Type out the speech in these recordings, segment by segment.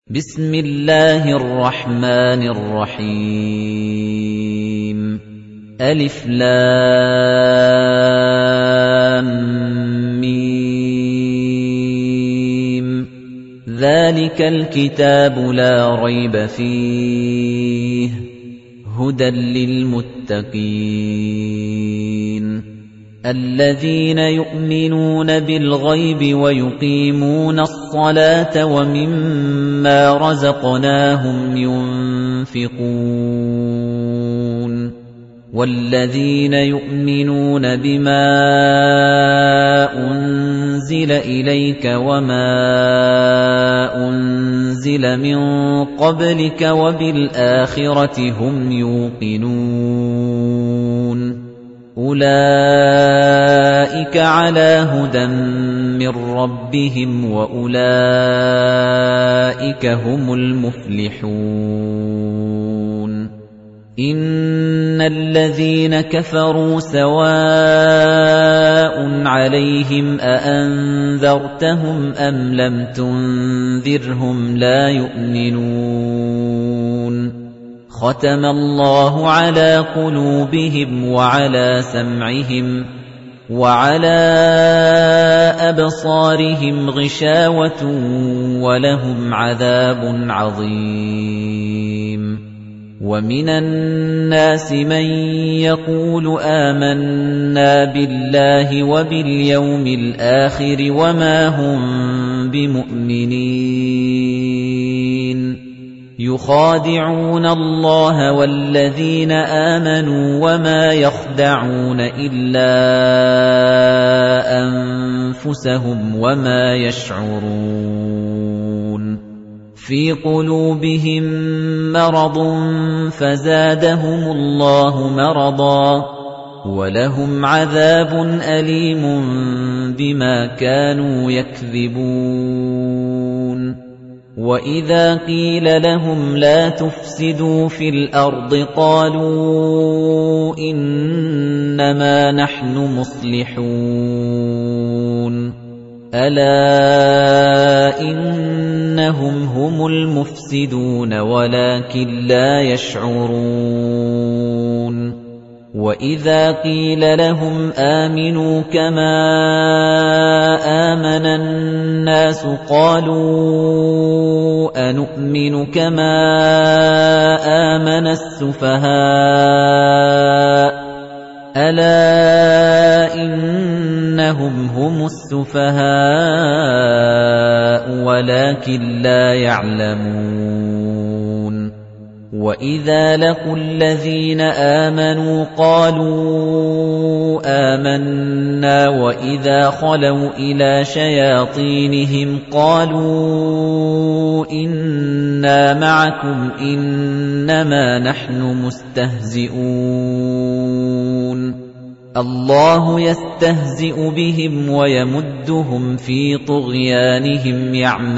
بسم الله الرحمن الرحيم ألف لام ميم ذلك الكتاب لا ريب فيه هدى للمتقين الذين يؤمنون بالغيب ويقيمون الصلاة ومما رزقناهم ينفقون والذين يؤمنون بما أنزل إليك وما أنزل من قبلك وبالآخرة هم يوقنون أولئك على هدى من ربهم وأولئك هم المفلحون إن الذين كفروا سواء عليهم أأنذرتهم أم لم تنذرهم لا يؤمنون ختم الله على قلوبهم وعلى سمعهم وعلى أبصارهم غشاوة ولهم عذاب عظيم ومن الناس من يقول آمنا بالله وباليوم الآخر وما هم بمؤمنين يخادعون الله والذين آمنوا وما يخدعون إلا أنفسهم وما يشعرون في قلوبهم مرض فزادهم الله مرضا ولهم عذاب أليم بما كانوا يكذبون وَإِذَا قِيلَ لَهُمْ لَا تُفْسِدُوا فِي الْأَرْضِ قَالُوا إِنَّمَا نَحْنُ مُصْلِحُونَ أَلَا إِنَّهُمْ هُمُ الْمُفْسِدُونَ وَلَكِن لَّا يَشْعُرُونَ وَإِذَا قِيلَ لَهُمْ آمِنُوا كَمَا آمَنَ النَّاسُ قَالُوا أَنُؤْمِنُ كَمَا آمَنَ السُّفَهَاءُ أَلَا إِنَّهُمْ هُمُ السُّفَهَاءُ وَلَكِن لَّا يَعْلَمُونَ وَإِذَا لَقُوا الَّذِينَ آمَنُوا قَالُوا آمَنَّا وَإِذَا خَلَوْا إِلَى شَيَاطِينِهِمْ قَالُوا إِنَّا مَعَكُمْ إِنَّمَا نَحْنُ مُسْتَهْزِئُونَ اللَّهُ يَسْتَهْزِئُ بِهِمْ وَيَمُدُّهُمْ فِي طُغْيَانِهِمْ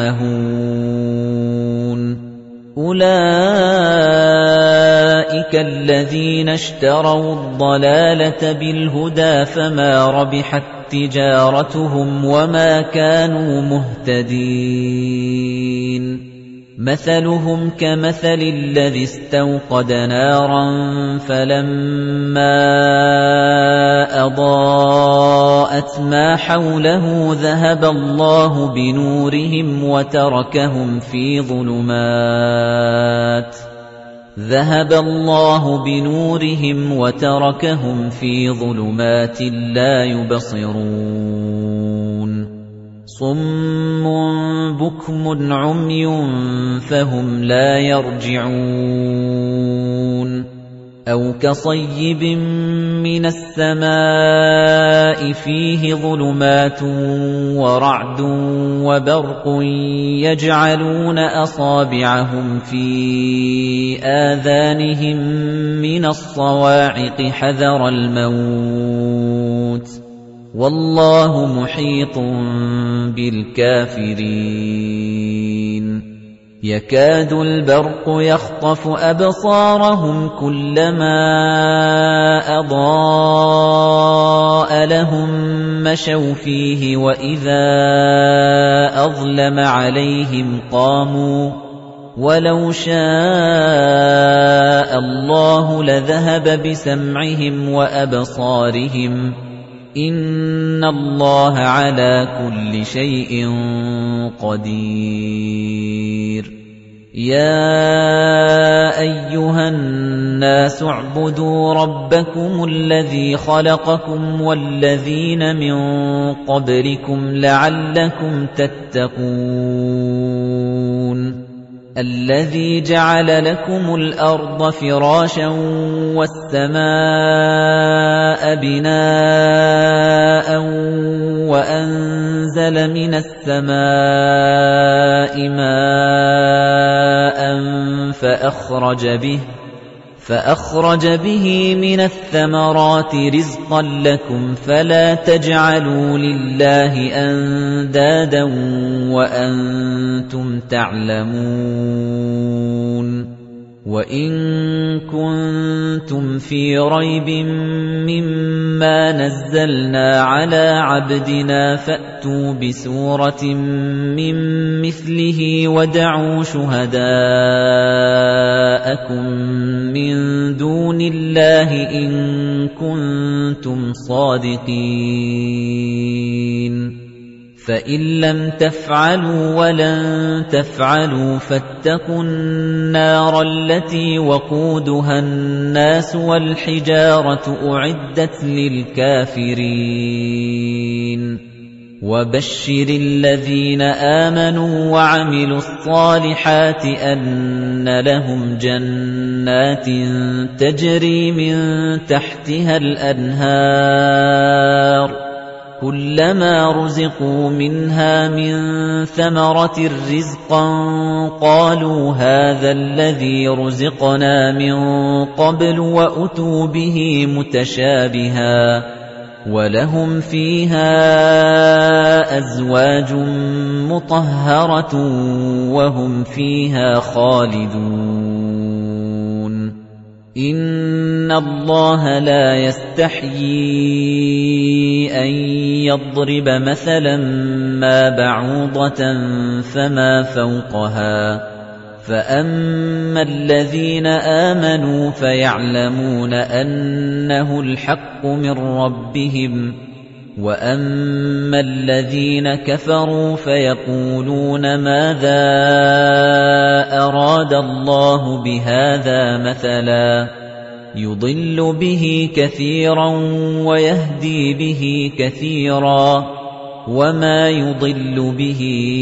يَعْمَهُونَ أُولَئِكَ الَّذِينَ اشْتَرَوُا الضَّلَالَةَ بِالْهُدَى فَمَا رَبِحَت تِّجَارَتُهُمْ وَمَا كَانُوا مُهْتَدِينَ مَثَلُهُمْ كَمَثَلِ الَّذِي اسْتَوْقَدَ نَارًا فَلَمَّا أَضَاءَتْ مَا حَوْلَهُ ذَهَبَ اللَّهُ بِنُورِهِمْ وَتَرَكَهُمْ فِي ظُلُمَاتٍ لَّا يُبْصِرُونَ صُمٌّ بُكْمٌ عُمْيٌ فَهُمْ لَا يَرْجِعُونَ أَوْ كَصَيِّبٍ مِّنَ السَّمَاءِ فِيهِ ظُلُمَاتٌ وَرَعْدٌ وَبَرْقٌ يَجْعَلُونَ أَصَابِعَهُمْ فِي آذَانِهِم مِّنَ الصَّوَاعِقِ حَذَرَ الْمَوْتِ وَاللَّهُ مُحِيطٌ بِالْكَافِرِينَ يَكَادُ الْبَرْقُ يَخْطَفُ أَبْصَارَهُمْ كُلَّمَا أَضَاءَ لَهُم مَّشَوْا فِيهِ وَإِذَا أَظْلَمَ عَلَيْهِمْ قَامُوا وَلَوْ شَاءَ اللَّهُ لَذَهَبَ بِسَمْعِهِمْ وَأَبْصَارِهِمْ ۚ إِنَّ اللَّهَ عَلَىٰ كُلِّ شَيْءٍ قَدِيرٌ يَا أَيُّهَا النَّاسُ اعْبُدُوا رَبَّكُمُ الَّذِي خَلَقَكُمْ وَالَّذِينَ مِن قَبْلِكُمْ لَعَلَّكُمْ تَتَّقُونَ الَّذِي جَعَلَ لَكُمُ الْأَرْضَ فِرَاشًا وَالسَّمَاءَ بِنَاءً وَأَنزَلَ مِنَ السَّمَاءِ مَاءً فَأَخْرَجَ بِهِ مِنَ الثَّمَرَاتِ رِزْقًا لَّكُمْ فَلَا تَجْعَلُوا لِلَّهِ أَندَادًا وَأَنتُمْ تَعْلَمُونَ وَإِن كُنتُمْ فِي رَيْبٍ مِّمَّا نَزَّلْنَا عَلَىٰ عَبْدِنَا فَأْتُوا بِسُورَةٍ مِّن مِّثْلِهِ وَادْعُوا شُهَدَاءَكُم مِّن دُونِ اللَّهِ إِن كُنتُمْ صَادِقِينَ فَإِن لَّمْ تَفْعَلُوا وَلَن تَفْعَلُوا فَاتَّقُوا النَّارَ الَّتِي وَقُودُهَا النَّاسُ وَالْحِجَارَةُ أُعِدَّتْ لِلْكَافِرِينَ وَبَشِّرِ الَّذِينَ آمَنُوا وَعَمِلُوا الصَّالِحَاتِ أَنَّ لَهُمْ جَنَّاتٍ تَجْرِي مِن تَحْتِهَا الْأَنْهَارُ كُلَّمَا رُزِقُوا مِنْهَا مِن ثَمَرَةٍ رِّزْقًا قَالُوا هَٰذَا الَّذِي رُزِقْنَا مِن قَبْلُ وَأُتُوا بِهِ مُتَشَابِهًا وَلَهُمْ فِيهَا أَزْوَاجٌ مُّطَهَّرَةٌ وَهُمْ فِيهَا خَالِدُونَ إِنَّ اللَّهَ لَا يَسْتَحْيِي أَن يَضْرِبَ مَثَلًا مَّا بَعُوضَةً فَمَا فَوْقَهَا ۚ فَأَمَّا الَّذِينَ آمَنُوا فَيَعْلَمُونَ أَنَّهُ الْحَقُّ مِن رَّبِّهِمْ ۖ وَأَمَّا الَّذِينَ كَفَرُوا فَيَقُولُونَ مَاذَا أَرَادَ اللَّهُ بِهَٰذَا مَثَلًا يُضِلُّ بِهِ كَثِيرًا وَيَهْدِي بِهِ كَثِيرًا وَمَا يُضِلُّ بِهِ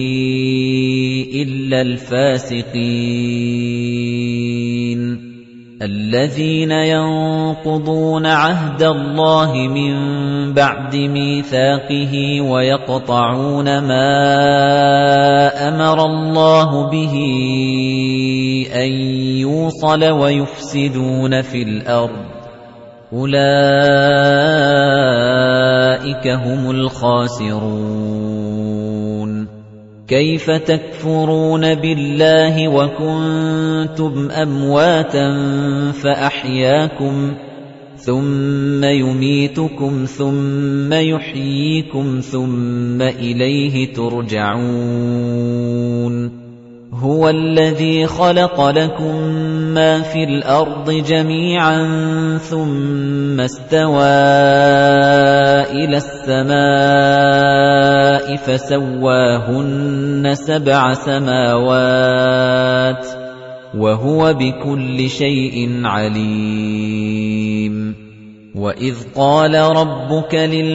إِلَّا الْفَاسِقِينَ الَّذِينَ يَنقُضُونَ عَهْدَ اللَّهِ مِن بَعْدِ مِيثَاقِهِ وَيَقْطَعُونَ مَا أَمَرَ اللَّهُ بِهِ أَن يُوصَلَ وَيُفْسِدُونَ فِي الْأَرْضِ أُولَئِكَ هُمُ الْخَاسِرُونَ كَيْفَ تَكْفُرُونَ بِاللَّهِ وَكُنتُمْ أَمْوَاتًا فَأَحْيَاكُمْ ثُمَّ يُمِيتُكُمْ ثُمَّ يُحْيِيكُمْ ثُمَّ إِلَيْهِ تُرْجَعُونَ هُوَ الَّذِي خَلَقَ لَكُم مَّا فِي الْأَرْضِ جَمِيعًا ثُمَّ استوى إِلَى السَّمَاءِ فَسَوَّاهُنَّ سَبْعَ سَمَاوَاتٍ وَهُوَ بِكُلِّ شَيْءٍ عَلِيمٌ وَإِذْ قَالَ رَبُّكَ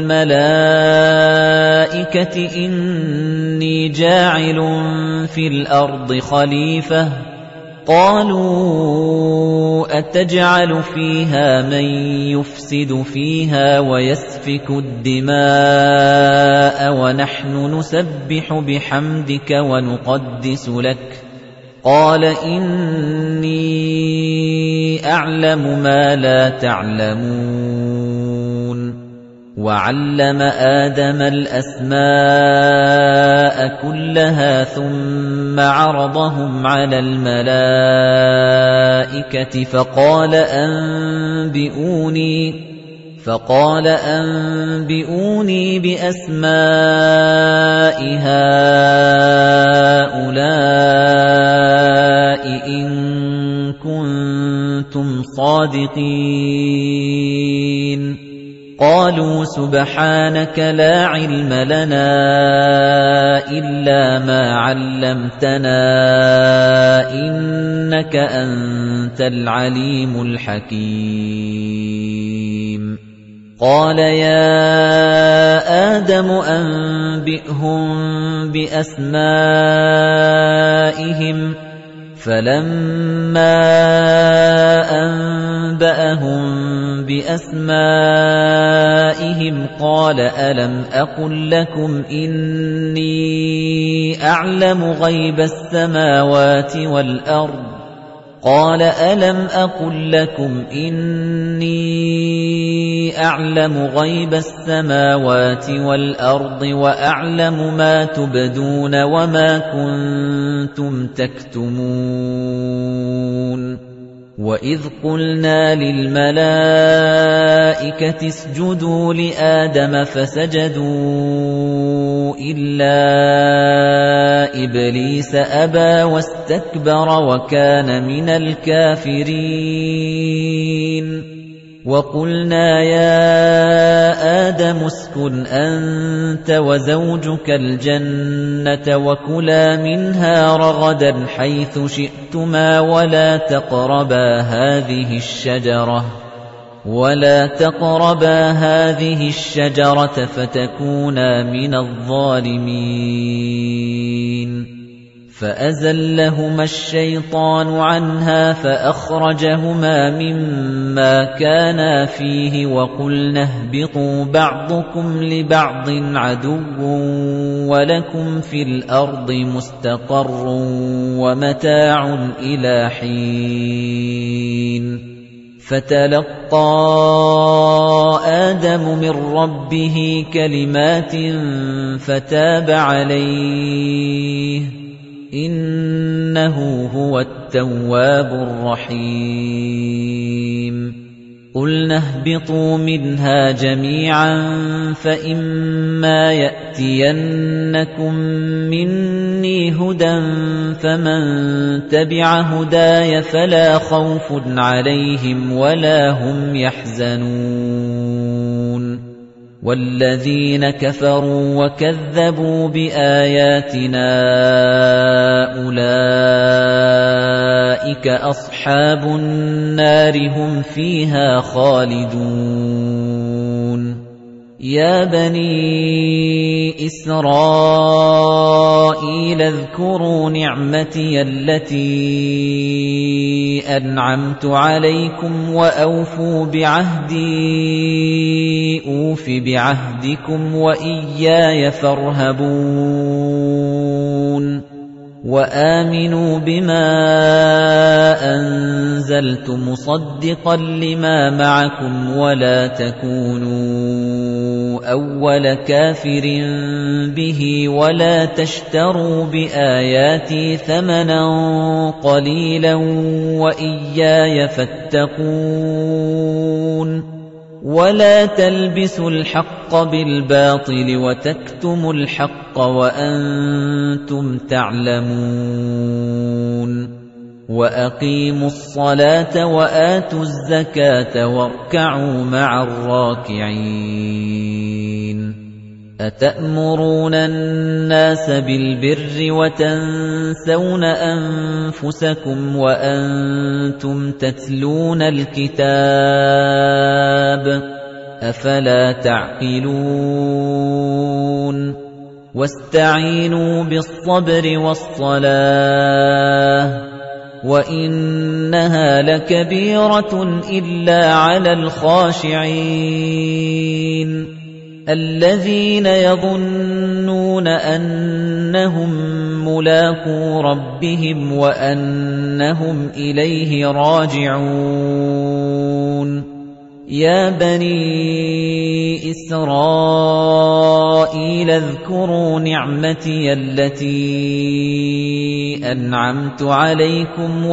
لِلْمَلَائِكَةِ إِنِّي جَاعِلٌ فِي الْأَرْضِ خَلِيفَةً قَالُوا أَتَجْعَلُ فِيهَا مَن يُفْسِدُ فِيهَا وَيَسْفِكُ الدِّمَاءَ وَنَحْنُ نُسَبِّحُ بِحَمْدِكَ وَنُقَدِّسُ لَكَ قَالَ إِنِّي أَعْلَمُ مَا لَا تَعْلَمُونَ وَعَلَّمَ آدَمَ الْأَسْمَاءَ كُلَّهَا ثُمَّ عَرَضَهُمْ عَلَى الْمَلَائِكَةِ فَقَالَ أَنبِئُونِي بِأَسْمَاءِ هَؤُلَاءِ الصَّادِقِينَ قَالُوا سُبْحَانَكَ لَا عِلْمَ لَنَا إِلَّا مَا عَلَّمْتَنَا إِنَّكَ أَنتَ الْعَلِيمُ الْحَكِيمُ قَالَ يَا آدَمُ أَنبِئْهُم بِأَسْمَائِهِمْ فَلَمَّا أَنبَأَهُم بِأَسْمَائِهِمْ قَالَ أَلَمْ أَقُل لَّكُمْ إِنِّي أَعْلَمُ غَيْبَ السَّمَاوَاتِ وَالْأَرْضِ قَالَ أَلَمْ أَقُل لَّكُمْ إِنِّي أَعْلَمُ غَيْبَ السَّمَاوَاتِ وَالْأَرْضِ وَأَعْلَمُ مَا تُبْدُونَ وَمَا كُنتُمْ تَكْتُمُونَ وَإِذْ قُلْنَا لِلْمَلَائِكَةِ اسْجُدُوا لِآدَمَ فَسَجَدُوا إِلَّا إِبْلِيسَ أَبَى وَاسْتَكْبَرَ وَكَانَ مِنَ الْكَافِرِينَ وَقُلْنَا يَا آدَمُ اسْكُنْ أَنتَ وَزَوْجُكَ الْجَنَّةَ وَكُلَا مِنْهَا رَغَدًا حَيْثُ شِئْتُمَا وَلَا تَقْرَبَا هَٰذِهِ الشَّجَرَةَ فَتَكُونَا مِنَ الظَّالِمِينَ فَأَزَلَّهُمَا الشَّيْطَانُ عَنْهَا فَأَخْرَجَهُمَا مِمَّا كَانَا فِيهِ وَقُلْنَا اهْبِطُوا بَعْضُكُمْ لِبَعْضٍ عَدُوٌّ وَلَكُمْ فِي الْأَرْضِ مُسْتَقَرٌّ وَمَتَاعٌ إِلَىٰ حِينٍ فَتَلَقَّىٰ آدَمُ مِن رَّبِّهِ كَلِمَاتٍ فَتَابَ عَلَيْهِ إِنَّهُ هُوَ التَّوَّابُ الرَّحِيمُ قُلْنَا اهْبِطُوا مِنْهَا جَمِيعًا فَإِمَّا يَأْتِيَنَّكُم مِّنِّي هُدًى فَمَن تَبِعَ هُدَايَ فَلَا خَوْفٌ عَلَيْهِمْ وَلَا هُمْ يَحْزَنُونَ وَالَّذِينَ كَفَرُوا وَكَذَّبُوا بِآيَاتِنَا أُولَئِكَ أَصْحَابُ النَّارِ هُمْ فِيهَا خَالِدُونَ يَا بَنِي إِسْرَائِيلَ اذْكُرُوا نِعْمَتِيَ الَّتِي أَنْعَمْتُ عَلَيْكُمْ وَأَوْفُوا بِعَهْدِي أُوفِ بِعَهْدِكُمْ وَإِيَّايَ فَارْهَبُونِ وَآمِنُوا بِمَا أَنزَلْتُ مُصَدِّقًا لِّمَا مَعَكُمْ وَلَا تَكُونُوا أَوَّلَ كَافِرٍ بِهِ وَلَا تَشْتَرُوا بِآيَاتِي ثَمَنًا قَلِيلًا وَإِيَّايَ فَاتَّقُونِ وَلَا تَلْبِسُوا الْحَقَّ بِالْبَاطِلِ وَتَكْتُمُوا الْحَقَّ وَأَنتُمْ تَعْلَمُونَ وَأَقِيمُوا الصَّلَاةَ وَآتُوا الزَّكَاةَ وَارْكَعُوا مَعَ الرَّاكِعِينَ أَتَأْمُرُونَ النَّاسَ بِالْبِرِّ وَتَنسَوْنَ أَنفُسَكُمْ وَأَنتُمْ تَتْلُونَ الْكِتَابَ أَفَلَا تَعْقِلُونَ وَاسْتَعِينُوا بِالصَّبْرِ وَالصَّلَاةِ وَإِنَّهَا لَكَبِيرَةٌ إِلَّا عَلَى الْخَاشِعِينَ الَّذِينَ يَظُنُّونَ أَنَّهُم مُّلَاقُو رَبِّهِمْ وَأَنَّهُمْ إِلَيْهِ رَاجِعُونَ يَا بَنِي إِسْرَائِيلَ اذْكُرُوا نِعْمَتِيَ الَّتِي أَنْعَمْتُ عَلَيْكُمْ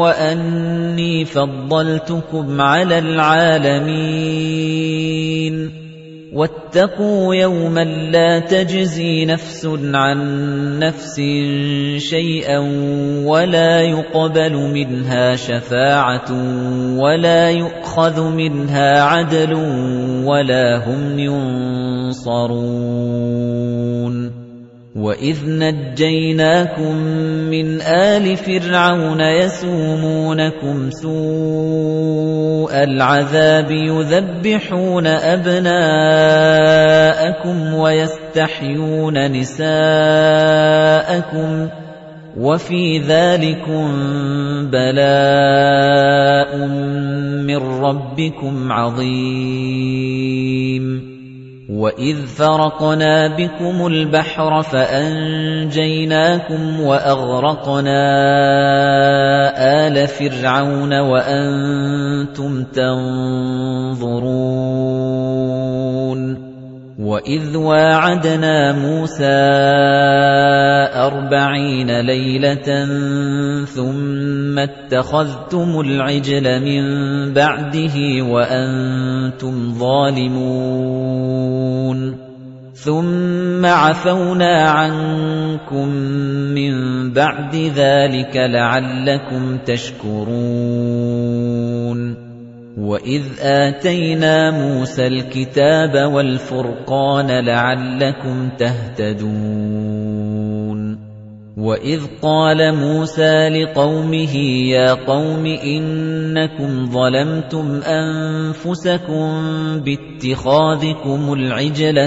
وَأَنِّي فَضَّلْتُكُمْ عَلَى الْعَالَمِينَ واتقوا يوما لا تجزي نفس عن نفس شيئا ولا يقبل منها شفاعة ولا يؤخذ منها عدل ولا هم ينصرون وَإِذْ نَجَّيْنَاكُمْ مِنْ آلِ فِرْعَوْنَ يَسُومُونَكُمْ سُوءَ الْعَذَابِ يُذَبِّحُونَ أَبْنَاءَكُمْ وَيَسْتَحْيُونَ نِسَاءَكُمْ وَفِي ذَلِكُمْ بَلَاءٌ مِّن رَّبِّكُمْ عَظِيمٌ وَإِذْ فَرَقْنَا بِكُمُ الْبَحْرَ فَأَنجَيْنَاكُمْ وَأَغْرَقْنَا آلَ فِرْعَوْنَ وَأَنتُمْ تَنظُرُونَ وَإِذْ وَاعَدْنَا مُوسَىٰ 40 لَيْلَةً ثُمَّ اتَّخَذْتُمُ الْعِجْلَ مِن بَعْدِهِ وَأَنتُمْ ظَالِمُونَ ثُمَّ عَفَوْنَا عَنكُم مِّن بَعْدِ ذَلِكَ لَعَلَّكُمْ تَشْكُرُونَ وَإِذْ آتَيْنَا مُوسَى الْكِتَابَ وَالْفُرْقَانَ لَعَلَّكُمْ تَهْتَدُونَ وَإِذْ قَالَ مُوسَى لِقَوْمِهِ يَا قَوْمِ إِنَّكُمْ ظَلَمْتُمْ أَنفُسَكُمْ بِاتِّخَاذِكُمُ الْعِجْلَ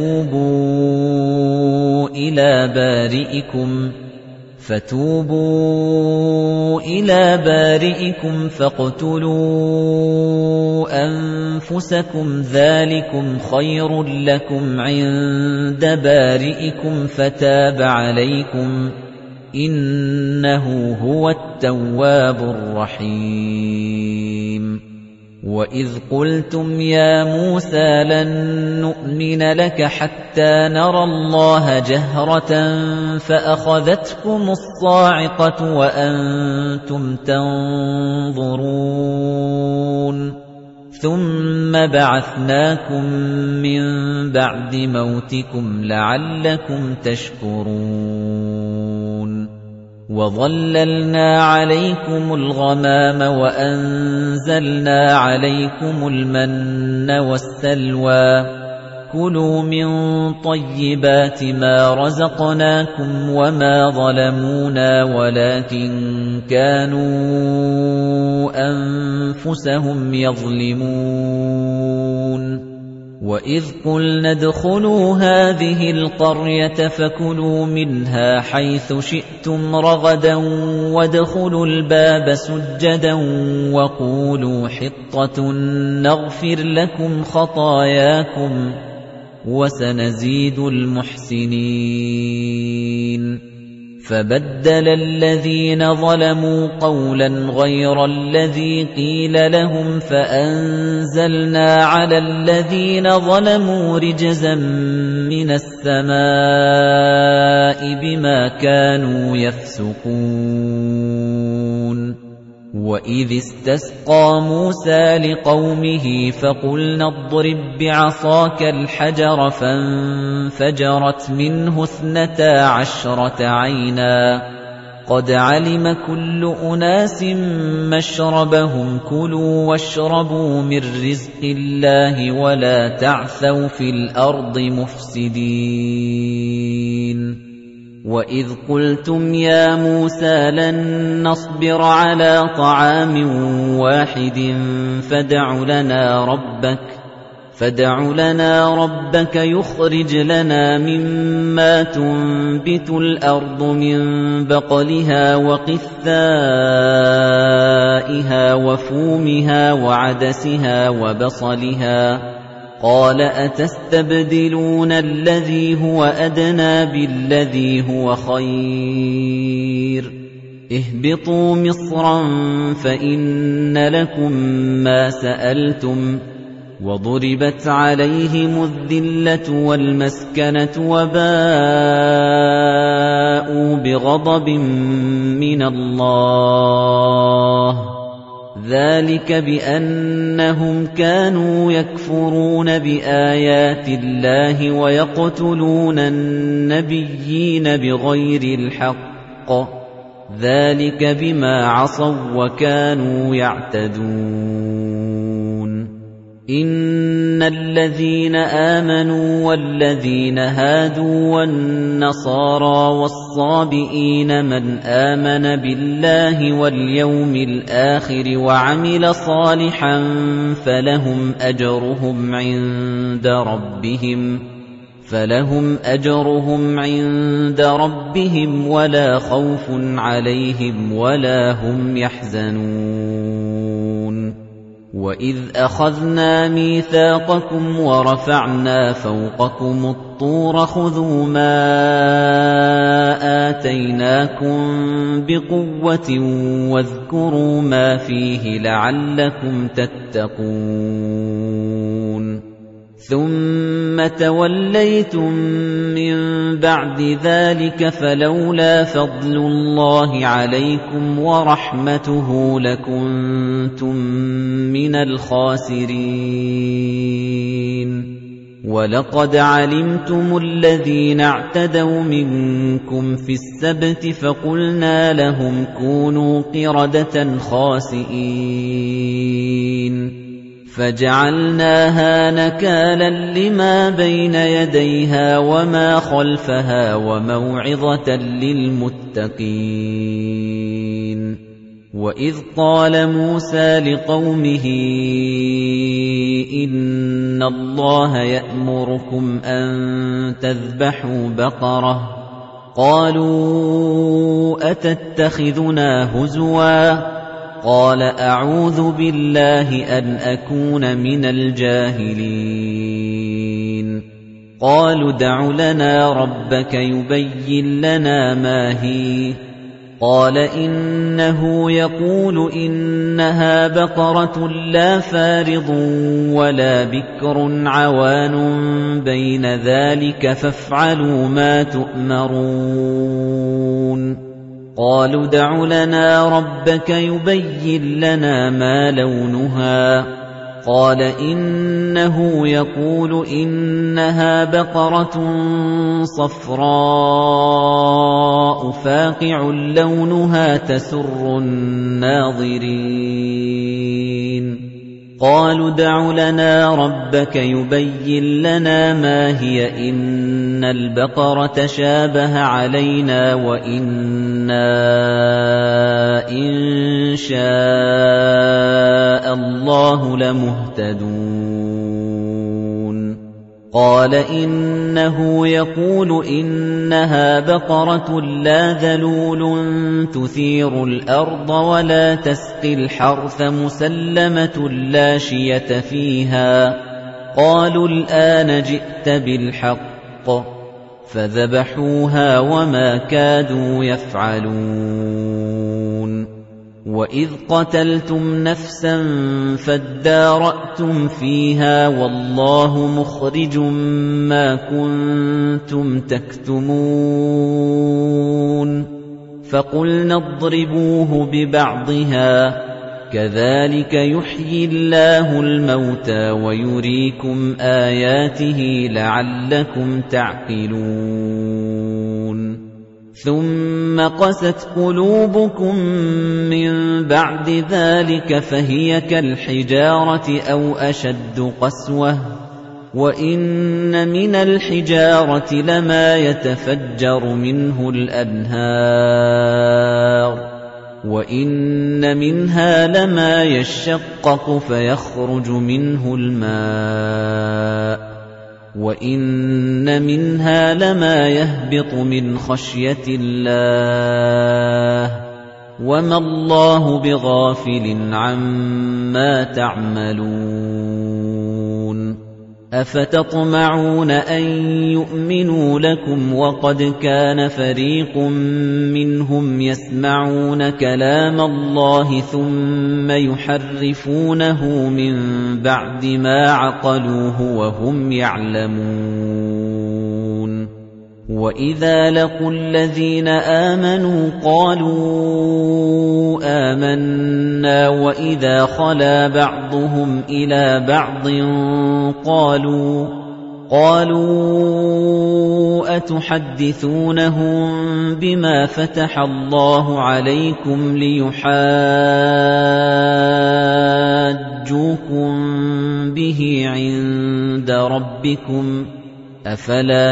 فتوبوا إلى بارئكم فاقتلوا أنفسكم ذلكم خير لكم عند بارئكم فتاب عليكم إنه هو التواب الرحيم وَإِذْ قُلْتُمْ يَا مُوسَىٰ لَن نُّؤْمِنَ لَكَ حَتَّىٰ نَرَى اللَّهَ جَهْرَةً فَأَخَذَتْكُمُ الصَّاعِقَةُ وَأَنتُمْ تَنظُرُونَ ثُمَّ بَعَثْنَاكُم مِّن بَعْدِ مَوْتِكُمْ لَعَلَّكُمْ تَشْكُرُونَ وَظَلَّلْنَا عَلَيْكُمُ الْغَمَامَ وَأَنزَلْنَا عَلَيْكُمُ الْمَنَّ وَالسَّلْوَىٰ كُلُوا مِن طَيِّبَاتِ مَا رَزَقْنَاكُمْ وَمَا ظَلَمُونَا وَلَٰكِن كَانُوا أَنفُسَهُمْ يَظْلِمُونَ وَإِذْ قُلْنَا ادْخُلُوا هَٰذِهِ الْقَرْيَةَ فَكُلُوا مِنْهَا حَيْثُ شِئْتُمْ رَغَدًا وَادْخُلُوا الْبَابَ سُجَّدًا وَقُولُوا حِطَّةٌ نَّغْفِرْ لَكُمْ خَطَايَاكُمْ وَسَنَزِيدُ الْمُحْسِنِينَ فَبَدَّلَ الَّذِينَ ظَلَمُوا قَوْلًا غَيْرَ الَّذِي قِيلَ لَهُمْ فَأَنزَلْنَا عَلَى الَّذِينَ ظَلَمُوا رِجْزًا مِّنَ السَّمَاءِ بِمَا كَانُوا يَفْسُقُونَ وَإِذِ اسْتَسْقَىٰ مُوسَىٰ لِقَوْمِهِ فَقُلْنَا اضْرِب بِّعَصَاكَ الْحَجَرَ فَانفَجَرَتْ مِنْهُ 12 عَيْنًا قَدْ عَلِمَ كُلُّ أُنَاسٍ مَّشْرَبَهُمْ كُلُوا وَاشْرَبُوا مِن رِّزْقِ اللَّهِ وَلَا تَعْثَوْا فِي الْأَرْضِ مُفْسِدِينَ وَإِذْ قُلْتُمْ يَا مُوسَىٰ لَن نَّصْبِرَ عَلَىٰ طَعَامٍ وَاحِدٍ فَادْعُ لَنَا رَبَّكَ يُخْرِجْ لَنَا مِمَّا تُنبِتُ الْأَرْضُ مِن بَقْلِهَا وَقِثَّائِهَا وَفُومِهَا وَعَدَسِهَا وَبَصَلِهَا قَالَ أَتَسْتَبْدِلُونَ الَّذِي هُوَ أَدْنَىٰ بِالَّذِي هُوَ خَيْرٌ اهْبِطُوا مِصْرًا فَإِنَّ لَكُم مَّا سَأَلْتُمْ وَضُرِبَتْ عَلَيْهِمُ الذِّلَّةُ وَالْمَسْكَنَةُ وَبَاءُوا بِغَضَبٍ مِّنَ اللَّهِ ذَلِكَ بِأَنَّهُمْ كَانُوا يَكْفُرُونَ بِآيَاتِ اللَّهِ وَيَقْتُلُونَ النَّبِيِّينَ بِغَيْرِ الْحَقِّ ۚ ذَلِكَ بِمَا عَصَوا وَّكَانُوا يَعْتَدُونَ إِنَّ الَّذِينَ آمَنُوا وَالَّذِينَ هَادُوا وَالنَّصَارَىٰ وَالصَّابِئِينَ مَنْ آمَنَ بِاللَّهِ وَالْيَوْمِ الْآخِرِ وَعَمِلَ صَالِحًا فَلَهُمْ أَجْرُهُمْ عِندَ رَبِّهِمْ وَلَا خَوْفٌ عَلَيْهِمْ وَلَا هُمْ يَحْزَنُونَ وَإِذْ أَخَذْنَا مِيثَاقَكُمْ وَرَفَعْنَا فَوْقَكُمُ الطُّورَ خُذُوا مَا آتَيْنَاكُمْ بِقُوَّةٍ وَاذْكُرُوا مَا فِيهِ لَعَلَّكُمْ تَتَّقُونَ ثُمَّ تَوَلَّيْتُم مِّن بَعْدِ ذَلِكَ فَلَوْلَا فَضْلُ اللَّهِ عَلَيْكُمْ وَرَحْمَتُهُ لَكُنتُم مِّنَ الْخَاسِرِينَ وَلَقَدْ عَلِمْتُمُ الَّذِينَ اعْتَدَوْا مِنكُمْ فِي السَّبْتِ فَقُلْنَا لَهُمْ كُونُوا قِرَدَةً خَاسِئِينَ فَجَعَلْنَاهَا نَكَالًا لِّمَا بَيْنَ يَدَيْهَا وَمَا خَلْفَهَا وَمَوْعِظَةً لِّلْمُتَّقِينَ وَإِذْ قَالَ مُوسَىٰ لِقَوْمِهِ إِنَّ اللَّهَ يَأْمُرُكُمْ أَن تَذْبَحُوا بَقَرَةً قَالُوا أَتَتَّخِذُنَا هُزُوًا قَالَ أَعُوذُ بِاللَّهِ أَنْ أَكُونَ مِنَ الْجَاهِلِينَ قَالُوا ادْعُ لَنَا رَبَّكَ يُبَيِّن لَّنَا مَا هِيَ قَالَ إِنَّهُ يَقُولُ إِنَّهَا بَقَرَةٌ لَّا فَارِضٌ وَلَا بِكْرٌ عَوَانٌ بَيْنَ ذَلِكَ فَافْعَلُوا مَا تُؤْمَرُونَ قَالُوا ادْعُ لَنَا رَبَّكَ يُبَيِّن لَّنَا مَا لَوْنُهَا قَالَ إِنَّهُ يَقُولُ إِنَّهَا بَقَرَةٌ صَفْرَاءُ فَاقِعٌ لَّوْنُهَا تَسُرُّ النَّاظِرِينَ قَالُوا ادْعُ لَنَا رَبَّكَ يُبَيِّن لَّنَا مَا هِيَ إِنَّ الْبَقَرَ تَشَابَهَ عَلَيْنَا وَإِنَّا إِن شَاءَ اللَّهُ لَمُهْتَدُونَ قَالَ إِنَّهُ يَقُولُ إِنَّهَا بَقَرَةٌ لَّا ذَلُولٌ تُثِيرُ الْأَرْضَ وَلَا تَسْقِي الْحَرْثَ مُسَلَّمَةٌ لَّا شِيَةَ فِيهَا قَالُوا الْآنَ جِئْتَ بِالْحَقِّ فَذَبَحُوهَا وَمَا كَادُوا يَفْعَلُونَ وَإِذْ قَتَلْتُمْ نَفْسًا فَادَّارَأْتُمْ فِيهَا وَاللَّهُ مُخْرِجٌ مَّا كُنتُمْ تَكْتُمُونَ فَقُلْنَا اضْرِبُوهُ بِبَعْضِهَا كَذَلِكَ يُحْيِي اللَّهُ الْمَوْتَىٰ وَيُرِيكُمْ آيَاتِهِ لَعَلَّكُمْ تَعْقِلُونَ ثُمَّ قَسَتْ قُلُوبُكُم مِّن بَعْدِ ذَلِكَ فَهِيَ كَالْحِجَارَةِ أَوْ أَشَدُّ قَسْوَةً وَإِنَّ مِنَ الْحِجَارَةِ لَمَا يَتَفَجَّرُ مِنْهُ الْأَنْهَارُ وَإِنَّ مِنْهَا لَمَا يَشَّقَّقُ فَيَخْرُجُ مِنْهُ الْمَاءُ وَإِنَّ مِنْهَا لَمَا يَهْبِطُ مِنْ خَشْيَةِ اللَّهِ وَمَا اللَّهُ بِغَافِلٍ عَمَّا تَعْمَلُونَ أَفَتَطْمَعُونَ أَن يُؤْمِنُوا لَكُمْ وَقَدْ كَانَ فَرِيقٌ مِّنْهُمْ يَسْمَعُونَ كَلَامَ اللَّهِ ثُمَّ يُحَرِّفُونَهُ مِن بَعْدِ مَا عَقَلُوهُ وَهُمْ يَعْلَمُونَ وَإِذَا لَقُوا الَّذِينَ آمَنُوا قَالُوا آمَنَّا وَإِذَا خَلَا بَعْضُهُمْ إِلَى بَعْضٍ قَالُوا أَتُحَدِّثُونَهُم بِمَا فَتَحَ اللَّهُ عَلَيْكُمْ لِيُحَاجُّوكُم بِهِ عِندَ رَبِّكُمْ ۚ أَفَلَا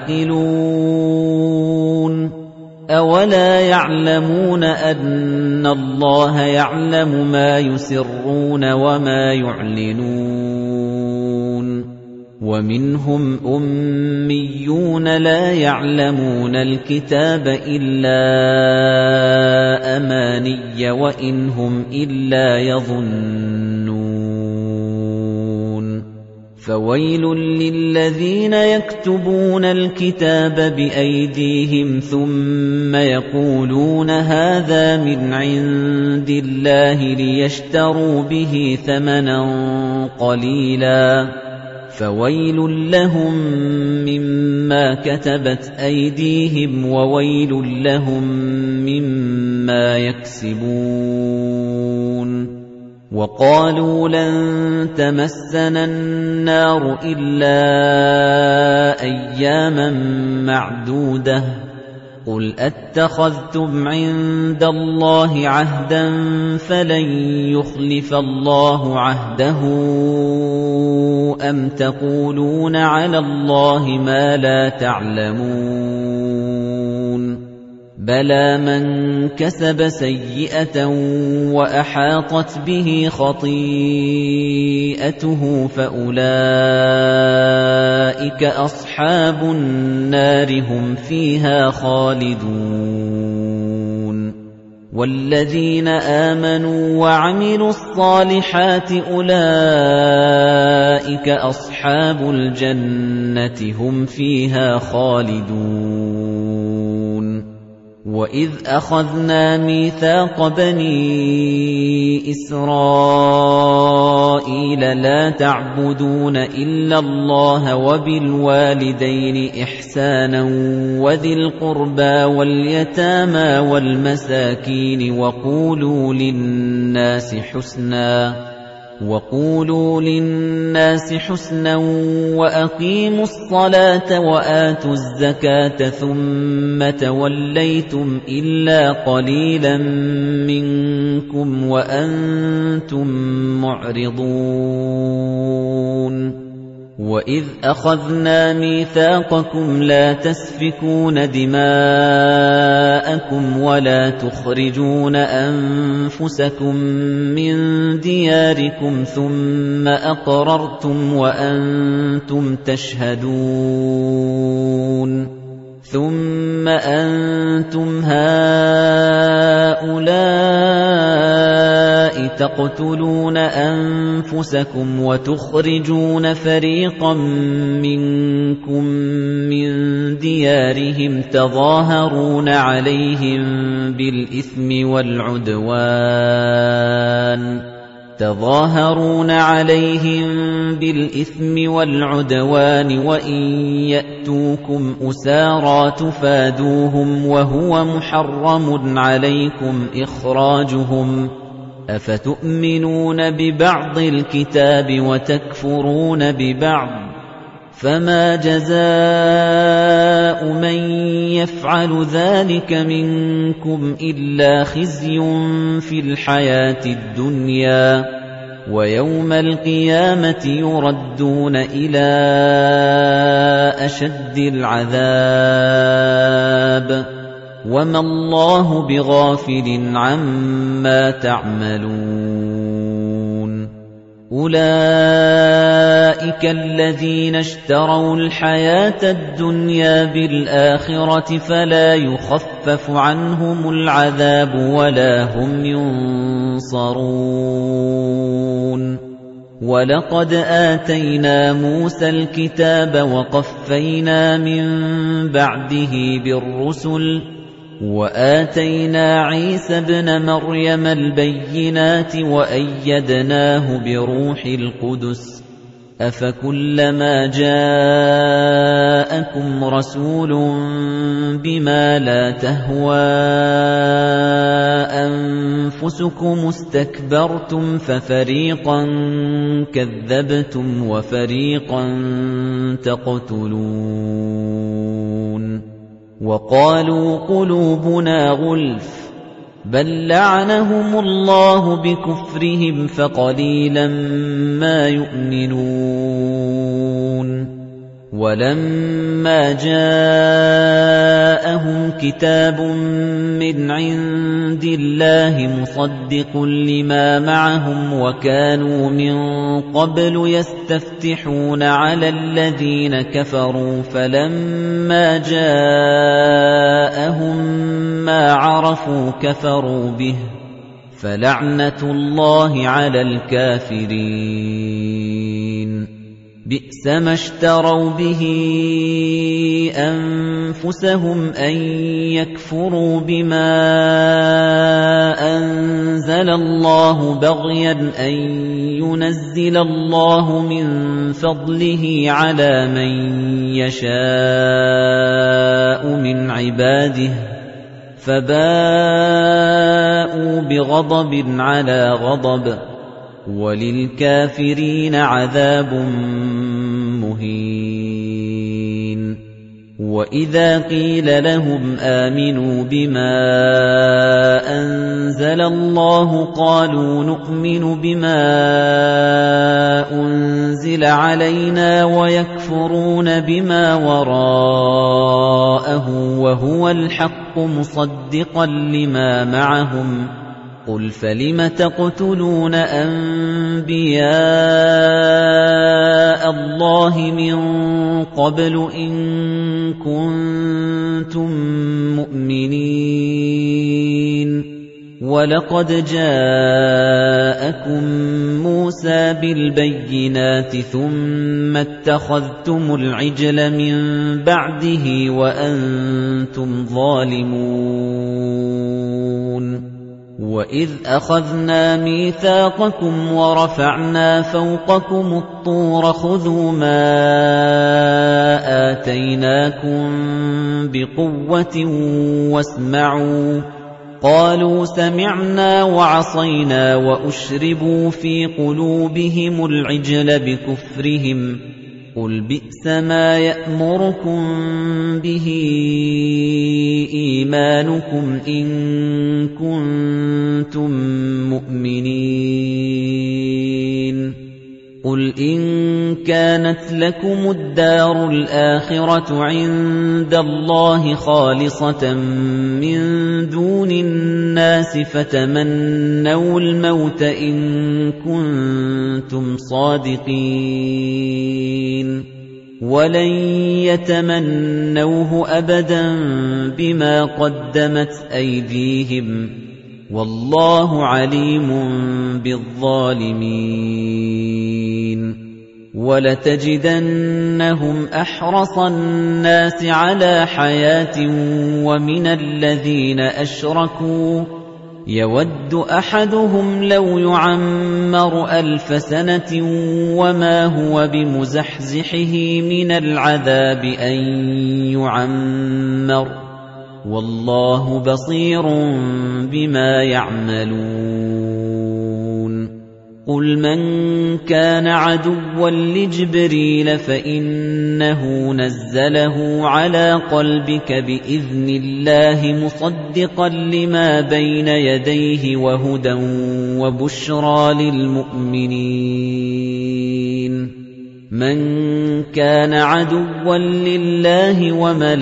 تَعْقِلُونَ أَوَلَا يَعْلَمُونَ أَنَّ اللَّهَ يَعْلَمُ مَا يُسِرُّونَ وَمَا يُعْلِنُونَ وَمِنْهُمْ أُمِّيُّونَ لَا يَعْلَمُونَ الْكِتَابَ إِلَّا أَمَانِيَّ وَإِنْ هُمْ إِلَّا يَظُنُّونَ فَوَيْلٌ لِّلَّذِينَ يَكْتُبُونَ الْكِتَابَ بِأَيْدِيهِمْ ثُمَّ يَقُولُونَ هَٰذَا مِنْ عِندِ اللَّهِ لِيَشْتَرُوا بِهِ ثَمَنًا قَلِيلًا فَوَيْلٌ لَّهُم مِّمَّا كَتَبَتْ أَيْدِيهِمْ وَوَيْلٌ لَّهُم مِّمَّا يَكْسِبُونَ وَقَالُوا لَن تَمَسَّنَا النَّارُ إِلَّا أَيَّامًا مَّعْدُودَةً قُلْ أَتَّخَذْتُمْ عِندَ اللَّهِ عَهْدًا فَلَن يُخْلِفَ اللَّهُ عَهْدَهُ أَمْ تَقُولُونَ عَلَى اللَّهِ مَا لَا تَعْلَمُونَ بَلَىٰ مَن كَسَبَ سَيِّئَةً وَأَحَاطَتْ بِهِ خَطِيئَتُهُ فَأُولَٰئِكَ أَصْحَابُ النَّارِ هُمْ فِيهَا خَالِدُونَ وَالَّذِينَ آمَنُوا وَعَمِلُوا الصَّالِحَاتِ أُولَٰئِكَ أَصْحَابُ الْجَنَّةِ هُمْ فِيهَا خَالِدُونَ وَإِذْ أَخَذْنَا مِيثَاقَ بَنِي إِسْرَائِيلَ لَا تَعْبُدُونَ إِلَّا اللَّهَ وَبِالْوَالِدَيْنِ إِحْسَانًا وَذِي الْقُرْبَىٰ وَالْيَتَامَىٰ وَالْمَسَاكِينِ وَقُولُوا لِلنَّاسِ حُسْنًا وَأَقِيمُوا الصَّلَاةَ وَآتُوا الزَّكَاةَ ثُمَّ تَوَلَّيْتُمْ إِلَّا قَلِيلًا مِّنكُمْ وَأَنتُم مُّعْرِضُونَ وَإِذْ أَخَذْنَا مِيثَاقَكُمْ لَا تَسْفِكُونَ دِمَاءَكُمْ وَلَا تُخْرِجُونَ أَنفُسَكُم مِّن دِيَارِكُمْ ثُمَّ أَقْرَرْتُمْ وَأَنتُمْ تَشْهَدُونَ ثُمَّ أَنتُمْ هَٰؤُلَاءِ تَقْتُلُونَ أَنفُسَكُمْ وَتُخْرِجُونَ فَرِيقًا مِّنكُم مِّن دِيَارِهِمْ تَظَاهَرُونَ عَلَيْهِم بِالْإِثْمِ وَالْعُدْوَانِ وَإِن يَأْتُوكُمْ أُسَارَىٰ تُفَادُوهُمْ وَهُوَ مُحَرَّمٌ عَلَيْكُمْ إِخْرَاجُهُمْ أَفَتُؤْمِنُونَ بِبَعْضِ الْكِتَابِ وَتَكْفُرُونَ بِبَعْضٍ فَمَا جَزَاءُ مَن يَفْعَلُ ذَلِكَ مِنكُمْ إِلَّا خِزْيٌ فِي الْحَيَاةِ الدُّنْيَا وَيَوْمَ الْقِيَامَةِ يُرَدُّونَ إِلَىٰ أَشَدِّ الْعَذَابِ وَمَا اللَّهُ بِغَافِلٍ عَمَّا تَعْمَلُونَ أُولَٰئِكَ الَّذِينَ اشْتَرَوُا الْحَيَاةَ الدُّنْيَا بِالْآخِرَةِ فَلَا يُخَفَّفُ عَنْهُمُ الْعَذَابُ وَلَا هُمْ يُنصَرُونَ وَلَقَدْ آتَيْنَا مُوسَى الْكِتَابَ وَقَفَّيْنَا مِن بَعْدِهِ بِالرُّسُلِ وَآتَيْنَا عِيسَى ابْنَ مَرْيَمَ الْبَيِّنَاتِ وَأَيَّدْنَاهُ بِرُوحِ الْقُدُسِ أَفَكُلَّمَا جَاءَكُمْ رَسُولٌ بِمَا لَا تَهْوَىٰ أَنفُسُكُمُ اسْتَكْبَرْتُمْ فَفَرِيقًا كَذَّبْتُمْ وَفَرِيقًا تَقْتُلُونَ وَقَالُوا قُلُوبُنَا غُلْفٌ بَل لَّعَنَهُمُ اللَّهُ بِكُفْرِهِمْ فَقَلِيلًا مَّا يُؤْمِنُونَ وَلَمَّا جَاءَهُمْ كِتَابٌ مِّنْ عِندِ اللَّهِ مُصَدِّقٌ لِّمَا مَعَهُمْ وَكَانُوا مِن قَبْلُ يَسْتَفْتِحُونَ عَلَى الَّذِينَ كَفَرُوا فَلَمَّا جَاءَهُم مَّا عَرَفُوا كَفَرُوا بِهِ فَلَعْنَةُ اللَّهِ عَلَى الْكَافِرِينَ بِئْسَ مَا اشْتَرَوْا بِهِ أَنفُسَهُمْ أَن يَكْفُرُوا بِمَا أَنزَلَ اللَّهُ بَغْيًا أَن يُنَزِّلَ اللَّهُ مِن فَضْلِهِ عَلَىٰ مَن يَشَاءُ مِنْ عِبَادِهِ فَبَاءُوا بِغَضَبٍ عَلَىٰ غَضَبٍ وَلِلْكَافِرِينَ عَذَابٌ مُّهِينٌ وَإِذَا قِيلَ لَهُمْ آمِنُوا بِمَا أَنزَلَ اللَّهُ قَالُوا نُؤْمِنُ بِمَا أُنزِلَ عَلَيْنَا وَيَكْفُرُونَ بِمَا وَرَاءَهُ وَهُوَ الْحَقُّ مُصَدِّقًا لِّمَا مَعَهُمْ قُلْ فَلِمَ تَقْتُلُونَ أَنبِيَاءَ اللَّهِ مِن قَبْلُ إِن كُنتُم مُّؤْمِنِينَ وَلَقَدْ جَاءَكُم مُّوسَىٰ بِالْبَيِّنَاتِ ثُمَّ اتَّخَذْتُمُ الْعِجْلَ مِن بَعْدِهِ وَأَنتُمْ ظَالِمُونَ وَإِذْ أَخَذْنَا مِيثَاقَكُمْ وَرَفَعْنَا فَوْقَكُمُ الطُّورَ خُذُوا مَا آتَيْنَاكُمْ بِقُوَّةٍ وَاسْمَعُوا قَالُوا سَمِعْنَا وَعَصَيْنَا وَأُشْرِبُوا فِي قُلُوبِهِمُ الْعِجْلَ بِكُفْرِهِمْ قُلْ بِئْسَ مَا يَأْمُرُكُم بِهِ إِيمَانُكُمْ إِن كُنتُم مُّؤْمِنِينَ قُلْ إِن كَانَتْ لَكُمُ الدَّارُ الْآخِرَةُ عِندَ اللَّهِ خَالِصَةً مِّن دُونِ النَّاسِ فَتَمَنَّوُا الْمَوْتَ إِن كُنتُمْ صَادِقِينَ وَلَن يَتَمَنَّوْهُ أَبَدًا بِمَا قَدَّمَتْ أَيْدِيهِمْ وَاللَّهُ عَلِيمٌ بِالظَّالِمِينَ وَلَتَجِدَنَّهُمْ أَحْرَصَ النَّاسِ عَلَىٰ حَيَاةٍ وَمِنَ الَّذِينَ أَشْرَكُوا يَوَدُّ أَحَدُهُمْ لَوْ يُعَمَّرُ 1000 سَنَةٍ وَمَا هُوَ بِمُزَحْزِحِهِ مِنَ الْعَذَابِ أَن يُعَمَّرَ وَاللَّهُ بَصِيرٌ بِمَا يَعْمَلُونَ قُلْ مَن كَانَ عَدُوًّا لِّجِبْرِيلَ فَإِنَّهُ نَزَّلَهُ عَلَىٰ قَلْبِكَ بِإِذْنِ اللَّهِ مُصَدِّقًا لِّمَا بَيْنَ يَدَيْهِ وَهُدًى وَبُشْرَىٰ لِلْمُؤْمِنِينَ مَن كَانَ عَدُوًّا لِّلَّهِ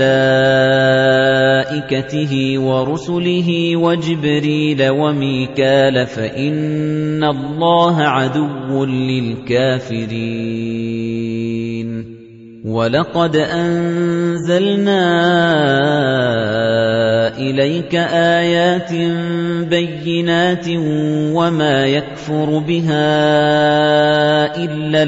وَمَلَائِكَتِهِ وَرُسُلِهِ وَجِبْرِيلَ وَمِيكَالَ فَإِنَّ اللَّهَ عَدُوٌّ لِّلْكَافِرِينَ وَلَقَدْ أَنزَلْنَا إِلَيْكَ آيَاتٍ بَيِّنَاتٍ وَمَا يَكْفُرُ بِهَا إِلَّا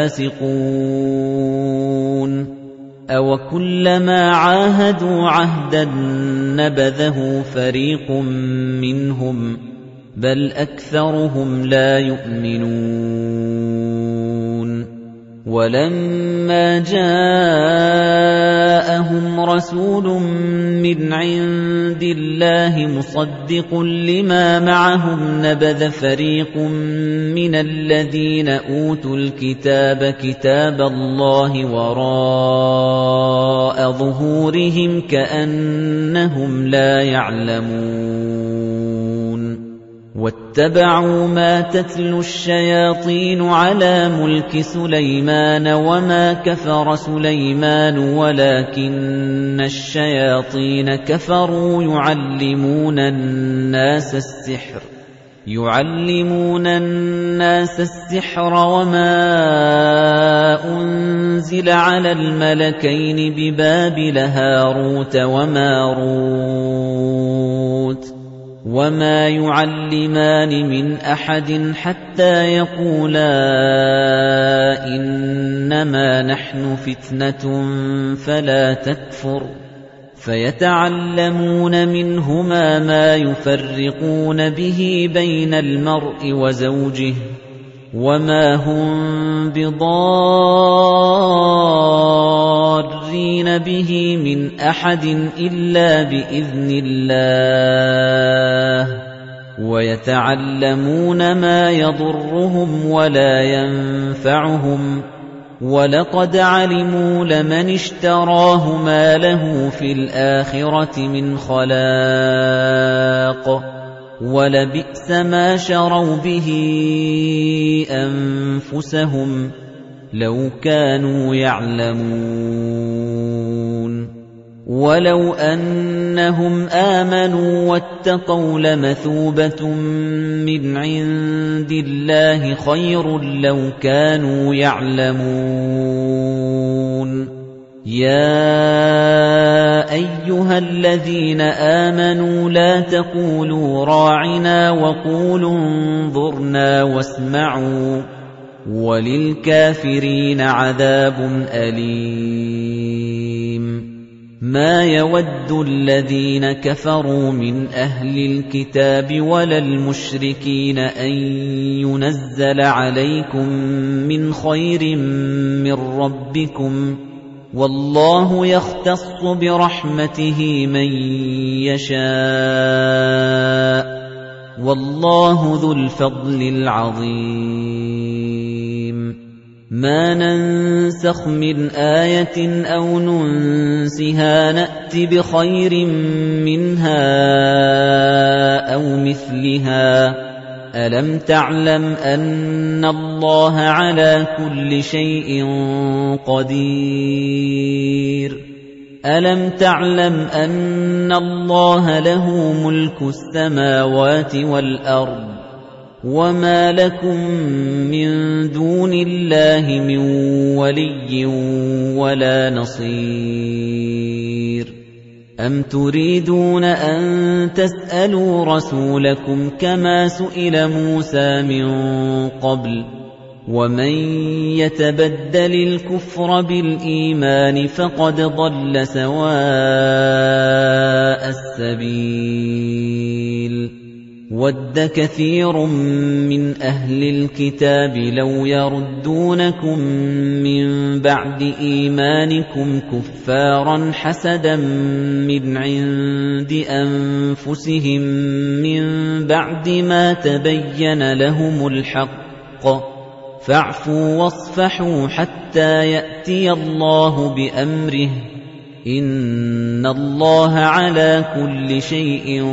الْفَاسِقُونَ أَوَكُلَّمَا عَاهَدُوا عَهْدًا نَّبَذَهُ فَرِيقٌ مِّنْهُم بَلْ أَكْثَرُهُمْ لَا يُؤْمِنُونَ وَلَمَّا جَاءَهُمْ رَسُولٌ مِّنْ عِندِ اللَّهِ مُصَدِّقٌ لِّمَا مَعَهُمْ نَبَذَ فَرِيقٌ مِّنَ الَّذِينَ أُوتُوا الْكِتَابَ كِتَابَ اللَّهِ وَرَاءَ ظُهُورِهِمْ كَأَنَّهُمْ لَا يَعْلَمُونَ وَاتَّبَعُوا مَا تَتْلُو الشَّيَاطِينُ عَلَىٰ مُلْكِ سُلَيْمَانَ وَمَا كَفَرَ سُلَيْمَانُ وَلَٰكِنَّ الشَّيَاطِينَ كَفَرُوا يُعَلِّمُونَ النَّاسَ السِّحْرَ وَمَا أُنزِلَ عَلَى الْمَلَكَيْنِ بِبَابِلَ هَارُوتَ وَمَارُوتَ وَمَا يُعَلِّمَانِ مِنْ أَحَدٍ حَتَّىٰ يَقُولَا إِنَّمَا نَحْنُ فِتْنَةٌ فَلَا تَكْفُرْ فَيَتَعَلَّمُونَ مِنْهُمَا مَا يُفَرِّقُونَ بِهِ بَيْنَ الْمَرْءِ وَزَوْجِهِ وَمَا هُم بِضَارِّينَ بِهِ مِنْ أَحَدٍ إِلَّا بِإِذْنِ اللَّهِ وَيَتَعَلَّمُونَ مَا يَضُرُّهُمْ وَلَا يَنفَعُهُمْ وَلَقَدْ عَلِمُوا لَمَنِ اشْتَرَاهُ مَا لَهُ فِي الْآخِرَةِ مِنْ خَلَاقٍ وَلَبِئْسَ مَا شَرَوْا بِهِ أَنفُسَهُمْ لَوْ كَانُوا يَعْلَمُونَ وَلَوْ أَنَّهُمْ آمَنُوا وَاتَّقَوْا لَمَثُوبَةٌ مِّنْ عِندِ اللَّهِ خَيْرٌ لَّوْ كَانُوا يَعْلَمُونَ يَا أَيُّهَا الَّذِينَ آمَنُوا لَا تَقُولُوا رَاعِنَا وَقُولُوا انظُرْنَا وَاسْمَعُوا وَلِلْكَافِرِينَ عَذَابٌ أَلِيمٌ مَا يَوَدُّ الَّذِينَ كَفَرُوا مِنْ أَهْلِ الْكِتَابِ وَلَا الْمُشْرِكِينَ أَن يُنَزَّلَ عَلَيْكُم مِّنْ خَيْرٍ مِّن رَّبِّكُمْ وَاللَّهُ يَخْتَصُّ بِرَحْمَتِهِ مَن يَشَاءُ وَاللَّهُ ذُو الْفَضْلِ الْعَظِيمِ مَا نَنسَخْ مِنْ آيَةٍ أَوْ نُنسِهَا نَأْتِ بِخَيْرٍ مِّنْهَا أَوْ مِثْلِهَا أَلَمْ تَعْلَمْ أَنَّ اللَّهَ عَلَى كُلِّ شَيْءٍ قَدِيرٌ أَلَمْ تَعْلَمْ أَنَّ اللَّهَ لَهُ مُلْكُ السَّمَاوَاتِ وَالْأَرْضِ وَمَا لَكُم مِّن دُونِ اللَّهِ مِن وَلِيٍّ وَلَا نَصِيرٍ أَمْ تُرِيدُونَ أَن تَسْأَلُوا رَسُولَكُمْ كَمَا سُئِلَ مُوسَىٰ مِن قَبْلُ وَمَن يَتَبَدَّلِ الْكُفْرَ بِالْإِيمَانِ فَقَدْ ضَلَّ سَوَاءَ السَّبِيلِ وَدَّ كَثِيرٌ مِّنْ أَهْلِ الْكِتَابِ لَوْ يَرُدُّونَكُم مِّن بَعْدِ إِيمَانِكُمْ كُفَّارًا حَسَدًا مِّنْ عِندِ أَنفُسِهِم مِّن بَعْدِ مَا تَبَيَّنَ لَهُمُ الْحَقُّ فَاعْفُوا وَاصْفَحُوا حَتَّىٰ يَأْتِيَ اللَّهُ بِأَمْرِهِ إِنَّ اللَّهَ عَلَى كُلِّ شَيْءٍ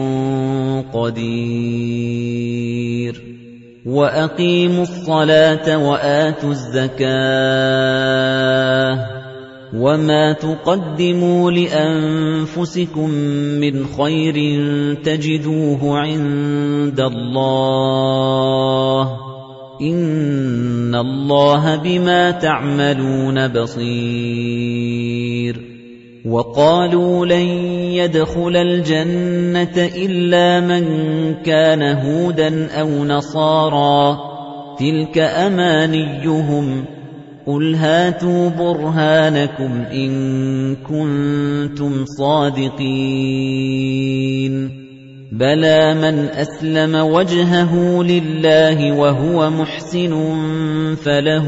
قَدِيرٌ وَأَقِيمُوا الصَّلَاةَ وَآتُوا الزَّكَاةَ وَمَا تُقَدِّمُوا لِأَنفُسِكُم مِّنْ خَيْرٍ تَجِدُوهُ عِندَ اللَّهِ إِنَّ اللَّهَ بِمَا تَعْمَلُونَ بَصِيرٌ وَقَالُوا لَن يَدْخُلَ الْجَنَّةَ إِلَّا مَن كَانَ هُودًا أَوْ نَصَارَىٰ تِلْكَ أَمَانِيُّهُمْ قُلْ هَاتُوا بُرْهَانَكُمْ إِن كُنتُمْ صَادِقِينَ بَلَىٰ مَنْ أَسْلَمَ وَجْهَهُ لِلَّهِ وَهُوَ مُحْسِنٌ فَلَهُ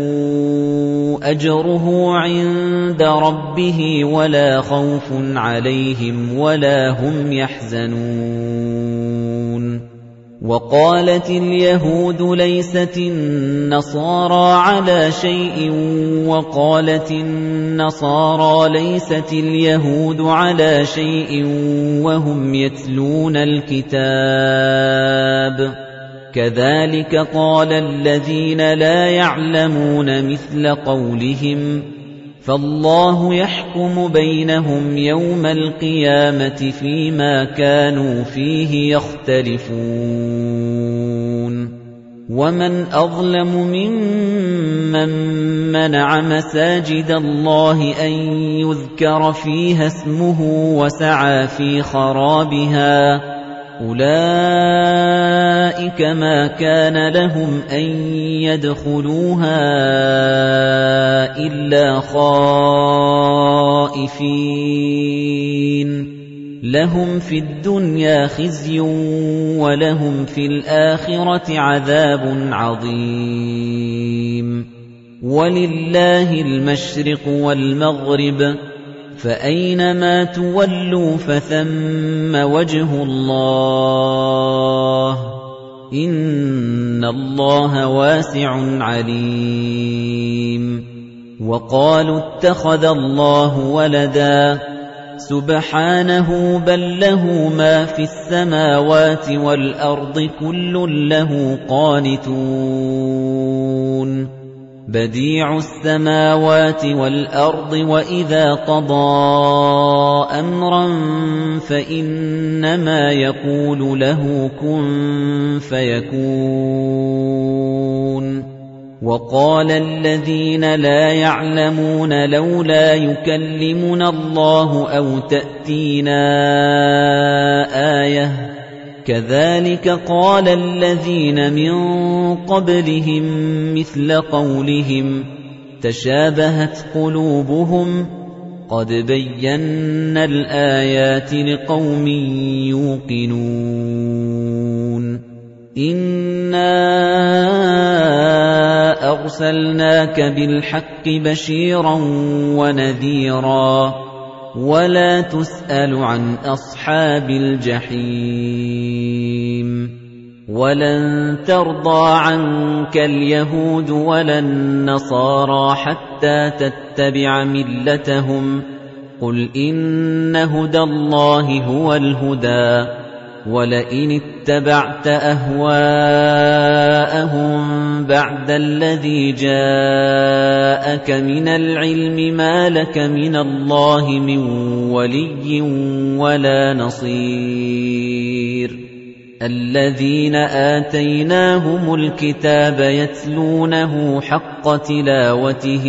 أَجْرُهُ عِندَ رَبِّهِ وَلَا خَوْفٌ عَلَيْهِمْ وَلَا هُمْ يَحْزَنُونَ وَقَالَتِ الْيَهُودُ لَيْسَتِ النَّصَارَىٰ عَلَىٰ شَيْءٍ وَقَالَتِ النَّصَارَىٰ لَيْسَتِ الْيَهُودُ عَلَىٰ شَيْءٍ وَهُمْ يَتْلُونَ الْكِتَابَ كَذَٰلِكَ قَالَ الَّذِينَ لَا يَعْلَمُونَ مِثْلَ قَوْلِهِمْ فَاللَّهُ يَحْكُمُ بَيْنَهُمْ يَوْمَ الْقِيَامَةِ فِيمَا كَانُوا فِيهِ يَخْتَلِفُونَ وَمَنْ أَظْلَمُ مِمَّن مَّنَعَ مَسَاجِدَ اللَّهِ أَن يُذْكَرَ فِيهَا اسْمُهُ وَسَعَىٰ فِي خَرَابِهَا أُولَٰئِكَ مَا كَانَ لَهُمْ أَن يَدْخُلُوهَا إِلَّا خَائِفِينَ لَهُمْ فِي الدُّنْيَا خِزْيٌ وَلَهُمْ فِي الْآخِرَةِ عَذَابٌ عَظِيمٌ وَلِلَّهِ الْمَشْرِقُ وَالْمَغْرِبُ فَأَيْنَمَا تُوَلُّوا فَثَمَّ وَجْهُ اللَّهِ إِنَّ اللَّهَ وَاسِعٌ عَلِيمٌ وَقَالُوا اتَّخَذَ اللَّهُ وَلَدًا سُبْحَانَهُ بَل لَّهُ مَا فِي السَّمَاوَاتِ وَالْأَرْضِ كُلٌّ لَّهُ قَانِتُونَ بَدِيعُ السَّمَاوَاتِ وَالْأَرْضِ وَإِذَا قَضَىٰ أَمْرًا فَإِنَّمَا يَقُولُ لَهُ كُن فَيَكُونُ وَقَالَ الَّذِينَ لَا يَعْلَمُونَ لَوْلَا يُكَلِّمُنَا اللَّهُ أَوْ تَأْتِينَا آيَةٌ كَذَلِكَ قَالَ الَّذِينَ مِن قَبْلِهِم مِّثْلَ قَوْلِهِمْ تَشَابَهَتْ قُلُوبُهُمْ قَدْ بَيَّنَّا الْآيَاتِ لِقَوْمٍ يُوقِنُونَ إِنَّا أَرْسَلْنَاكَ بِالْحَقِّ بَشِيرًا وَنَذِيرًا وَلَا تُسْأَلُ عَنْ أَصْحَابِ الْجَحِيمِ وَلَن تَرْضَىٰ عَنكَ الْيَهُودُ وَلَا النَّصَارَىٰ حَتَّىٰ تَتَّبِعَ مِلَّتَهُمْ قُلْ إِنَّ هُدَى اللَّهِ هُوَ الْهُدَىٰ وَلَئِنِ اتَّبَعْتَ أَهْوَاءَهُم بَعْدَ الَّذِي جَاءَكَ مِنَ الْعِلْمِ مَا لَكَ مِنَ اللَّهِ مِن وَلِيٍّ وَلَا نَصِيرٍ الَّذِينَ آتَيْنَاهُمُ الْكِتَابَ يَتْلُونَهُ حَقَّ تِلَاوَتِهِ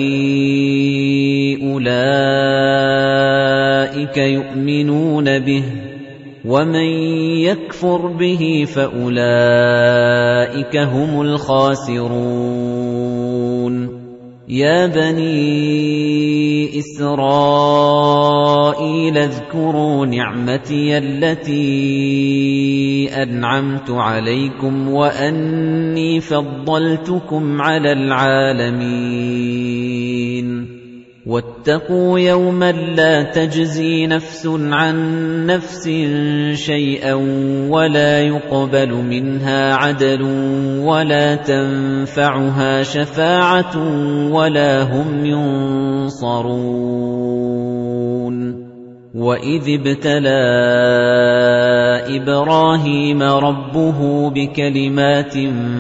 أُولَئِكَ يُؤْمِنُونَ بِهِ وَمَن يَكْفُرْ بِهِ فَأُولَئِكَ هُمُ الْخَاسِرُونَ يَا بَنِي إِسْرَائِيلَ اذْكُرُوا نِعْمَتِيَ الَّتِي أَنْعَمْتُ عَلَيْكُمْ وَأَنِّي فَضَّلْتُكُمْ عَلَى الْعَالَمِينَ وَاتَّقُوا يَوْمًا لَّا تَجْزِي نَفْسٌ عَن نَّفْسٍ شَيْئًا وَلَا يُقْبَلُ مِنْهَا عَدْلٌ وَلَا تَنفَعُهَا شَفَاعَةٌ وَلَا هُمْ يُنصَرُونَ وَإِذِ ابْتَلَىٰ إِبْرَاهِيمَ رَبُّهُ بِكَلِمَاتٍ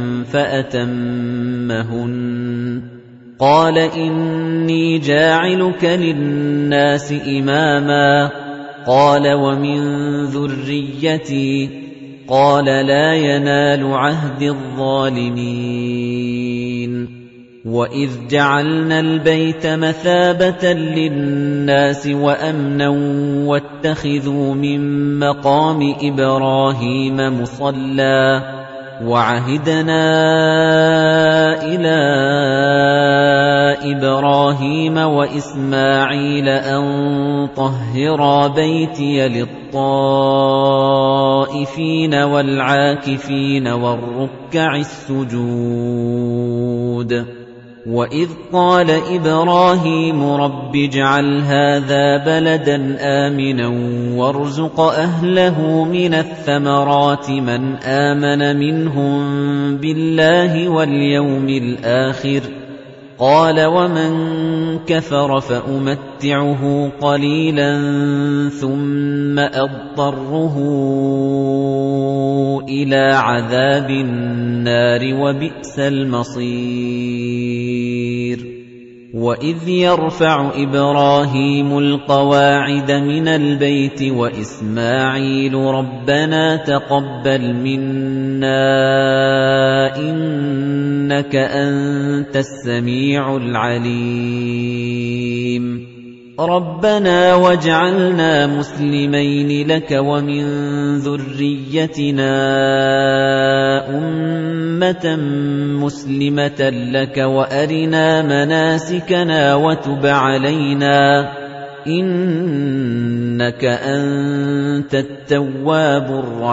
فَأَتَمَّهُنَّ قَالَ إِنِّي جَاعِلُكَ لِلنَّاسِ إِمَامًا قَالَ وَمِن ذُرِّيَّتِي قَالَ لَا يَنَالُ عَهْدِي الظَّالِمِينَ وَإِذْ جَعَلْنَا الْبَيْتَ مَثَابَةً لِّلنَّاسِ وَأَمْنًا وَاتَّخِذُوا مِن مَّقَامِ إِبْرَاهِيمَ مُصَلًّى وَعَهِدْنَا إِلَىٰ إِبْرَاهِيمَ وَإِسْمَاعِيلَ أَن طَهِّرَا بَيْتِيَ لِلطَّائِفِينَ وَالْعَاكِفِينَ وَالرُّكَّعِ السُّجُودِ وَإِذْ قَالَ إِبْرَاهِيمُ رَبِّ اجْعَلْ هَٰذَا بَلَدًا آمِنًا وَارْزُقْ أَهْلَهُ مِنَ الثَّمَرَاتِ مَنْ آمَنَ مِنْهُم بِاللَّهِ وَالْيَوْمِ الْآخِرِ قَالَ وَمَن كَفَرَ فَأُمَتِّعُهُ قَلِيلًا ثُمَّ أَضْطَرُّهُ إِلَىٰ عَذَابِ النَّارِ وَبِئْسَ الْمَصِيرُ وَإِذْ يَرْفَعُ إِبْرَاهِيمُ الْقَوَاعِدَ مِنَ الْبَيْتِ وَإِسْمَاعِيلُ رَبَّنَا تَقَبَّلْ مِنَّا إِنَّكَ أَنتَ السَّمِيعُ الْعَلِيمُ رَبَّنَا وَاجْعَلْنَا مُسْلِمَيْنِ لَكَ وَمِن ذُرِّيَّتِنَا أُمَّةً مُّسْلِمَةً لَّكَ وَأَرِنَا مَنَاسِكَنَا وَتُبْ عَلَيْنَا إِنَّكَ أَنتَ التَّوَّابُ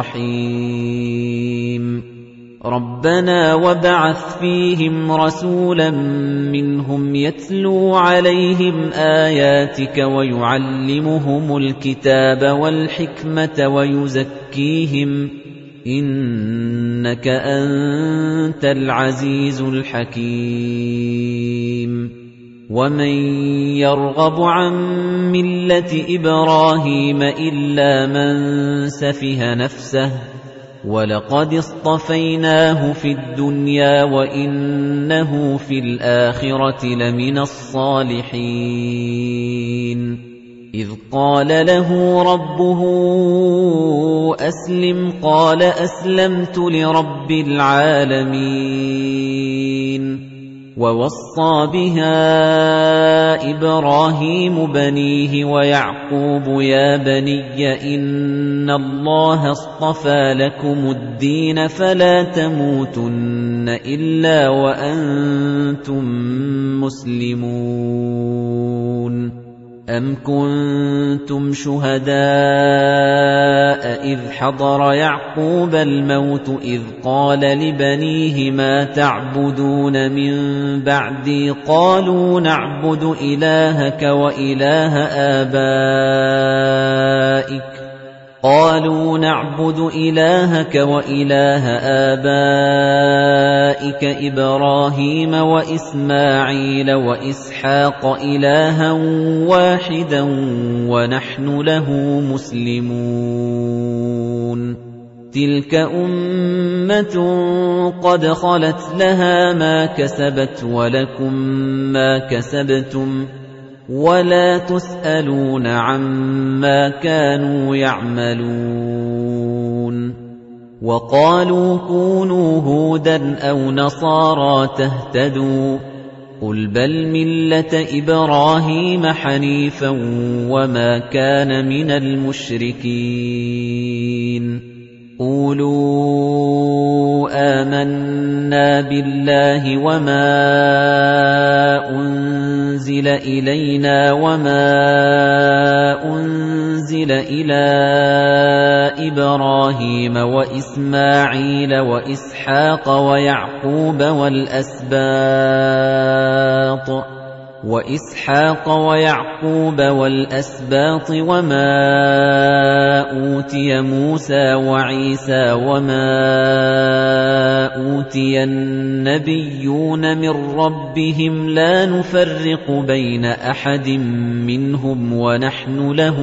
الرَّحِيمُ رَبَّنَا وَابْعَثْ فِيهِمْ رَسُولًا مِّنْهُمْ يَتْلُو عَلَيْهِمْ آيَاتِكَ وَيُعَلِّمُهُمُ الْكِتَابَ وَالْحِكْمَةَ وَيُزَكِّيهِمْ إِنَّكَ أَنتَ الْعَزِيزُ الْحَكِيمُ وَمَن يَرْغَبُ عَن مِّلَّةِ إِبْرَاهِيمَ إِلَّا مَن سَفِهَ نَفْسَهُ وَلَقَدِ اصْطَفَيْنَاهُ فِي الدُّنْيَا وَإِنَّهُ فِي الْآخِرَةِ لَمِنَ الصَّالِحِينَ إِذْ قَالَ لَهُ رَبُّهُ أَسْلِمْ قَالَ أَسْلَمْتُ لِرَبِّ الْعَالَمِينَ وَوَصَّى بِهَا إِبْرَاهِيمُ بَنِيهِ وَيَعْقُوبُ يَا بَنِيَّ إِنَّ اللَّهَ اصْطَفَىٰ لَكُمُ الدِّينَ فَلَا تَمُوتُنَّ إِلَّا وَأَنتُم مُّسْلِمُونَ أَمْ كُنتُمْ شُهَدَاءَ إِذْ حَضَرَ يَعْقُوبَ الْمَوْتُ إِذْ قَالَ لِبَنِيهِ مَا تَعْبُدُونَ مِن بَعْدِي قَالُوا نَعْبُدُ إِلَٰهَكَ وَإِلَٰهَ آبَائِكَ إِبْرَاهِيمَ وَإِسْمَاعِيلَ وَإِسْحَاقَ إِلَٰهًا وَاحِدًا وَنَحْنُ لَهُ مُسْلِمُونَ تِلْكَ أُمَّةٌ قَدْ خَلَتْ لَهَا مَا كَسَبَتْ وَلَكُم مَّا كَسَبْتُمْ وَلَا تُسْأَلُونَ عَمَّا كَانُوا يَعْمَلُونَ وَقَالُوا كُونُوا هُودًا أَوْ نَصَارَىٰ تَهْتَدُوا قُلْ بَلْ مِلَّةَ إِبْرَاهِيمَ حَنِيفًا وَمَا كَانَ مِنَ الْمُشْرِكِينَ قُولُوا آمَنَّا بِاللَّهِ وَمَا أُنزِلَ إِلَيْنَا وَمَا أُنزِلَ إِلَىٰ إِبْرَاهِيمَ وَإِسْمَاعِيلَ وَإِسْحَاقَ وَيَعْقُوبَ وَالْأَسْبَاطِ وَمَا أُوتِيَ مُوسَىٰ وَعِيسَىٰ وَمَا أُوتِيَ النَّبِيُّونَ مِن رَّبِّهِمْ لَا نُفَرِّقُ بَيْنَ أَحَدٍ مِّنْهُمْ وَنَحْنُ لَهُ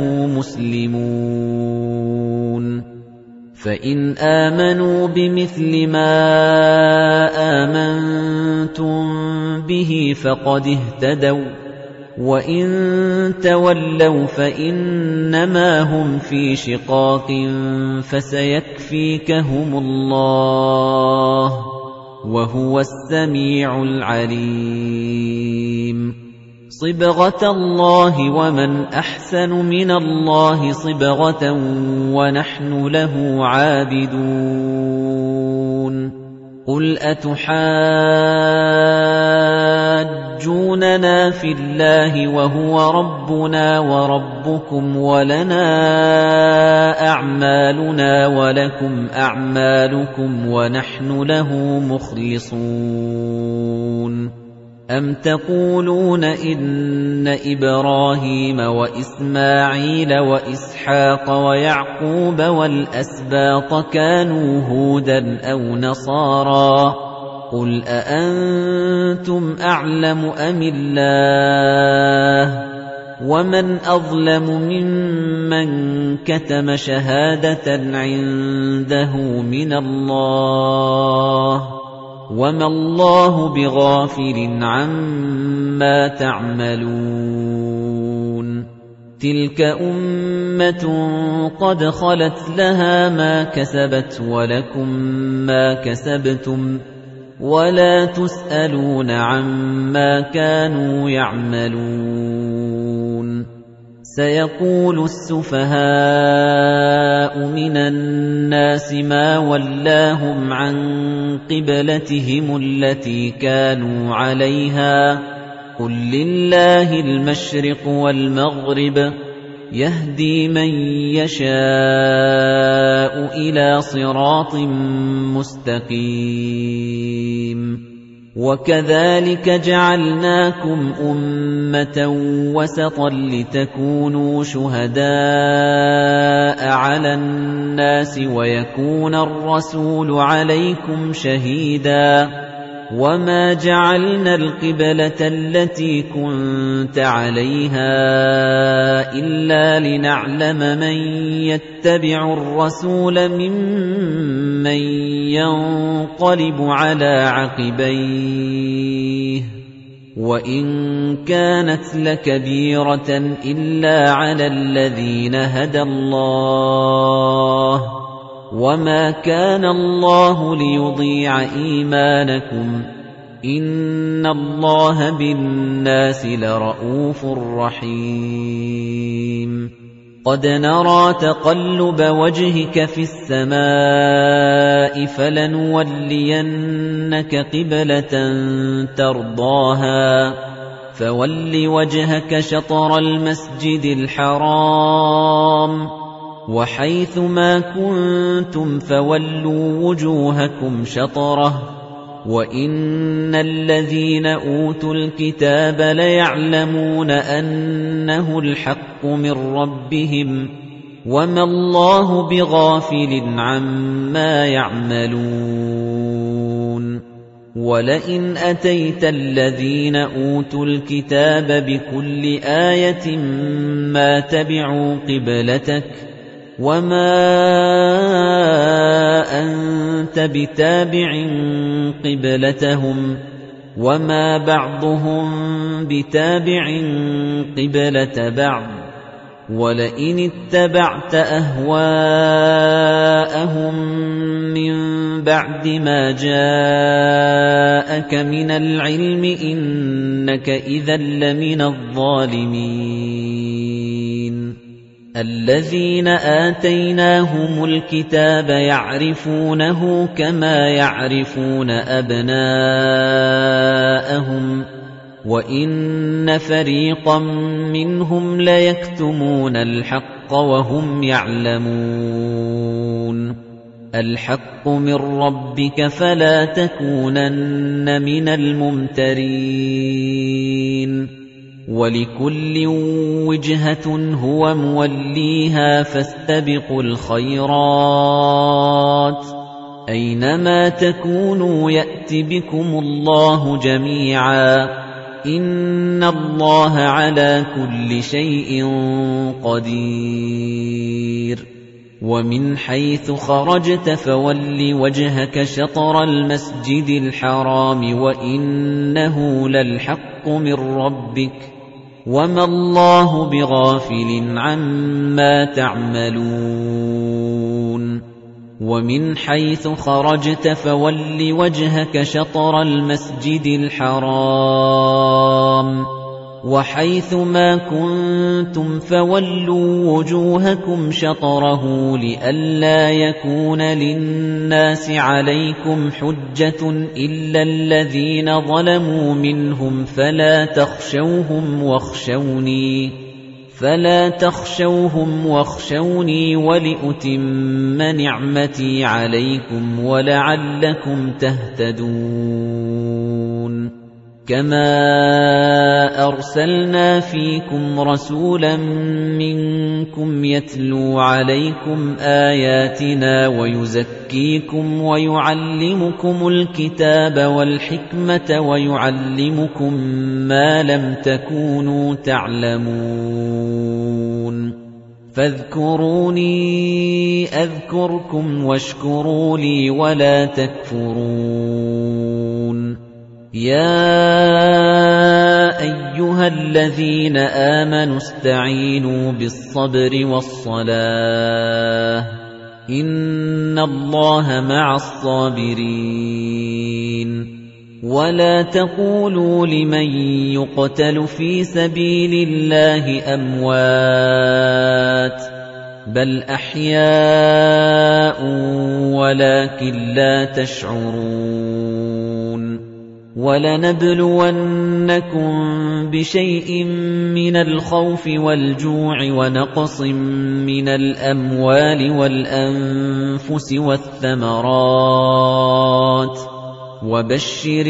مُسْلِمُونَ فَإِنْ آمَنُوا بِمِثْلِ مَا آمَنتُم بِهِ فَقَدِ اهْتَدَوا وَإِن تَوَلَّوْا فَإِنَّمَا هُمْ فِي شِقَاقٍ فَسَيَكْفِيكَهُمُ اللَّهُ وَهُوَ السَّمِيعُ الْعَلِيمُ صِبْغَةَ اللَّهِ وَمَنْ أَحْسَنُ مِنَ اللَّهِ صِبْغَةً وَنَحْنُ لَهُ عَابِدُونَ قُلْ أَتُحَاجُّونَنَا فِي اللَّهِ وَهُوَ رَبُّنَا وَرَبُّكُمْ وَلَنَا أَعْمَالُنَا وَلَكُمْ أَعْمَالُكُمْ وَنَحْنُ لَهُ مُخْلِصُونَ أَمْ تَقُولُونَ إِنَّ إِبْرَاهِيمَ وَإِسْمَاعِيلَ وَإِسْحَاقَ وَيَعْقُوبَ وَالْأَسْبَاطَ كَانُوا هُودًا أَوْ نَصَارَىٰ ۗ قُلْ أَأَنتُمْ أَعْلَمُ أَمِ اللَّهُ ۗ وَمَنْ أَظْلَمُ مِمَّن كَتَمَ شَهَادَةً عِندَهُ مِنَ اللَّهِ ۗ وَمَا اللَّهُ بِغَافِلٍ عَمَّا تَعْمَلُونَ تِلْكَ أُمَّةٌ قَدْ خَلَتْ لَهَا مَا كَسَبَتْ وَلَكُمْ مَا كَسَبْتُمْ وَلَا تُسْأَلُونَ عَمَّا كَانُوا يَعْمَلُونَ سَيَقُولُ السُّفَهَاءُ مِنَ النَّاسِ مَا وَلَّاهُمْ عَن قِبْلَتِهِمُ الَّتِي كَانُوا عَلَيْهَا ۚ قُل لِّلَّهِ الْمَشْرِقُ وَالْمَغْرِبُ يَهْدِي مَن يَشَاءُ إِلَىٰ صِرَاطٍ مُّسْتَقِيمٍ وَكَذَلِكَ جَعَلْنَاكُمْ أُمَّةً وَسَطًا لِّتَكُونُوا شُهَدَاءَ عَلَى النَّاسِ وَيَكُونَ الرَّسُولُ عَلَيْكُمْ شَهِيدًا وَمَا جَعَلْنَا الْقِبْلَةَ الَّتِي كُنتَ عَلَيْهَا إِلَّا لِنَعْلَمَ مَن يَتَّبِعُ الرَّسُولَ مِمَّن يَنقَلِبُ عَلَىٰ عَقِبَيْهِ وَإِن كَانَتْ لَكَبِيرَةً إِلَّا عَلَى الَّذِينَ هَدَى اللَّهُ وَمَا كَانَ اللَّهُ لِيُضِيعَ إِيمَانَكُمْ إِنَّ اللَّهَ بِالنَّاسِ لَرَءُوفٌ رَّحِيمٌ قَدْ نَرَىٰ تَقَلُّبَ وَجْهِكَ فِي السَّمَاءِ فَلَنُوَلِّيَنَّكَ قِبْلَةً تَرْضَاهَا فَوَلِّ وَجْهَكَ شَطْرَ الْمَسْجِدِ الْحَرَامِ وَحَيْثُ مَا كُنتُمْ فَوَلُّوا وُجُوهَكُمْ شَطْرَهُ وَإِنَّ الَّذِينَ أُوتُوا الْكِتَابَ لَيَعْلَمُونَ أَنَّهُ الْحَقُّ مِن رَّبِّهِمْ وَمَا اللَّهُ بِغَافِلٍ عَمَّا يَعْمَلُونَ وَلَئِنْ أَتَيْتَ الَّذِينَ أُوتُوا الْكِتَابَ بِكُلِّ آيَةٍ مَّا تَبِعُوا قِبْلَتَكَ وَمَا أَنتَ بِتَابِعٍ قِبْلَتَهُمْ وَمَا بَعْضُهُم بِتَابِعٍ قِبْلَةَ بَعْضٍ وَلَئِنِ اتَّبَعْتَ أَهْوَاءَهُم مِّن بَعْدِ مَا جَاءَكَ مِنَ الْعِلْمِ إِنَّكَ إِذًا لَّمِنَ الظَّالِمِينَ الَّذِينَ آتَيْنَاهُمُ الْكِتَابَ يَعْرِفُونَهُ كَمَا يَعْرِفُونَ أَبْنَاءَهُمْ وَإِنَّ فَرِيقًا مِّنْهُمْ لَيَكْتُمُونَ الْحَقَّ وَهُمْ يَعْلَمُونَ الْحَقُّ مِن رَّبِّكَ فَلَا تَكُونَنَّ مِنَ الْمُمْتَرِينَ وَلِكُلٍّ وِجْهَةٌ هُوَ مُوَلِّيهَا فَاسْتَبِقُوا الْخَيْرَاتِ أَيْنَمَا تَكُونُوا يَأْتِ بِكُمُ اللَّهُ جَمِيعًا إِنَّ اللَّهَ عَلَى كُلِّ شَيْءٍ قَدِيرٌ وَمِنْ حَيْثُ خَرَجْتَ فَوَلِّ وَجْهَكَ شَطْرَ الْمَسْجِدِ الْحَرَامِ وَإِنَّهُ لَلْحَقُّ مِن رَّبِّكَ وَمَا اللَّهُ بِغَافِلٍ عَمَّا تَعْمَلُونَ وَمِنْ حَيْثُ خَرَجْتَ فَوَلِّ وَجْهَكَ شَطْرَ الْمَسْجِدِ الْحَرَامِ وَحَيْثُ مَا كُنتُمْ فَوَلُّوا وُجُوهَكُمْ شَطْرَهُ لِئَلَّا يَكُونَ لِلنَّاسِ عَلَيْكُمْ حُجَّةٌ إِلَّا الَّذِينَ ظَلَمُوا مِنْهُمْ فَلَا تَخْشَوْهُمْ وَاخْشَوْنِي وَلِأُتِمَّ نِعْمَتِي عَلَيْكُمْ وَلَعَلَّكُمْ تَهْتَدُونَ كَمَا أَرْسَلْنَا فِيكُمْ رَسُولًا مِّنكُمْ يَتْلُو عَلَيْكُمْ آيَاتِنَا وَيُزَكِّيكُمْ وَيُعَلِّمُكُمُ الْكِتَابَ وَالْحِكْمَةَ وَيُعَلِّمُكُم مَّا لَمْ تَكُونُوا تَعْلَمُونَ فاذكروني أذكركم واشكروا لي ولا تكفرون يا أيها الذين آمنوا استعينوا بالصبر والصلاة إن الله مع الصابرين ولا تقولوا لمن يقتل في سبيل الله أموات بل أحياء ولكن لا تشعرون وَلَنَبْلُوَنَّكُم بِشَيْءٍ مِّنَ الْخَوْفِ وَالْجُوعِ وَنَقْصٍ مِّنَ الْأَمْوَالِ وَالْأَنفُسِ وَالثَّمَرَاتِ وَبَشِّرِ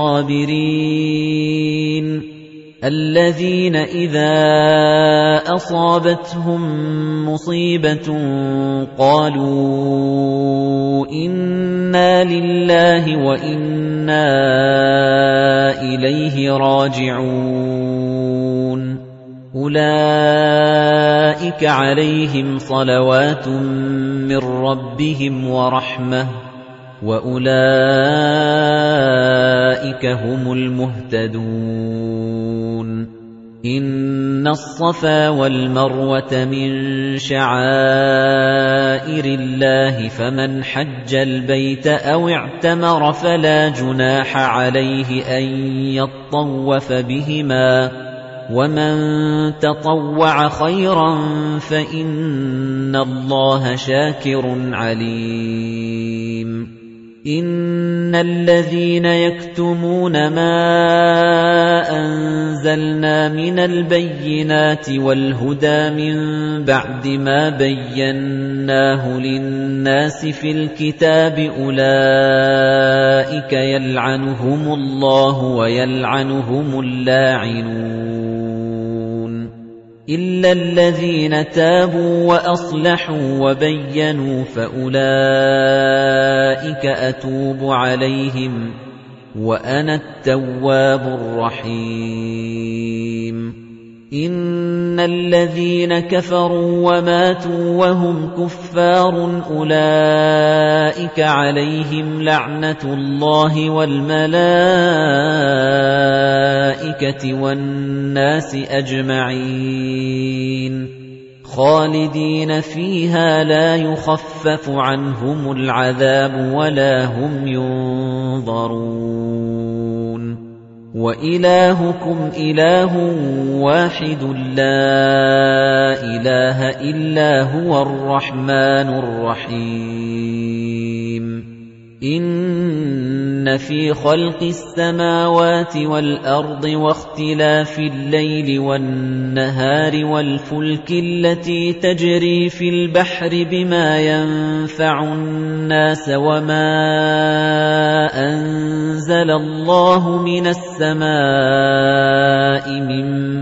الصَّابِرِينَ الَّذِينَ إِذَا أَصَابَتْهُم مُّصِيبَةٌ قَالُوا إِنَّا لِلَّهِ وَإِنَّا إِلَيْهِ رَاجِعُونَ أُولَئِكَ عَلَيْهِمْ صَلَوَاتٌ مِّن رَّبِّهِمْ وَرَحْمَةٌ وَأُولَئِكَ هُمُ الْمُهْتَدُونَ إِنَّ الصَّفَا وَالْمَرْوَةَ مِن شَعَائِرِ اللَّهِ فَمَنْ حَجَّ الْبَيْتَ أَوِ اعْتَمَرَ فَلَا جُنَاحَ عَلَيْهِ أَن يَطَّوَّفَ بِهِمَا وَمَن تَطَوَّعَ خَيْرًا فَإِنَّ اللَّهَ شَاكِرٌ عَلِيمٌ إِنَّ الَّذِينَ يَكْتُمُونَ مَا أَنزَلْنَا مِنَ الْبَيِّنَاتِ وَالْهُدَى مِن بَعْدِ مَا بَيَّنَّاهُ لِلنَّاسِ فِي الْكِتَابِ أُولَئِكَ يَلْعَنُهُمُ اللَّهُ وَيَلْعَنُهُمُ اللاعنون إِلَّا الَّذِينَ تَابُوا وَأَصْلَحُوا وَبَيَّنُوا فَأُولَئِكَ أَتُوبُ عَلَيْهِمْ وَأَنَا التَّوَّابُ الرَّحِيمُ إِنَّ الَّذِينَ كَفَرُوا وَمَاتُوا وَهُمْ كُفَّارٌ أُولَئِكَ عَلَيْهِمْ لَعْنَةُ اللَّهِ وَالْمَلَائِكَةِ وَالنَّاسِ أَجْمَعِينَ خَالِدِينَ فِيهَا لَا يُخَفَّفُ عَنْهُمُ الْعَذَابُ وَلَا هُمْ يُنظَرُونَ وَإِلَٰهُكُمْ إِلَٰهٌ وَاحِدٌ لَّا إِلَٰهَ إِلَّا هُوَ الرَّحْمَٰنُ الرَّحِيمُ إِنَّ فِي خَلْقِ السَّمَاوَاتِ وَالْأَرْضِ وَاخْتِلَافِ اللَّيْلِ وَالنَّهَارِ وَالْفُلْكِ الَّتِي تَجْرِي فِي الْبَحْرِ بِمَا يَنفَعُ النَّاسَ وَمَا أَنزَلَ اللَّهُ مِنَ السَّمَاءِ مِن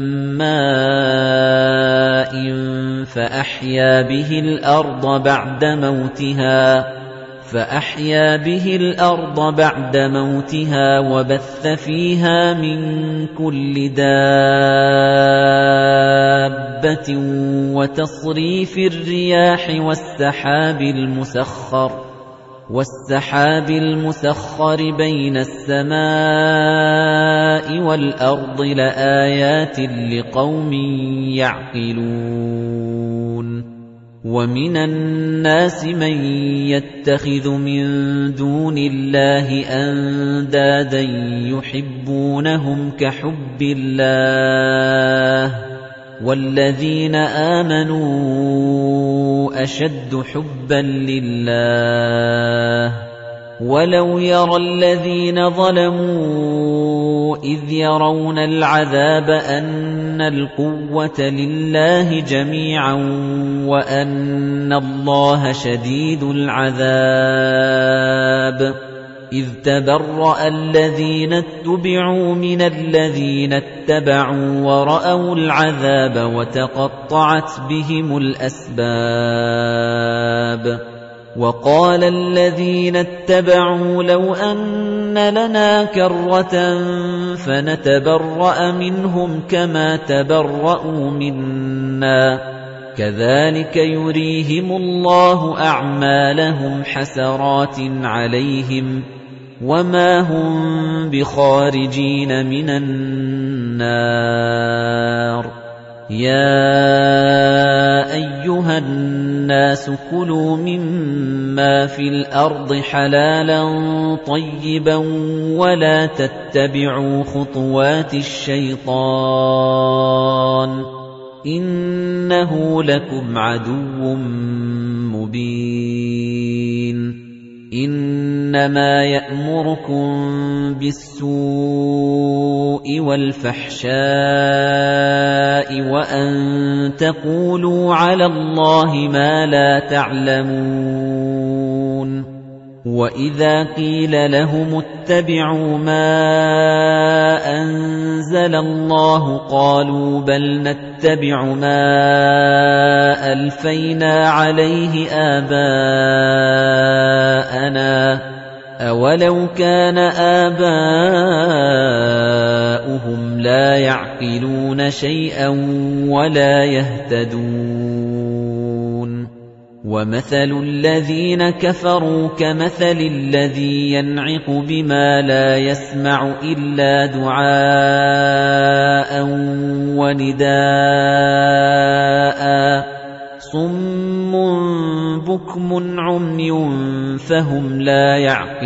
مَّاءٍ فَأَحْيَا بِهِ الْأَرْضَ بَعْدَ مَوْتِهَا وَبَثَّ فِيهَا مِن كُلِّ دَابَّةٍ وَتَصْرِيفِ الرِّيَاحِ وَالسَّحَابِ الْمُسَخَّرِ بَيْنَ السَّمَاءِ وَالْأَرْضِ لَآيَاتٍ لِقَوْمٍ يَعْقِلُونَ وَمِنَ النَّاسِ مَن يَتَّخِذُ مِن دُونِ اللَّهِ أَندَادًا يُحِبُّونَهُمْ كَحُبِّ اللَّهِ وَالَّذِينَ آمَنُوا أَشَدُّ حُبًّا لِّلَّهِ وَلَوْ يَرَى الَّذِينَ ظَلَمُوا إِذْ يَرَوْنَ الْعَذَابَ أَنَّ الْقُوَّةَ لِلَّهِ جَمِيعًا وَأَنَّ اللَّهَ شَدِيدُ الْعَذَابِ إِذْ تَبَرَّأَ الَّذِينَ اتُّبِعُوا مِنَ الَّذِينَ اتَّبَعُوا وَرَأَوُا الْعَذَابَ وَتَقَطَّعَتْ بِهِمُ الْأَسْبَابُ وَقَالَ الَّذِينَ اتَّبَعُوا لَوْ أَنَّ لَنَا كَرَّةً فَنَتَبَرَّأَ مِنْهُمْ كَمَا تَبَرَّءُوا مِنَّا كَذَلِكَ يُرِيهِمُ اللَّهُ أَعْمَالَهُمْ حَسَرَاتٍ عَلَيْهِمْ وَمَا هُمْ بِخَارِجِينَ مِنَ النَّارِ يَا أَيُّهَا النَّاسُ كُلُوا مِمَّا فِي الْأَرْضِ حَلَالًا طَيِّبًا وَلَا تَتَّبِعُوا خُطُوَاتِ الشَّيْطَانِ إِنَّهُ لَكُمْ عَدُوٌّ مُّبِينٌ إِنَّمَا يَأْمُرُكُم بِالسُّوءِ وَالْفَحْشَاءِ وَأَن تَقُولُوا عَلَى اللَّهِ مَا لَا تَعْلَمُونَ وَإِذَا قِيلَ لَهُمُ اتَّبِعُوا مَا أَنزَلَ اللَّهُ قَالُوا بَلْ نَتَّبِعُ مَا أَلْفَيْنَا عَلَيْهِ آبَاءَنَا أَوَلَوْ كَانَ آبَاؤُهُمْ لَا يَعْقِلُونَ شَيْئًا وَلَا يَهْتَدُونَ وَمَثَلُ الَّذِينَ كَفَرُوا كَمَثَلِ الَّذِي يَنْعِقُ بِمَا لَا يَسْمَعُ إِلَّا دُعَاءً وَنِدَاءً صُمٌّ بُكْمٌ عُمْيٌ فَهُمْ لَا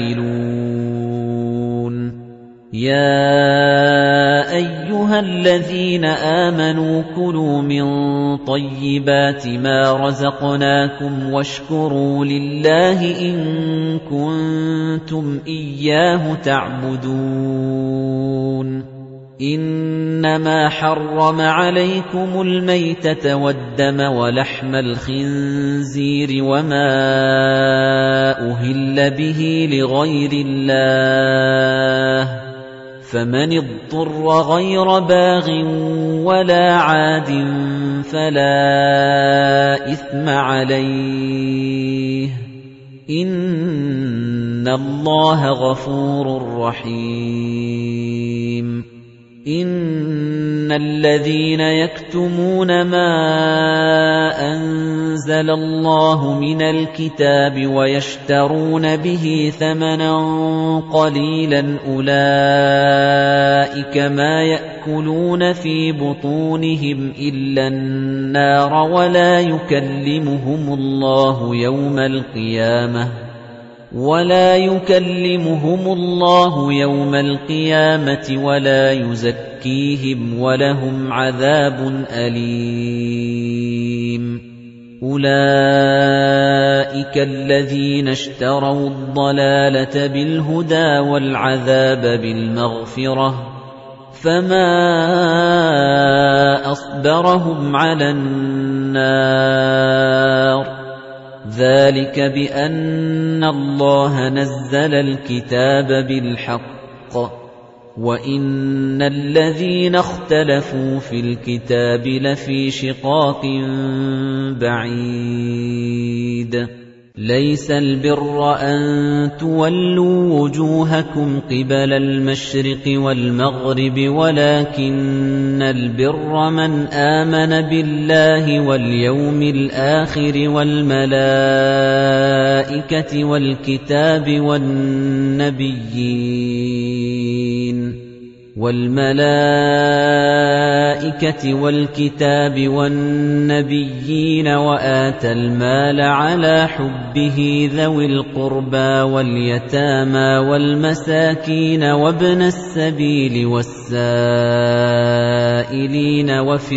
يَعْقِلُونَ يَا أَيُّهَا الَّذِينَ آمَنُوا كُلُوا مِن طَيِّبَاتِ مَا رَزَقْنَاكُمْ وَاشْكُرُوا لِلَّهِ إِن كُنتُمْ إِيَّاهُ تَعْبُدُونَ إِنَّمَا حَرَّمَ عَلَيْكُمُ الْمَيْتَةَ وَالدَّمَ وَلَحْمَ الْخِنزِيرِ وَمَا أُهِلَّ بِهِ لِغَيْرِ اللَّهِ فَمَنِ اضْطُرَّ غَيْرَ بَاغٍ وَلَا عَادٍ فَلَا إِثْمَ عَلَيْهِ إِنَّ اللَّهَ غَفُورٌ رَّحِيمٌ إِنَّ الَّذِينَ يَكْتُمُونَ مَا أَنزَلَ اللَّهُ مِنَ الْكِتَابِ وَيَشْتَرُونَ بِهِ ثَمَنًا قَلِيلًا أُولَئِكَ مَا يَأْكُلُونَ فِي بُطُونِهِمْ إِلَّا النَّارَ وَلَا يُكَلِّمُهُمُ اللَّهُ يَوْمَ الْقِيَامَةِ وَلَا يُزَكِّيهِمْ وَلَهُمْ عَذَابٌ أَلِيمٌ أُولَئِكَ الَّذِينَ اشْتَرَوُا الضَّلَالَةَ بِالْهُدَى وَالْعَذَابَ بِالْمَغْفِرَةِ فَمَا أَصْبَرَهُمْ عَلَى النَّارِ ذَلِكَ بِأَنَّ اللَّهَ نَزَّلَ الْكِتَابَ بِالْحَقِّ وَإِنَّ الَّذِينَ اخْتَلَفُوا فِي الْكِتَابِ لَفِي شِقَاقٍ بَعِيدٍ لَيْسَ الْبِرَّ أَن تُوَلُّوا وُجُوهَكُمْ قِبَلَ الْمَشْرِقِ وَالْمَغْرِبِ وَلَكِنَّ الْبِرَّ مَنْ آمَنَ بِاللَّهِ وَالْيَوْمِ الْآخِرِ وَالْمَلَائِكَةِ وَالْكِتَابِ وَالنَّبِيِّينَ الْمَلَائِكَةِ وَالْكِتَابِ وَالنَّبِيِّينَ وَآتَى المال على حبه ذوي القربى واليتامى والمساكين وابن السبيل والسائلين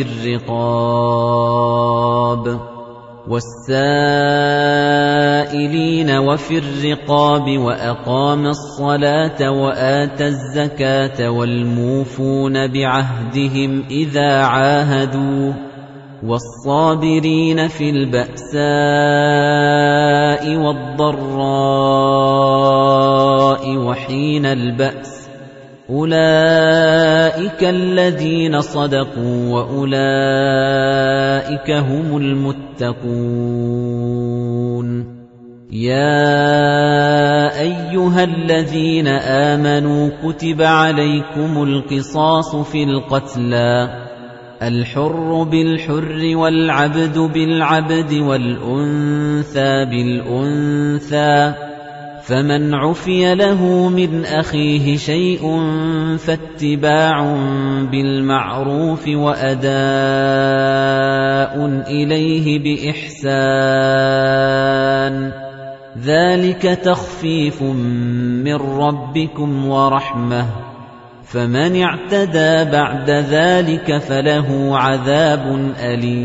وفي الرقاب وأقام الصلاة وآتى الزكاة والموفون بعهدهم إذا عاهدوا والصابرين في البأساء والضراء وحين البأس أولئك الذين صدقوا وأولئك هم المتقون يا أيها الذين آمنوا كتب عليكم القصاص في القتلى الحر بالحر والعبد بالعبد والأنثى بالأنثى فمن عفي له من أخيه شيء فاتباع بالمعروف وأداء إليه بإحسان ذلك تخفيف من ربكم ورحمة فمن اعتدى بعد ذلك فله عذاب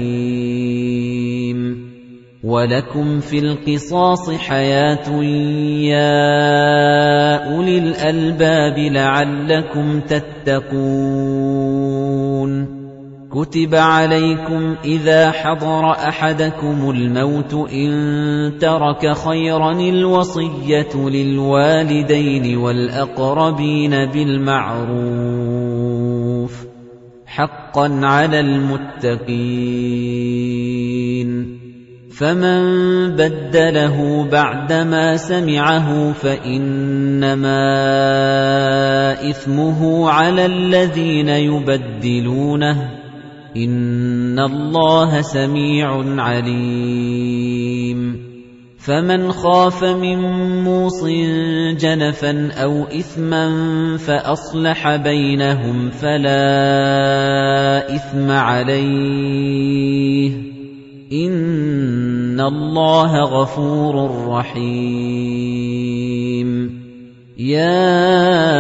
أليم وَلَكُمْ فِي الْقِصَاصِ حَيَاةٌ يَا أُولِي الْأَلْبَابِ لَعَلَّكُمْ تَتَّقُونَ كُتِبَ عَلَيْكُمْ إِذَا حَضَرَ أَحَدَكُمُ الْمَوْتُ إِن تَرَكَ خَيْرًا الْوَصِيَّةُ لِلْوَالِدَيْنِ وَالْأَقْرَبِينَ بِالْمَعْرُوفِ حَقًّا عَلَى الْمُتَّقِينَ فَمَن بَدَّلَهُ بَعْدَمَا سَمِعَهُ فَإِنَّمَا إِثْمُهُ عَلَى الَّذِينَ يُبَدِّلُونَهُ إِنَّ اللَّهَ سَمِيعٌ عَلِيمٌ فَمَنْ خَافَ مِن مُّوصٍ جَنَفًا أَوْ إِثْمًا فَأَصْلَحَ بَيْنَهُمْ فَلَا إِثْمَ عَلَيْهِ إِنَّ اللَّهَ غَفُورٌ رَّحِيمٌ يَا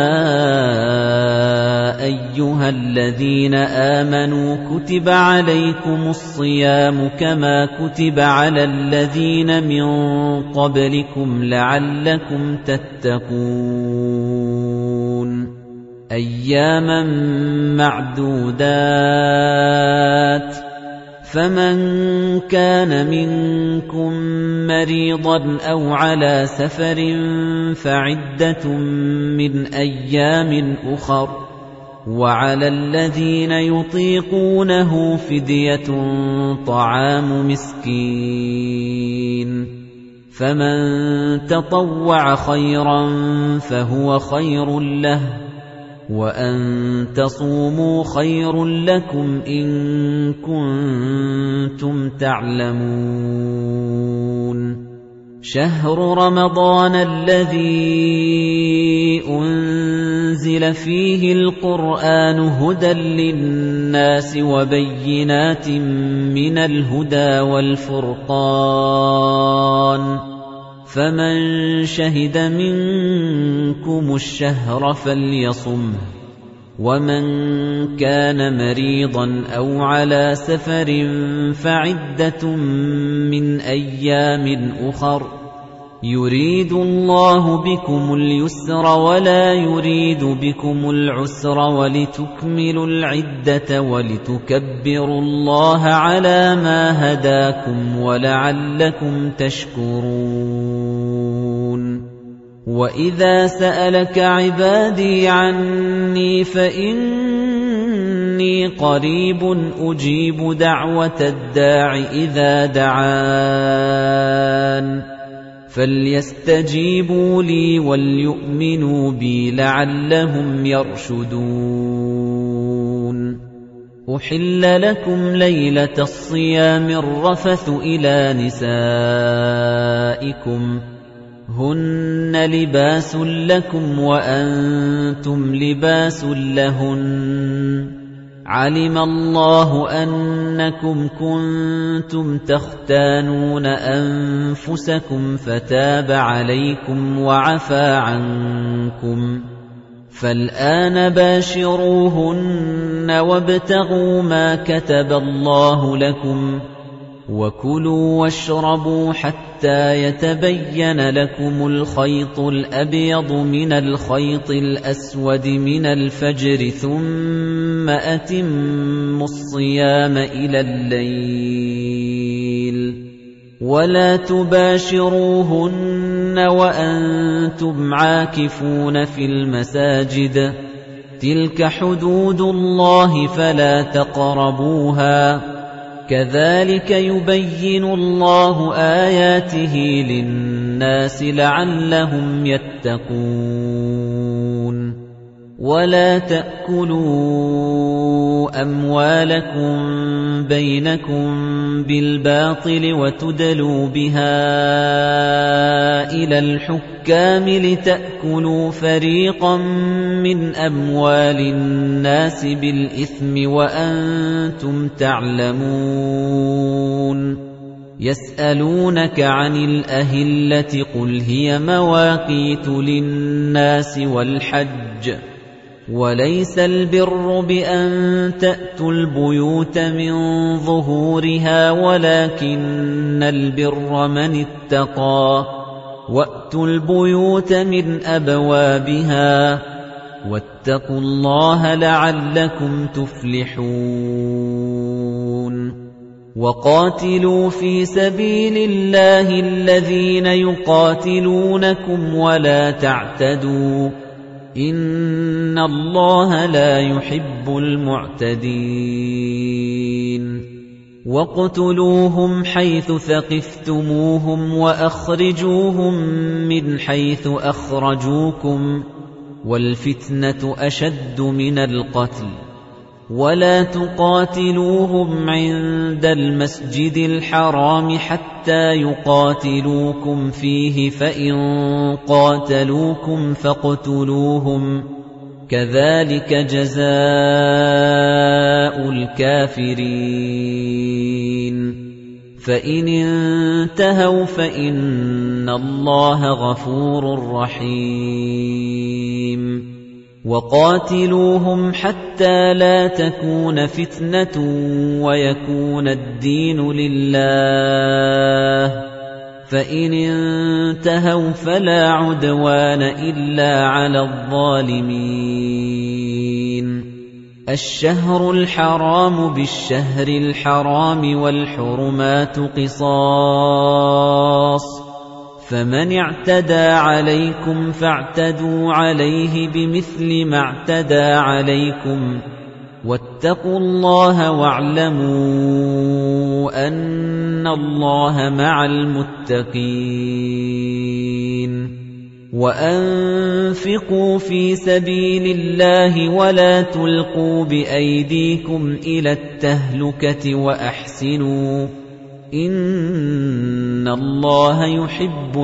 أَيُّهَا الَّذِينَ آمَنُوا كُتِبَ عَلَيْكُمُ الصِّيَامُ كَمَا كُتِبَ عَلَى الَّذِينَ مِن قَبْلِكُمْ لَعَلَّكُمْ تَتَّقُونَ أَيَّامًا مَّعْدُودَاتٍ فَمَن كَانَ مِنكُم مَّرِيضًا أَوْ عَلَىٰ سَفَرٍ فَعِدَّةٌ مِّنْ أَيَّامٍ أُخَرَ وَعَلَى الَّذِينَ يُطِيقُونَهُ فِدْيَةٌ طَعَامُ مِسْكِينٍ فَمَن تَطَوَّعَ خَيْرًا فَهُوَ خَيْرٌ لَّهُ وَأَن تَصُومُوا خَيْرٌ لَّكُمْ إِن كُنتُمْ تَعْلَمُونَ شَهْرُ رَمَضَانَ الَّذِي أُنزِلَ فِيهِ الْقُرْآنُ هُدًى لِّلنَّاسِ وَبَيِّنَاتٍ مِّنَ الْهُدَى وَالْفُرْقَانِ فَمَن شَهِدَ مِنكُمُ الشَّهْرَ فَلْيَصُمْهُ وَمَن كَانَ مَرِيضًا أَوْ عَلَىٰ سَفَرٍ فَعِدَّةٌ مِّنْ أَيَّامٍ أُخَرَ يُرِيدُ اللَّهُ بِكُمُ الْيُسْرَ وَلَا يُرِيدُ بِكُمُ الْعُسْرَ وَلِتُكْمِلُوا الْعِدَّةَ وَلِتُكَبِّرُوا اللَّهَ عَلَىٰ مَا هَدَاكُمْ وَلَعَلَّكُمْ تَشْكُرُونَ وَإِذَا سَأَلَكَ عِبَادِي عَنِّي فَإِنِّي قَرِيبٌ أُجِيبُ دَعْوَةَ الدَّاعِ إِذَا دَعَانِ فَلْيَسْتَجِيبُوا لِي وَلْيُؤْمِنُوا بِي لَعَلَّهُمْ يَرْشُدُونَ أُحِلَّ لَكُمْ لَيْلَةَ الصِّيَامِ الرَّفَثُ إِلَى نِسَائِكُمْ هُنَّ لِبَاسٌ لَّكُمْ وَأَنتُمْ لِبَاسٌ لَّهُنَّ عَلِمَ اللَّهُ أَنَّكُمْ كُنتُمْ تَخْتَانُونَ أَنفُسَكُمْ فَتَابَ عَلَيْكُمْ وَعَفَا عَنكُمْ، فَالْآنَ بَاشِرُوهُنَّ وَابْتَغُوا مَا كَتَبَ اللَّهُ لَكُمْ، وَكُلُوا وَاشْرَبُوا حَتَّى يَتَبَيَّنَ لَكُمُ الْخَيْطُ الْأَبْيَضُ مِنَ الْخَيْطِ الْأَسْوَدِ مِنَ الْفَجْرِ، ثُمَّ أَتِمُّوا الصِّيَامَ إِلَى اللَّيْلِ، وَلَا تُبَاشِرُوهُنَّ وَأَنتُمْ عَاكِفُونَ فِي الْمَسَاجِدِ ۗ تِلْكَ حُدُودُ اللَّهِ فَلَا تَقْرَبُوهَا ۗ كَذَلِكَ يُبَيِّنُ اللَّهُ آيَاتِهِ لِلنَّاسِ لَعَلَّهُمْ يَتَّقُونَ. وَلَا تَأْكُلُوا أَمْوَالَكُمْ بَيْنَكُمْ بِالْبَاطِلِ وَتُدْلُوا بِهَا إِلَى الْحُكَّامِ لِتَأْكُلُوا فَرِيقًا مِنْ أَمْوَالِ النَّاسِ بِالْإِثْمِ وَأَنْتُمْ تَعْلَمُونَ. يَسْأَلُونَكَ عَنِ الْأَهِلَّةِ قُلْ هِيَ مَوَاقِيتُ لِلنَّاسِ وَالْحَجِّ ۗ وَلَيْسَ الْبِرُّ بِأَن تَأْتُوا الْبُيُوتَ مِن ظُهُورِهَا وَلَكِنَّ الْبِرَّ مَنِ اتَّقَىٰ، وَأْتُوا الْبُيُوتَ مِنْ أَبْوَابِهَا، وَاتَّقُوا اللَّهَ لَعَلَّكُمْ تُفْلِحُونَ. وَقَاتِلُوا فِي سَبِيلِ اللَّهِ الَّذِينَ يُقَاتِلُونَكُمْ وَلَا تَعْتَدُوا ۚ إِنَّ اللَّهَ لَا يُحِبُّ الْمُعْتَدِينَ. وَاقْتُلُوهُمْ حَيْثُ ثَقِفْتُمُوهُمْ وَأَخْرِجُوهُم مِّنْ حَيْثُ أَخْرَجُوكُمْ ۚ وَالْفِتْنَةُ أَشَدُّ مِنَ الْقَتْلِ ۚ وَلَا تُقَاتِلُوهُمْ عِندَ الْمَسْجِدِ الْحَرَامِ حَتَّىٰ يُقَاتِلُوكُمْ فِيهِ، فَإِن قَاتَلُوكُمْ فَاقْتُلُوهُمْ ۗ كَذَٰلِكَ جَزَاءُ الْكَافِرِينَ. فَإِنِ انتَهَوْا فَإِنَّ اللَّهَ غَفُورٌ رَّحِيمٌ. وَقَاتِلُوهُمْ حَتَّىٰ لَا تَكُونَ فِتْنَةٌ وَيَكُونَ الدِّينُ لِلَّهِ ۖ فَإِنِ انتَهَوْا فَلَا عُدْوَانَ إِلَّا عَلَى الظَّالِمِينَ. الشَّهْرُ الْحَرَامُ بِالشَّهْرِ الْحَرَامِ وَالْحُرُمَاتُ قِصَاصٌ، فَمَنِ اعْتَدَىٰ عَلَيْكُمْ فَاعْتَدُوا عَلَيْهِ بِمِثْلِ مَا اعْتَدَىٰ عَلَيْكُمْ ۚ وَاتَّقُوا اللَّهَ وَاعْلَمُوا أَنَّ اللَّهَ مَعَ الْمُتَّقِينَ. وَأَنفِقُوا فِي سَبِيلِ اللَّهِ وَلَا تُلْقُوا بِأَيْدِيكُمْ إِلَى التَّهْلُكَةِ وَأَحْسِنُوا ۗ إِنَّ اللَّهَ يُحِبُّ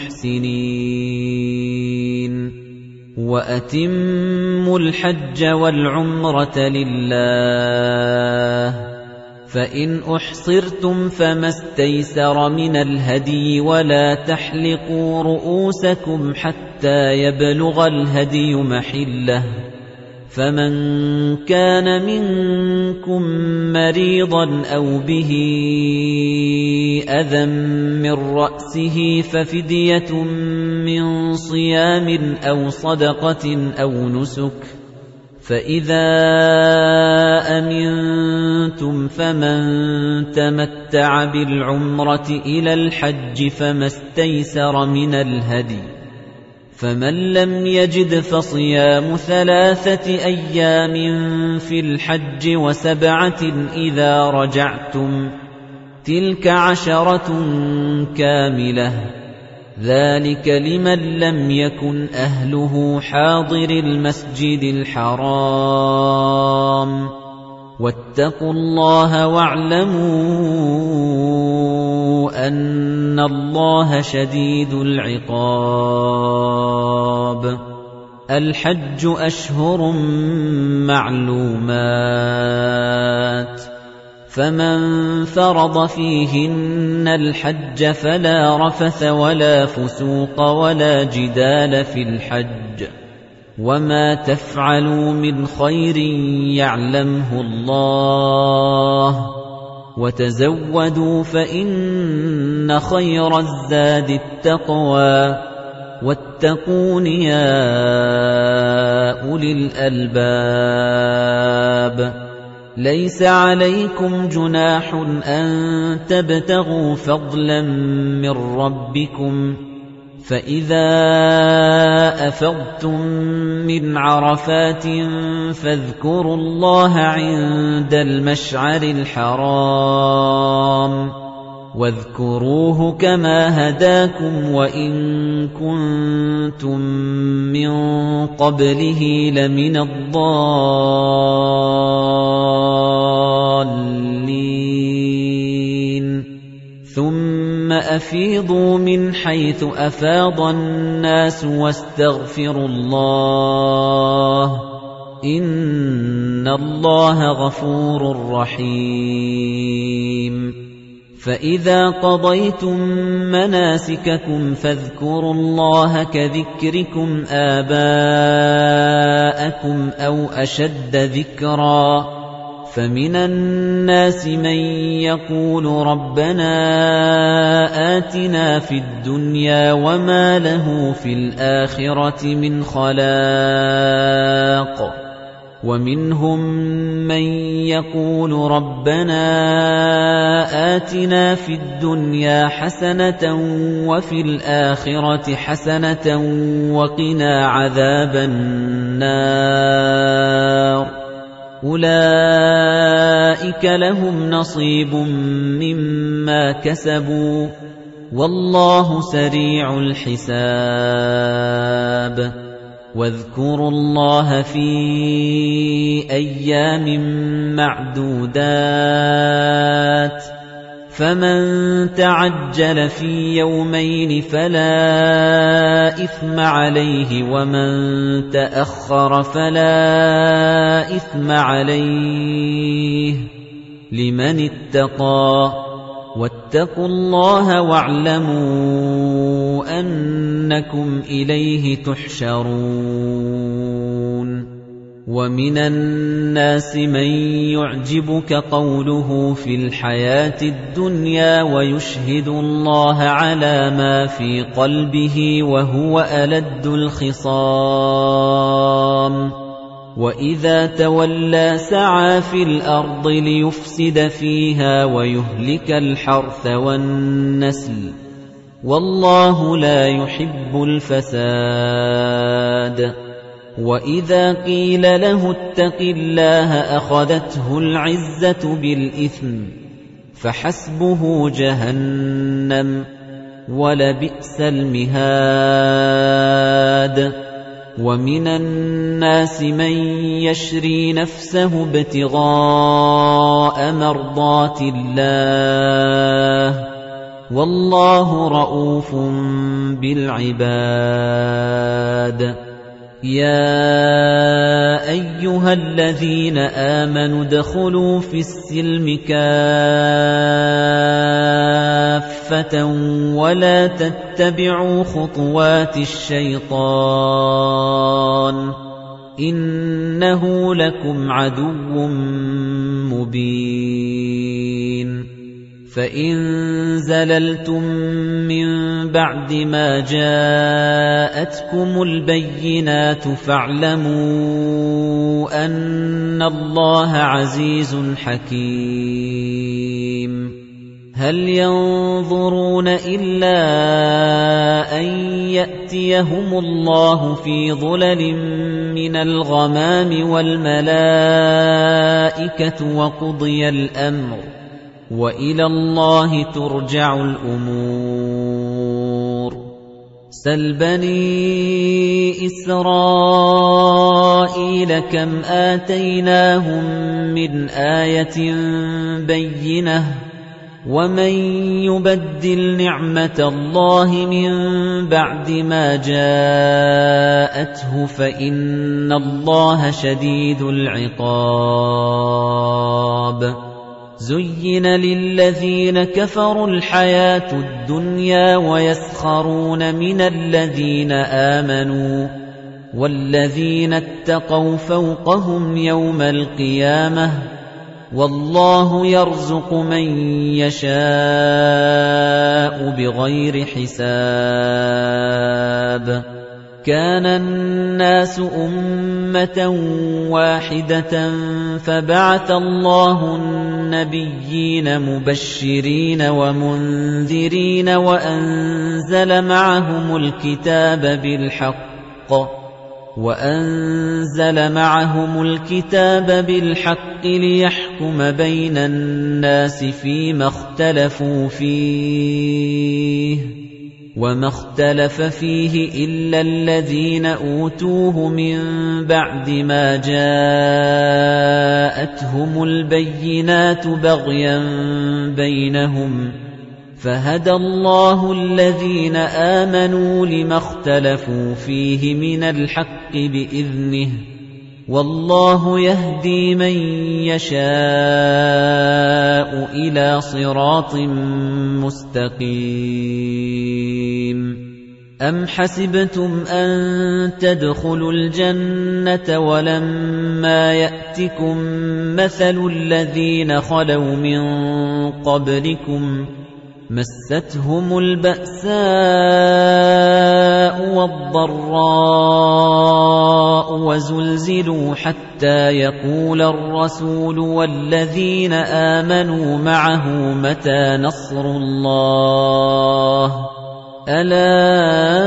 الْمُحْسِنِينَ. وَأَتِمُّوا الْحَجَّ وَالْعُمْرَةَ لِلَّهِ ۖ فَإِنْ أُحْصِرْتُمْ فَمَا اسْتَيْسَرَ مِنَ الْهَدْيِ، وَلَا تَحْلِقُوا رُءُوسَكُمْ حَتَّىٰ يَبْلُغَ الْهَدْيُ مَحِلَّهُ ۚ فَمَن كَانَ مِنكُم مَّرِيضًا أَوْ بِهِ أَذًى مِّن رَّأْسِهِ فَفِدْيَةٌ مِّن صِيَامٍ أَوْ صَدَقَةٍ أَوْ نُسُكٍ ۚ فَإِذَا أَمِنتُمْ فَمَن تَمَتَّعَ بِالْعُمْرَةِ إِلَى الْحَجِّ فَمَا اسْتَيْسَرَ مِنَ الْهَدْيِ ۚ فَمَن لَّمْ يَجِدْ فَصِيَامُ 3 أيام فِي الْحَجِّ وَسَبْعَةٍ إِذَا رَجَعْتُمْ ۗ تِلْكَ 10 كَامِلَةٌ ۗ ذَٰلِكَ لِمَن لَّمْ يَكُنْ أَهْلُهُ حَاضِرِي الْمَسْجِدِ الْحَرَامِ ۚ وَاتَّقُوا اللَّهَ وَاعْلَمُوا أَنَّ اللَّهَ شَدِيدُ الْعِقَابِ. الحج أشهر معلومات فمن فرض فيهن الحج فلا رفث ولا فسوق ولا جدال في الحج وما تفعلوا من خير يعلمه الله وتزودوا فإن خير الزاد التقوى واتقون يا أولي الألباب ليس عليكم جناح أن تبتغوا فضلا من ربكم فإذا أفضتم من عرفات فاذكروا الله عند المشعر الحرام واذكروه كما هداكم وإن كنتم من قبله لمن الضالين ثم أفيضوا من حيث أفاض الناس واستغفروا الله إن الله غفور رحيم فإذا قضيتم مناسككم فاذكروا الله كذكركم آباءكم أو أشد ذكرًا فمن الناس من يقول ربنا آتنا في الدنيا وما له في الآخرة من خلاق ومنهم من يقول ربنا آتنا في الدنيا حسنة وفي الآخرة حسنة وقنا عذاب النار أولئك لهم نصيب مما كسبوا والله سريع الحساب واذكروا الله في أيام معدودات فمن تعجل في يومين فلا إثم عليه ومن تأخر فلا إثم عليه لمن اتقى واتقوا الله واعلموا أنكم إليه تحشرون ومن الناس من يعجبك قوله في الحياة الدنيا ويشهد الله على ما في قلبه وهو ألد الخصام وإذا تولى سعى في الأرض ليفسد فيها ويهلك الحرث والنسل والله لا يحب الفساد وَإِذَا قِيلَ لَهُ اتَّقِ اللَّهَ أَخَذَتْهُ الْعِزَّةُ بِالْإِثْمِ فَحَسْبُهُ جَهَنَّمُ وَلَبِئْسَ الْمِهَادُ وَمِنَ النَّاسِ مَن يَشْرِي نَفْسَهُ ابْتِغَاءَ مَرْضَاتِ اللَّهِ وَاللَّهُ رَءُوفٌ بِالْعِبَادِ يَا أَيُّهَا الَّذِينَ آمَنُوا ادْخُلُوا فِي السِّلْمِ كَافَّةً وَلَا تَتَّبِعُوا خُطُوَاتِ الشَّيْطَانِ إِنَّهُ لَكُمْ عَدُوٌّ مُّبِينٌ فَإِن زَلَلْتُم مِّن بَعْدِ مَا جَاءَتْكُمُ الْبَيِّنَاتُ فَاعْلَمُوا أَنَّ اللَّهَ عَزِيزٌ حَكِيمٌ هَلْ يَنظُرُونَ إِلَّا أَن يَأْتِيَهُمُ اللَّهُ فِي ظُلَلٍ مِّنَ الْغَمَامِ وَالْمَلَائِكَةُ وَقُضِيَ الْأَمْرُ وَإِلَى اللَّهِ تُرْجَعُ الْأُمُورُ سَلْ بَنِي إِسْرَائِيلَ كَمْ آتَيْنَاهُم مِّنْ آيَةٍ بَيِّنَةٍ وَمَن يُبَدِّلْ نِعْمَةَ اللَّهِ مِن بَعْدِ مَا جَاءَتْهُ فَإِنَّ اللَّهَ شَدِيدُ الْعِقَابِ زُيِّنَ لِلَّذِينَ كَفَرُوا الْحَيَاةُ الدُّنْيَا وَيَسْخَرُونَ مِنَ الَّذِينَ آمَنُوا وَالَّذِينَ اتَّقَوْا فَوْقَهُمْ يَوْمَ الْقِيَامَةِ وَاللَّهُ يَرْزُقُ مَن يَشَاءُ بِغَيْرِ حِسَابٍ كَانَ النَّاسُ أُمَّةً وَاحِدَةً فَبَعَثَ اللَّهُ النَّبِيِّينَ مُبَشِّرِينَ وَمُنذِرِينَ وَأَنزَلَ مَعَهُمُ الْكِتَابَ بِالْحَقِّ لِيَحْكُمَ بَيْنَ النَّاسِ فِيمَا اخْتَلَفُوا فِيهِ وَمَا اخْتَلَفَ فِيهِ إِلَّا الَّذِينَ أُوتُوهُ مِن بَعْدِ مَا جَاءَتْهُمُ الْبَيِّنَاتُ بَغْيًا بَيْنَهُمْ فَهَدَى اللَّهُ الَّذِينَ آمَنُوا لِمَا اخْتَلَفُوا فِيهِ مِنَ الْحَقِّ بِإِذْنِهِ وَاللَّهُ يَهْدِي مَن يَشَاءُ إِلَى صِرَاطٍ مُّسْتَقِيمٍ أَمْ حَسِبْتُمْ أَن تَدْخُلُوا الْجَنَّةَ وَلَمَّا يَأْتِكُم مَّثَلُ الَّذِينَ خَلَوْا مِن قَبْلِكُمْ مَسَّتْهُمُ الْبَأْسَاءُ وَالضَّرَّاءُ وَزُلْزِلُوا حَتَّىٰ يَقُولَ الرَّسُولُ وَالَّذِينَ آمَنُوا مَعَهُ مَتَىٰ نَصْرُ اللَّهِ ۗ أَلَا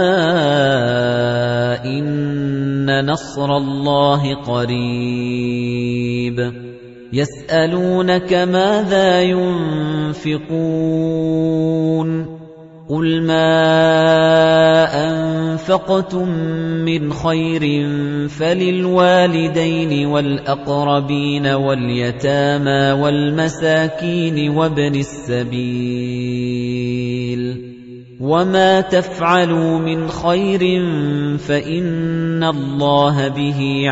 إِنَّ نَصْرَ اللَّهِ قَرِيبٌ يَسْأَلُونَكَ مَاذَا يُنفِقُونَ قُلْ مَا أَنفَقْتُم مِّنْ خَيْرٍ فَلِلْوَالِدَيْنِ وَالْأَقْرَبِينَ وَالْيَتَامَى وَالْمَسَاكِينِ وَابْنِ السَّبِيلِ وَمَا تَفْعَلُوا مِنْ خَيْرٍ فَإِنَّ اللَّهَ بِهِ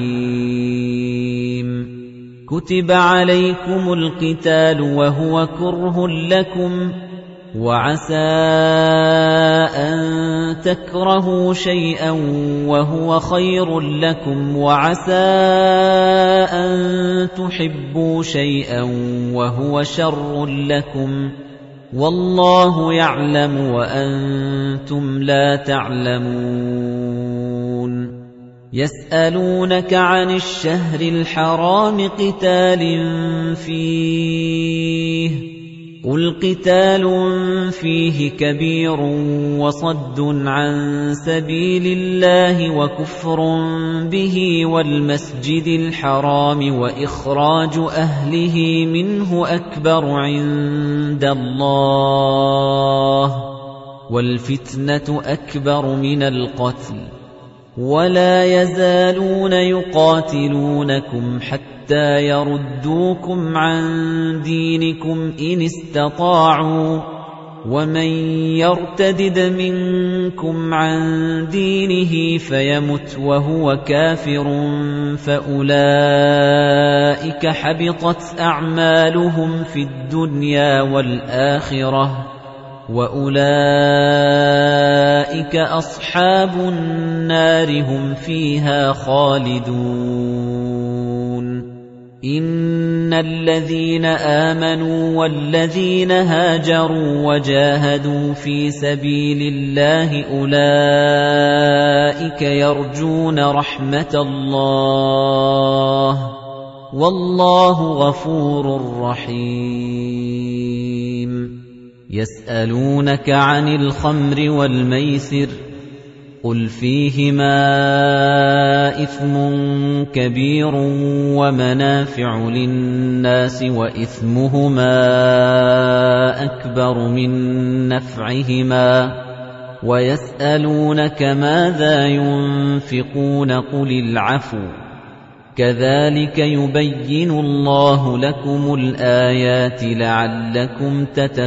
عَلِيمٌ كُتِبَ عَلَيْكُمُ الْقِتَالُ وَهُوَ كُرْهٌ لَّكُمْ وَعَسَىٰ أَن تَكْرَهُوا شَيْئًا وَهُوَ خَيْرٌ لَّكُمْ وَعَسَىٰ أَن تُحِبُّوا شَيْئًا وَهُوَ شَرٌّ لَّكُمْ وَاللَّهُ يَعْلَمُ وَأَنتُمْ لَا تَعْلَمُونَ يَسْأَلُونَكَ عَنِ الشَّهْرِ الْحَرَامِ قِتَالٍ فِيهِ قُلْ قِتَالٌ فِيهِ كَبِيرٌ وَصَدٌّ عَن سَبِيلِ اللَّهِ وَكُفْرٌ بِهِ وَالْمَسْجِدِ الْحَرَامِ وَإِخْرَاجُ أَهْلِهِ مِنْهُ أَكْبَرُ عِندَ اللَّهِ وَالْفِتْنَةُ أَكْبَرُ مِنَ الْقَتْلِ وَلَا يَزَالُونَ يُقَاتِلُونَكُمْ حَتَّىٰ يَرُدُّوكُمْ عَن دِينِكُمْ إِنِ اسْتَطَاعُوا وَمَن يَرْتَدِدْ مِنكُمْ عَن دِينِهِ فَيَمُتْ وَهُوَ كَافِرٌ فَأُولَٰئِكَ حَبِطَتْ أَعْمَالُهُمْ فِي الدُّنْيَا وَالْآخِرَةِ وَأُولَٰئِكَ أَصْحَابُ النَّارِ هُمْ فِيهَا خَالِدُونَ إِنَّ الَّذِينَ آمَنُوا وَالَّذِينَ هَاجَرُوا وَجَاهَدُوا فِي سَبِيلِ اللَّهِ أُولَٰئِكَ يَرْجُونَ رَحْمَةَ اللَّهِ وَاللَّهُ غَفُورٌ رَّحِيمٌ يَسْأَلُونَكَ عَنِ الْخَمْرِ وَالْمَيْسِرِ قُلْ فِيهِمَا إِثْمٌ كَبِيرٌ وَمَنَافِعُ لِلنَّاسِ وَإِثْمُهُمَا أَكْبَرُ مِن نَّفْعِهِمَا وَيَسْأَلُونَكَ مَاذَا يُنفِقُونَ قُلِ الْعَفْوَ كَذَلِكَ يُبَيِّنُ اللَّهُ لَكُمُ الْآيَاتِ لَعَلَّكُمْ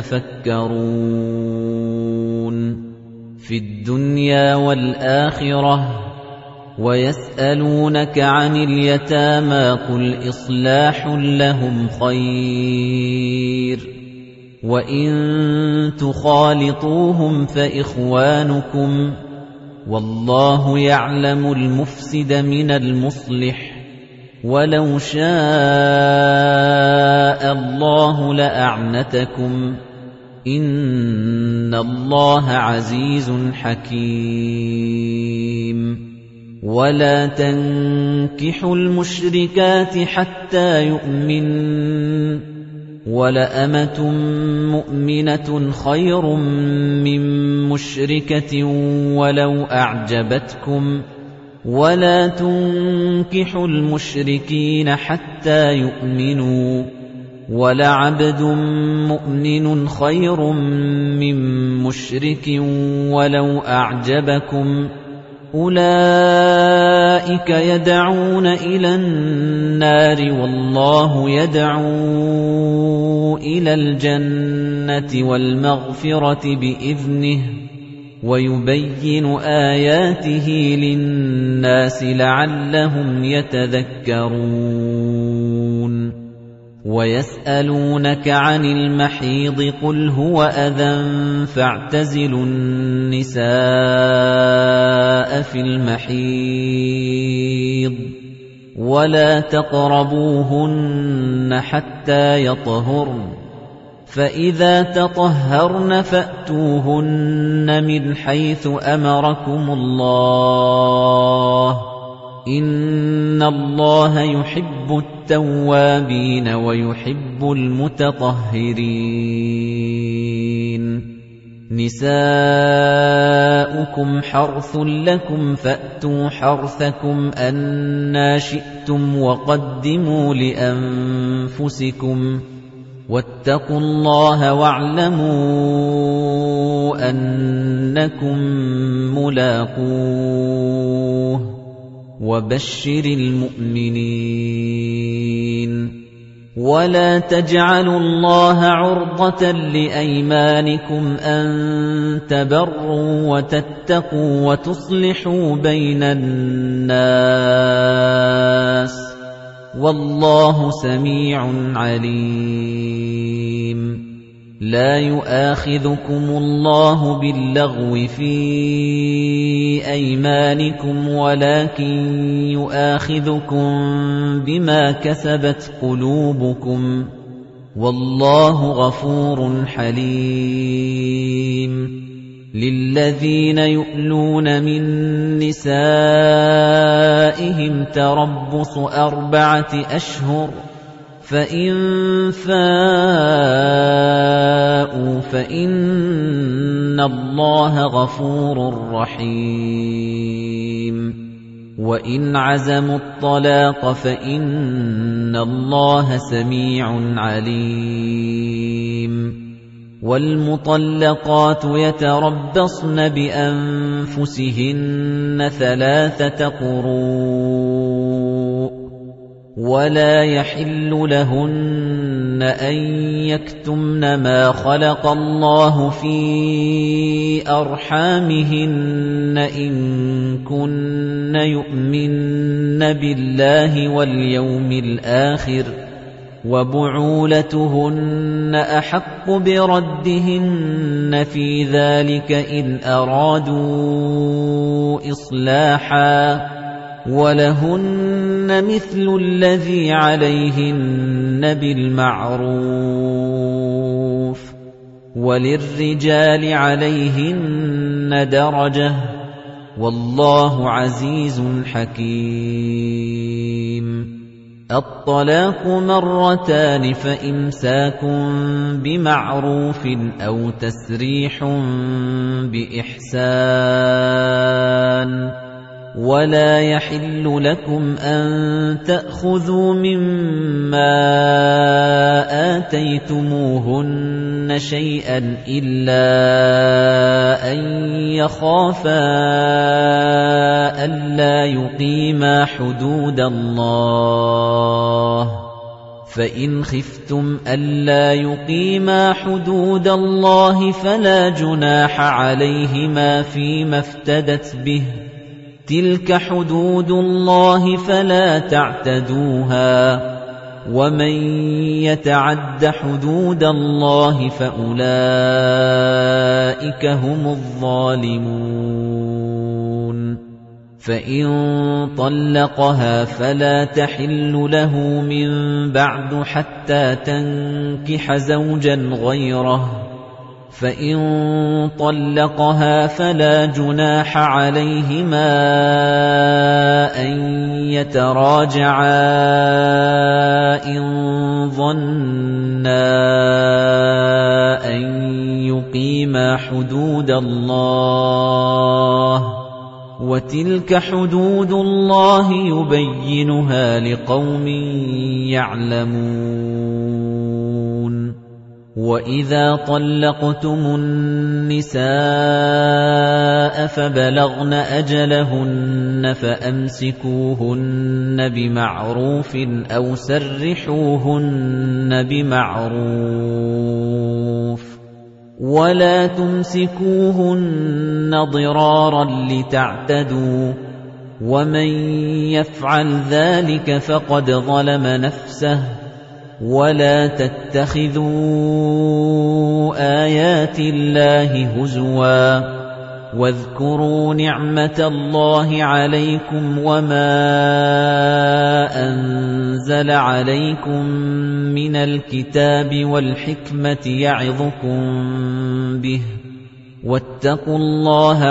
تَتَفَكَّرُونَ فِي الدُّنْيَا وَالْآخِرَةِ. وَيَسْأَلُونَكَ عَنِ الْيَتَامَى قُلْ إِصْلَاحٌ لَّهُمْ خَيْرٌ وَإِن تُخَالِطُوهُمْ فَإِخْوَانُكُمْ وَاللَّهُ يَعْلَمُ الْمُفْسِدَ مِنَ الْمُصْلِحِ وَلَوْ شَاءَ اللَّهُ لَأَعْنَتَكُمْ إِنَّ اللَّهَ عَزِيزٌ حَكِيمٌ وَلَا تَنكِحُوا الْمُشْرِكَاتِ حَتَّى يُؤْمِنَّ وَلَأَمَةٌ مُؤْمِنَةٌ خَيْرٌ مِّن مُّشْرِكَةٍ وَلَوْ أَعْجَبَتْكُمْ وَلَا تُنكِحُوا الْمُشْرِكِينَ حَتَّى يُؤْمِنُوا وَلَعَبْدٌ مُّؤْمِنٌ خَيْرٌ مِّن مُّشْرِكٍ وَلَوْ أَعْجَبَكُمْ أُولَئِكَ يَدْعُونَ إِلَى النَّارِ وَاللَّهُ يَدْعُو إِلَى الْجَنَّةِ وَالْمَغْفِرَةِ بِإِذْنِهِ وَيُبَيِّنُ آيَاتِهِ لِلنَّاسِ لَعَلَّهُمْ يَتَذَكَّرُونَ وَيَسْأَلُونَكَ عَنِ الْمَحِيضِ قُلْ هُوَ أَذًى فَاعْتَزِلُوا النِّسَاءَ فِي الْمَحِيضِ وَلَا تَقْرَبُوهُنَّ حَتَّى يَطْهُرْنَ فَإِذَا تَطَهَّرْنَ فَأْتُوهُنَّ مِنْ حَيْثُ أَمَرَكُمُ اللَّهُ إِنَّ اللَّهَ يُحِبُّ التَّوَّابِينَ وَيُحِبُّ الْمُتَطَهِّرِينَ نِسَاؤُكُمْ حَرْثٌ لَّكُمْ فَأْتُوا حَرْثَكُمْ أَنَّىٰ شِئْتُمْ وَقَدِّمُوا لِأَنفُسِكُمْ وَاتَّقُوا اللَّهَ وَاعْلَمُوا أَنَّكُم مُّلَاقُوهُ وَبَشِّرِ الْمُؤْمِنِينَ وَلَا تَجْعَلُوا اللَّهَ عُرْضَةً لِّأَيْمَانِكُمْ أَن تَبَرُّوا وَتَتَّقُوا وَتُصْلِحُوا بَيْنَ النَّاسِ وَاللَّهُ سَمِيعٌ عَلِيمٌ لَا يُؤَاخِذُكُمُ اللَّهُ بِاللَّغْوِ فِي أَيْمَانِكُمْ وَلَكِن يُؤَاخِذُكُم بِمَا كَسَبَتْ قُلُوبُكُمْ وَاللَّهُ غَفُورٌ حَلِيمٌ لِلَّذِينَ يُؤْلُونَ مِن نِّسَائِهِمْ تَرَبُّصُ 4 أشهر فَإِن فَاءُوا فَإِنَّ اللَّهَ غَفُورٌ رَّحِيمٌ وَإِنْ عَزَمُوا الطَّلَاقَ فَإِنَّ اللَّهَ سَمِيعٌ عَلِيمٌ وَالْمُطَلَّقَاتُ يَتَرَبَّصْنَ بِأَنفُسِهِنَّ 3 قُرُوءٍ وَلَا يَحِلُّ لَهُنَّ أَن يَكْتُمْنَ مَا خَلَقَ اللَّهُ فِي أَرْحَامِهِنَّ إِن كُنَّ يُؤْمِنَّ بِاللَّهِ وَالْيَوْمِ الْآخِرِ وَبُعُولَتُهُنَّ أَحَقُّ بِرَدِّهِنَّ فِي ذَلِكَ إِنْ أَرَادُوا إِصْلَاحًا وَلَهُنَّ مِثْلُ الَّذِي عَلَيْهِنَّ بِالْمَعْرُوفِ وَلِلرِّجَالِ عَلَيْهِنَّ دَرَجَةٌ وَاللَّهُ عَزِيزٌ حَكِيمٌ الطَّلَاقُ 2 فَإِمْسَاكٌ بِمَعْرُوفٍ أَوْ تَسْرِيحٌ بِإِحْسَانٍ ولا يحل لكم أن تأخذوا مما آتيتموهن شيئا إلا أن يخافا ألا يقيما حدود الله فإن خفتم ألا يقيما حدود الله فلا جناح عليهما فيما افتدت به تلك حدود الله فلا تعتدوها ومن يتعد حدود الله فأولئك هم الظالمون فإن طلقها فلا تحل له من بعد حتى تنكح زوجا غيره فإن طلقها فلا جناح عليهما أن يتراجعا إن ظنا أن يقيما حدود الله وتلك حدود الله يبينها لقوم يعلمون وَإِذَا طَلَّقْتُمُ النِّسَاءَ فَبَلَغْنَ أَجَلَهُنَّ فَأَمْسِكُوهُنَّ بِمَعْرُوفٍ أَوْ سَرِّحُوهُنَّ بِمَعْرُوفٍ وَلَا تُمْسِكُوهُنَّ ضِرَارًا لِتَعْتَدُوا وَمَن يَفْعَلْ ذَلِكَ فَقَدْ ظَلَمَ نَفْسَهُ وَلَا تَتَّخِذُوا آيَاتِ اللَّهِ هُزُوًا وَاذْكُرُوا نِعْمَةَ اللَّهِ عَلَيْكُمْ وَمَا أَنزَلَ عَلَيْكُم مِّنَ الْكِتَابِ وَالْحِكْمَةِ يَعِظُكُم بِهِ وَاتَّقُوا اللَّهَ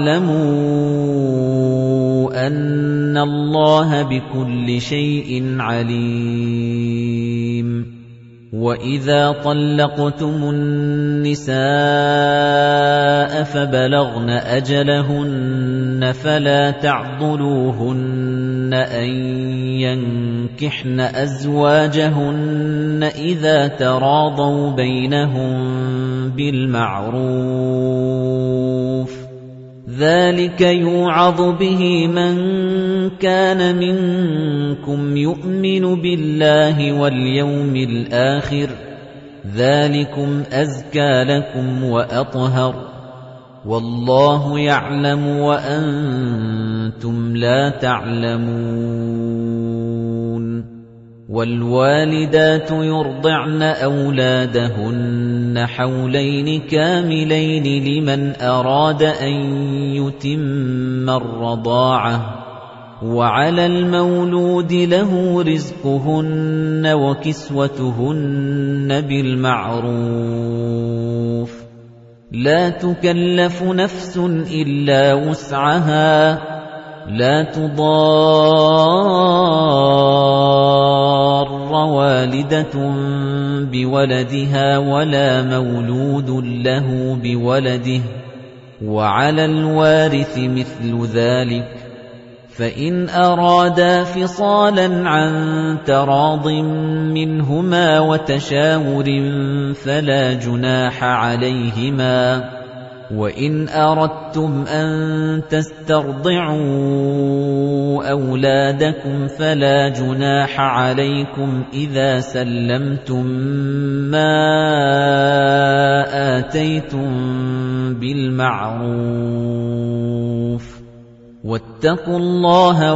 وَاعْلَمُوا أَنَّ اللَّهَ بِكُلِّ شَيْءٍ عَلِيمٌ وَإِذَا طَلَّقْتُمُ النِّسَاءَ فَبَلَغْنَ أَجَلَهُنَّ فَلَا تَعْضُلُوهُنَّ أَن يَنكِحْنَ أَزْوَاجَهُنَّ إِذَا تَرَاضَوْا بَيْنَهُم بِالْمَعْرُوفِ ذَلِكَ يُوعَظُ بِهِ مَن كَانَ مِنكُمْ يُؤْمِنُ بِاللَّهِ وَالْيَوْمِ الْآخِرِ ذَلِكُمْ أَزْكَىٰ لَكُمْ وَأَطْهَرُ وَاللَّهُ يَعْلَمُ وَأَنتُمْ لَا تَعْلَمُونَ وَالْوَالِدَاتُ يُرْضِعْنَ أَوْلَادَهُنَّ حَوْلَيْنِ كَامِلَيْنِ لِمَنْ أَرَادَ أَن يُتِمَّ الرَّضَاعَةَ وَعَلَى الْمَوْلُودِ لَهُ رِزْقُهُنَّ وَكِسْوَتُهُنَّ بِالْمَعْرُوفِ لَا تُكَلَّفُ نَفْسٌ إِلَّا وُسْعَهَا لَا تُضَارَّ وَالِدَةٌ بِوَلَدِهَا وَلَا مَوْلُودٌ لَّهُ بِوَلَدِهِ وَعَلَى الْوَارِثِ مِثْلُ ذَلِكَ فَإِنْ أَرَادَا فِصَالًا عَن تَرَاضٍ مِّنْهُمَا وَتَشَاوُرٍ فَلَا جُنَاحَ عَلَيْهِمَا وَإِنْ أَرَدتُّمْ أَن تَسْتَرْضِعُوا أَوْلَادَكُمْ فَلَا جُنَاحَ عَلَيْكُمْ إِذَا سَلَّمْتُم مَّا آتَيْتُم بِالْمَعْرُوفِ وَاتَّقُوا اللَّهَ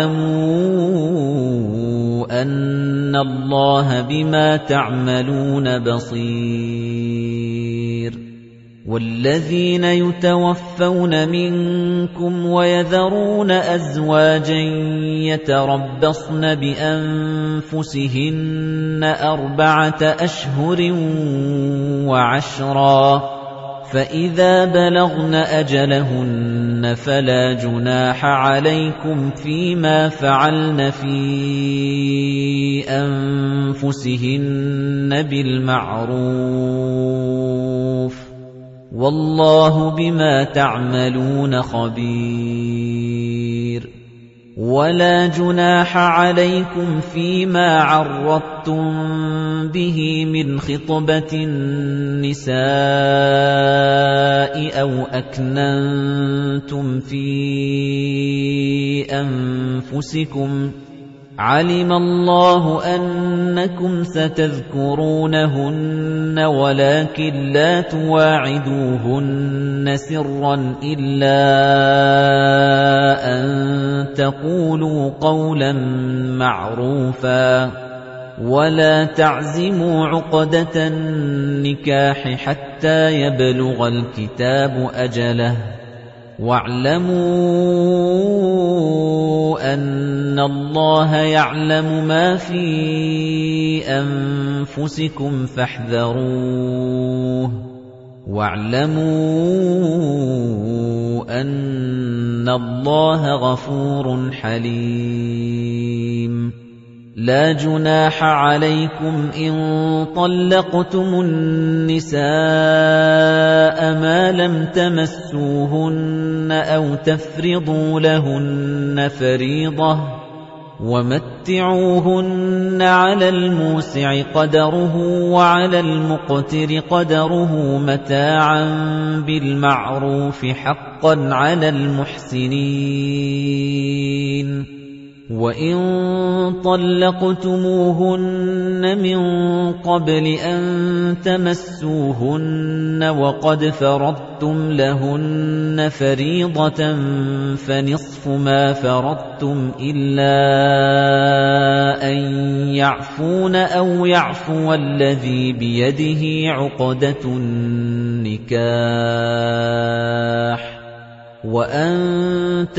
وَاعْلَمُوا أَنَّ اللَّهَ بِمَا تَعْمَلُونَ بَصِيرٌ وَالَّذِينَ يُتَوَفَّوْنَ مِنكُمْ وَيَذَرُونَ أَزْوَاجًا يَتَرَبَّصْنَ بِأَنفُسِهِنَّ 4 أشهر وعشرا فَإِذَا بَلَغْنَ أَجَلَهُنَّ فَلَا جُنَاحَ عَلَيْكُمْ فِيمَا فَعَلْنَ فِي أَنفُسِهِنَّ بِالْمَعْرُوفِ وَاللَّهُ بِمَا تَعْمَلُونَ خَبِيرٌ وَلَا جُنَاحَ عَلَيْكُمْ فِيمَا عَرَّضْتُم بِهِ مِنْ خِطْبَةِ النِّسَاءِ أَوْ أَكْنَنتُمْ فِي أَنفُسِكُمْ ۚ عَلِمَ اللَّهُ أَنَّكُمْ سَتَذْكُرُونَهُنَّ وَلَٰكِن لَّا تُوَاعِدُوهُنَّ سِرًّا إِلَّا أَن تَقُولُوا قَوْلًا مَّعْرُوفًا ۚ وَلَا تَعْزِمُوا عُقْدَةَ النِّكَاحِ حَتَّىٰ يَبْلُغَ الْكِتَابُ أَجَلَهُ ۚ وَاعْلَمُوا أَنَّ اللَّهَ يَعْلَمُ مَا فِي أَنفُسِكُمْ فَاحْذَرُوهُ ۚ وَاعْلَمُوا أَنَّ اللَّهَ غَفُورٌ حَلِيمٌ لَا جُنَاحَ عَلَيْكُمْ إِن طَلَّقْتُمُ النِّسَاءَ مَا لَمْ تَمَسُّوهُنَّ أَوْ تَفْرِضُوا لَهُنَّ فَرِيضَةً ۚ وَمَتِّعُوهُنَّ عَلَى الْمُوسِعِ قَدَرُهُ وَعَلَى الْمُقْتِرِ قَدَرُهُ مَتَاعًا بِالْمَعْرُوفِ حَقًّا عَلَى الْمُحْسِنِينَ وَإِن طَلَّقْتُمُوهُنَّ مِن قَبْلِ أَن تَمَسُّوهُنَّ وَقَدْ فَرَضْتُمْ لَهُنَّ فَرِيضَةً فَنِصْفُ مَا فَرَضْتُمْ إِلَّا أَن يَعْفُونَ أَوْ يَعْفُوَ الَّذِي بِيَدِهِ عُقْدَةُ النِّكَاحِ ۚ وَأَن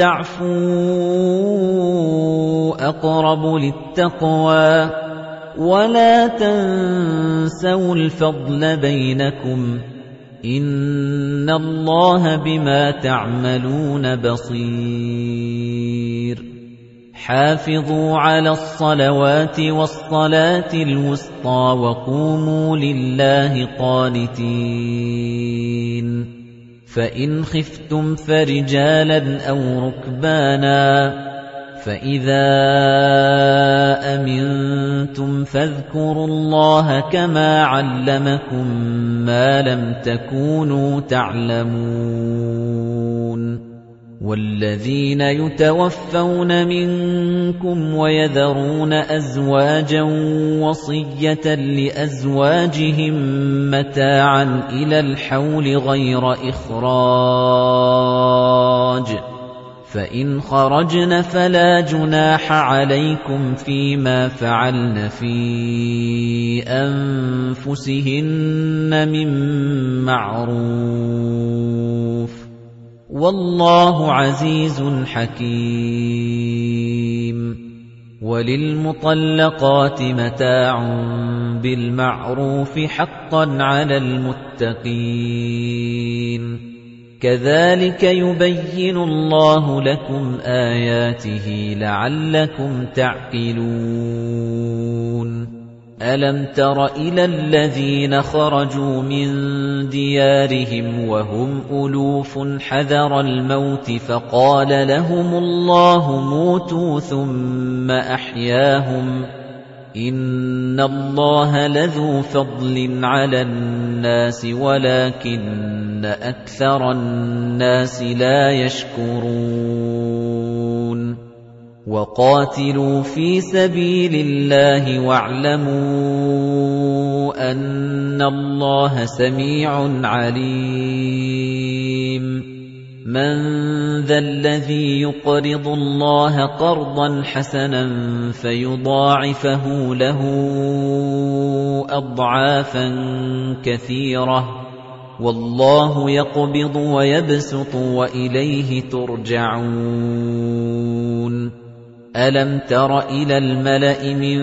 تَعْفُوا أَقْرَبُ لِلتَّقْوَىٰ ۚ وَلَا تَنسَوُا الْفَضْلَ بَيْنَكُمْ ۚ إِنَّ اللَّهَ بِمَا تَعْمَلُونَ بَصِيرٌ حَافِظُوا عَلَى الصَّلَوَاتِ وَالصَّلَاةِ الْوُسْطَىٰ وَقُومُوا لِلَّهِ قَانِتِينَ فَإِنْ خِفْتُمْ فَرِجَالًا أَوْ رُكْبَانًا ۖ فَإِذَا أَمِنتُمْ فَاذْكُرُوا اللَّهَ كَمَا عَلَّمَكُم مَّا لَمْ تَكُونُوا تَعْلَمُونَ وَالَّذِينَ يُتَوَفَّوْنَ مِنكُمْ وَيَذَرُونَ أَزْوَاجًا وَصِيَّةً لِّأَزْوَاجِهِم مَّتَاعًا إِلَى الْحَوْلِ غَيْرَ إِخْرَاجٍ ۚ فَإِنْ خَرَجْنَ فَلَا جُنَاحَ عَلَيْكُمْ فِيمَا فَعَلْنَ فِي أَنفُسِهِنَّ مِن مَّعْرُوفٍ ۗ وَاللَّهُ عَزِيزٌ حَكِيمٌ وَلِلْمُطَلَّقَاتِ مَتَاعٌ بِالْمَعْرُوفِ حَقًّا عَلَى الْمُتَّقِينَ كَذَلِكَ يُبَيِّنُ اللَّهُ لَكُمْ آيَاتِهِ لَعَلَّكُمْ تَعْقِلُونَ أَلَمْ تَرَ إِلَى الَّذِينَ خَرَجُوا مِن دِيَارِهِمْ وَهُمْ أُلُوفٌ حَذَرَ الْمَوْتِ فَقَالَ لَهُمُ اللَّهُ مُوتُوا ثُمَّ أَحْيَاهُمْ ۚ إِنَّ اللَّهَ لَذُو فَضْلٍ عَلَى النَّاسِ وَلَٰكِنَّ أَكْثَرَ النَّاسِ لَا يَشْكُرُونَ وَقَاتِلُوا فِي سَبِيلِ اللَّهِ وَاعْلَمُوا أَنَّ اللَّهَ سَمِيعٌ عَلِيمٌ مَنْ ذَا الَّذِي يُقْرِضُ اللَّهَ قَرْضًا حَسَنًا فَيُضَاعِفَهُ لَهُ أَضْعَافًا كَثِيرَةً ۚ وَاللَّهُ يَقْبِضُ وَيَبْسُطُ وَإِلَيْهِ تُرْجَعُونَ أَلَمْ تَرَ إِلَى الْمَلَإِ مِن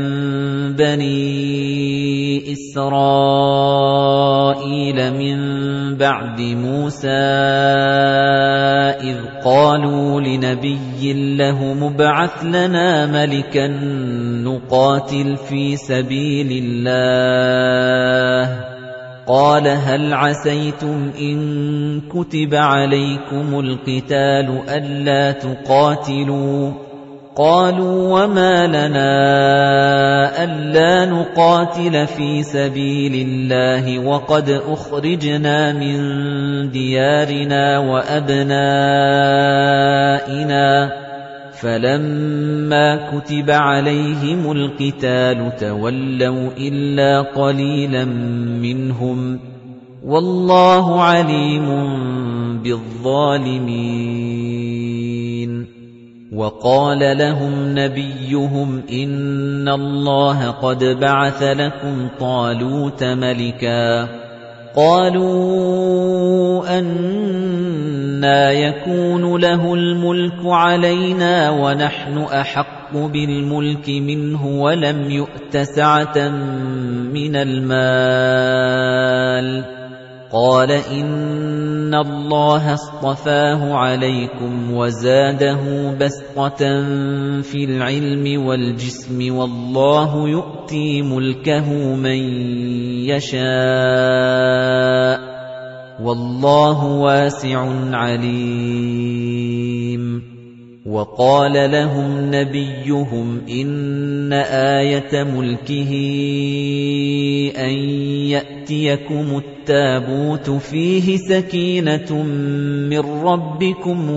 بَنِي إِسْرَائِيلَ مِن بَعْدِ مُوسَىٰ إِذْ قَالُوا لِنَبِيٍّ لَّهُمُ ابْعَثْ لَنَا مَلِكًا نُّقَاتِلْ فِي سَبِيلِ اللَّهِ قَالَ هَلْ عَسَيْتُمْ إِن كُتِبَ عَلَيْكُمُ الْقِتَالُ أَلَّا تُقَاتِلُوا ۖ قَالُوا وَمَا لَنَا أَلَّا نُقَاتِلَ فِي سَبِيلِ اللَّهِ وَقَدْ أُخْرِجْنَا مِن دِيَارِنَا وَأَبْنَائِنَا ۖ فَلَمَّا كُتِبَ عَلَيْهِمُ الْقِتَالُ تَوَلَّوْا إِلَّا قَلِيلًا مِّنْهُمْ ۗ وَاللَّهُ عَلِيمٌ بِالظَّالِمِينَ. وَقَالَ لَهُمْ نَبِيُّهُمْ إِنَّ اللَّهَ قَدْ بَعَثَ لَكُمْ طَالُوتَ مَلِكًا. قَالُوا أَنَّىٰ يَكُونُ لَهُ الْمُلْكُ عَلَيْنَا وَنَحْنُ أَحَقُّ بِالْمُلْكِ مِنْهُ وَلَمْ يُؤْتَ سَعَةً مِّنَ الْمَالِ. قَالَ إِنَّ اللَّهَ اصْطَفَاهُ عَلَيْكُمْ وَزَادَهُ بَسْطَةً فِي الْعِلْمِ وَالْجِسْمِ وَاللَّهُ يُؤْتِي مُلْكَهُ مَن يَشَاءُ وَاللَّهُ وَاسِعٌ عَلِيمٌ. وَقَالَ لَهُمْ نَبِيُّهُمْ إِنَّ آيَةَ مُلْكِهِ أَن يَأْتِيَكُمُ التَّابُوتُ فِيهِ سَكِينَةٌ مِّن رَّبِّكُمْ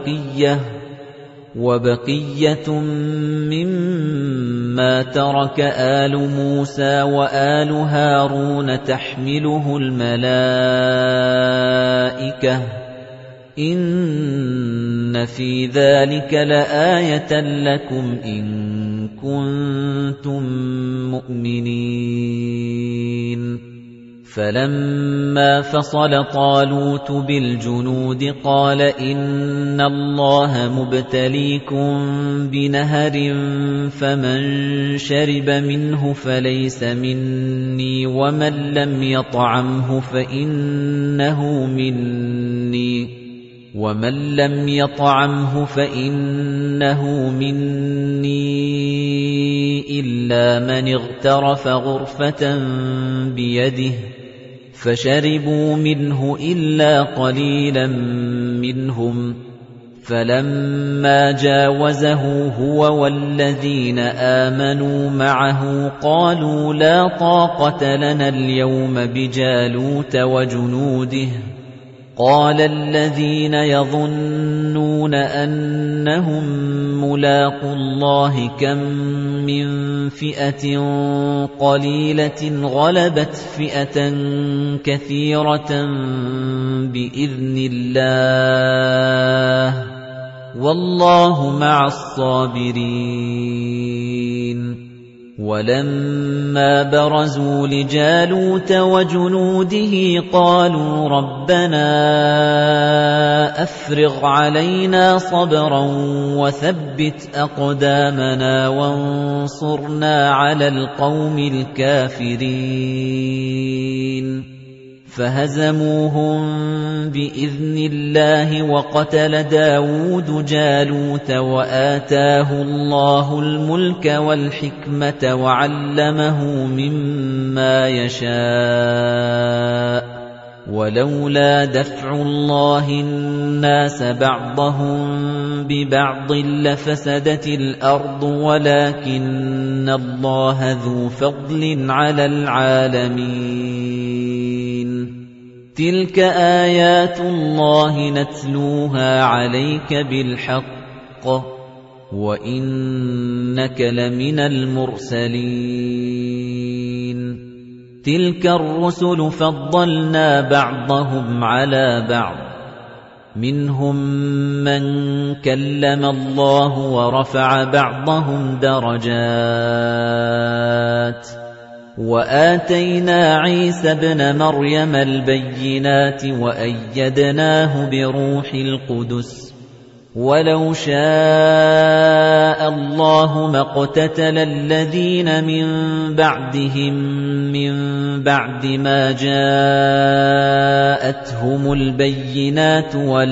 وَبَقِيَّةٌ مِّمَّا تَرَكَ آلُ مُوسَىٰ وَآلُ هَارُونَ تَحْمِلُهُ الْمَلَائِكَةُ ۚ إِنَّ فِي ذَلِكَ لَآيَةً لَّكُمْ إِن كُنتُم مُّؤْمِنِينَ. فَلَمَّا فَصَلَ طَالُوتُ بِالْجُنُودِ قَالَ إِنَّ اللَّهَ مُبْتَلِيكُم بِنَهَرٍ فَمَن شَرِبَ مِنْهُ فَلَيْسَ مِنِّي وَمَن لَّمْ يَطْعَمْهُ فَإِنَّهُ مِنِّي إِلَّا مَنِ اغْتَرَفَ غُرْفَةً بِيَدِهِ فَشَرِبُوا مِنْهُ إِلَّا قَلِيلًا مِّنْهُمْ. فَلَمَّا جَاوَزَهُ هُوَ وَالَّذِينَ آمَنُوا مَعَهُ قَالُوا لَا طَاقَةَ لَنَا الْيَوْمَ بِجَالُوتَ وَجُنُودِهِ. قَالَ الَّذِينَ يَظُنُّونَ أَنَّهُم مُّلَاقُو اللَّهِ كَم مِّن فِئَةٍ قَلِيلَةٍ غَلَبَتْ فِئَةً كَثِيرَةً بِإِذْنِ اللَّهِ ۗ وَاللَّهُ مَعَ الصَّابِرِينَ. وَلَمَّا بَرَزُوا لِجَالُوتَ وَجُنُودِهِ قَالُوا رَبَّنَا أَفْرِغْ عَلَيْنَا صَبْرًا وَثَبِّتْ أَقْدَامَنَا وَانصُرْنَا عَلَى الْقَوْمِ الْكَافِرِينَ. فَهَزَمُوهُم بِإِذْنِ اللَّهِ وَقَتَلَ دَاوُودُ جَالُوتَ وَآتَاهُ اللَّهُ الْمُلْكَ وَالْحِكْمَةَ وَعَلَّمَهُ مِمَّا يَشَاءُ ۗ وَلَوْلَا دَفْعُ اللَّهِ النَّاسَ بَعْضَهُم بِبَعْضٍ لَّفَسَدَتِ الْأَرْضُ وَلَٰكِنَّ اللَّهَ ذُو فَضْلٍ عَلَى الْعَالَمِينَ. تِلْكَ آيَاتُ اللَّهِ نَتْلُوهَا عَلَيْكَ بِالْحَقِّ وَإِنَّكَ لَمِنَ الْمُرْسَلِينَ. تِلْكَ الرُّسُلُ فَضَّلْنَا بَعْضَهُمْ عَلَىٰ بَعْضٍ ۖ مِّنْهُم مَّن كَلَّمَ اللَّهُ وَرَفَعَ بَعْضَهُمْ دَرَجَاتٍ ۚ وَآتَيْنَا عِيسَى ابْنَ مَرْيَمَ الْبَيِّنَاتِ وَأَيَّدْنَاهُ بِرُوحِ الْقُدُسِ ۗ وَلَوْ شَاءَ اللَّهُ مَا اقْتَتَلَ الَّذِينَ مِن بَعْدِهِم مِّن بَعْدِ مَا جَاءَتْهُمُ الْبَيِّنَاتُ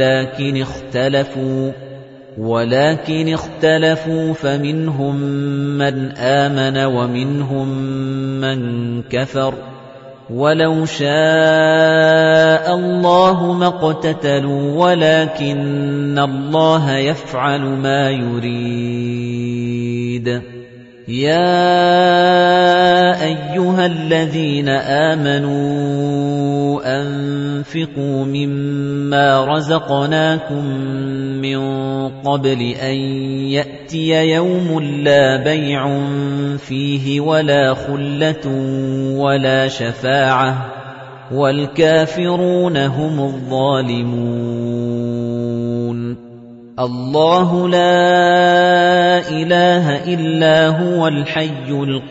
ولكن اختلفوا فمنهم من آمن ومنهم من كفر وَلَوْ شَاءَ اللَّهُ مَا اقْتَتَلُوا وَلَكِنَّ اللَّهَ يَفْعَلُ مَا يُرِيدُ يَا أَيُّهَا الَّذِينَ آمَنُوا أَنفِقُوا مِمَّا رَزَقْنَاكُم مِّن قَبْلِ أَن يَأْتِيَ يَوْمٌ لَّا بَيْعٌ فِيهِ وَلَا خُلَّةٌ وَلَا شَفَاعَةٌ وَالْكَافِرُونَ هُمُ الظَّالِمُونَ اللَّهُ لَا إِلَٰهَ إِلَّا هُوَ الْحَيُّ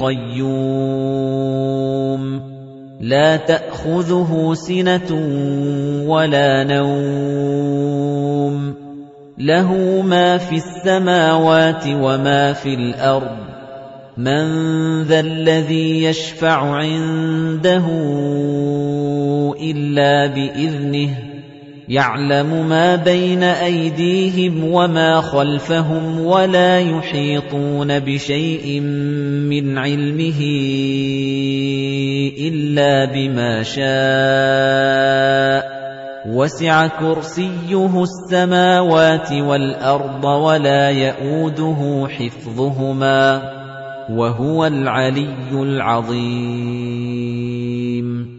الْقَيُّومُ لَا تَأْخُذُهُ سِنَةٌ وَلَا نَوْمٌ لَهُ مَا فِي السَّمَاوَاتِ وَمَا فِي الْأَرْضِ مَنْ ذَا الَّذِي يَشْفَعُ عِندَهُ إِلَّا بِإِذْنِهِ يَعْلَمُ مَا بَيْنَ أَيْدِيهِمْ وَمَا خَلْفَهُمْ وَلَا يُحِيطُونَ بِشَيْءٍ مِّنْ عِلْمِهِ إِلَّا بِمَا شَاءَ وَسِعَ كُرْسِيُّهُ السَّمَاوَاتِ وَالْأَرْضَ وَلَا يَئُودُهُ حِفْظُهُمَا وَهُوَ الْعَلِيُّ الْعَظِيمُ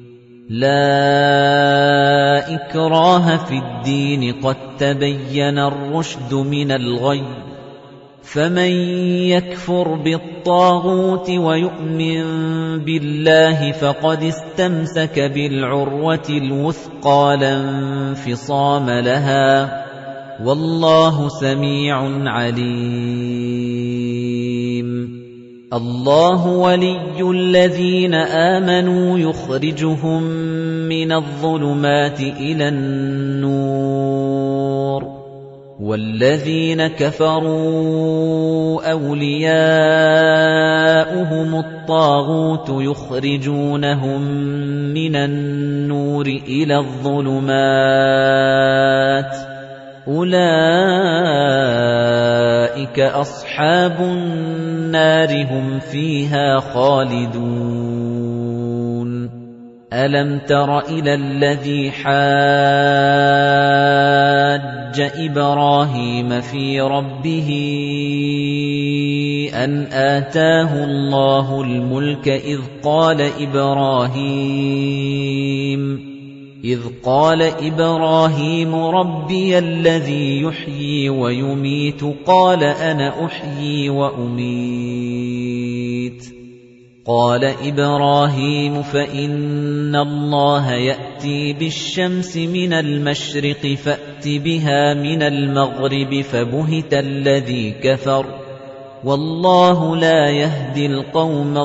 لَا إِكْرَاهَ فِي الدِّينِ قَد تَّبَيَّنَ الرُّشْدُ مِنَ الْغَيِّ فَمَن يَكْفُرْ بِالطَّاغُوتِ وَيُؤْمِن بِاللَّهِ فَقَدِ اسْتَمْسَكَ بِالْعُرْوَةِ الْوُثْقَىٰ لَا انفِصَامَ لَهَا وَاللَّهُ سَمِيعٌ عَلِيمٌ اللَّهُ وَلِيُّ الَّذِينَ آمَنُوا يُخْرِجُهُم مِّنَ الظُّلُمَاتِ إِلَى النُّورِ وَالَّذِينَ كَفَرُوا أَوْلِيَاؤُهُمُ الطَّاغُوتُ يُخْرِجُونَهُم مِّنَ النُّورِ إِلَى الظُّلُمَاتِ أُولَئِكَ أَصْحَابُ النَّارِ هُمْ فِيهَا خَالِدُونَ أَلَمْ تَرَ إِلَى الَّذِي حَاجَّ إِبْرَاهِيمَ فِي رَبِّهِ أَنْ آتَاهُ اللَّهُ الْمُلْكَ إِذْ قَالَ إِبْرَاهِيمُ رَبِّيَ الَّذِي يُحْيِي وَيُمِيتُ قَالَ أَنَا أُحْيِي وَأُمِيتُ قَالَ إِبْرَاهِيمُ فَإِنَّ اللَّهَ يَأْتِي بِالشَّمْسِ مِنَ الْمَشْرِقِ فَأْتِ بِهَا مِنَ الْمَغْرِبِ فَبُهِتَ الَّذِي كَفَرَ وَاللَّهُ لَا يَهْدِي الْقَوْمَ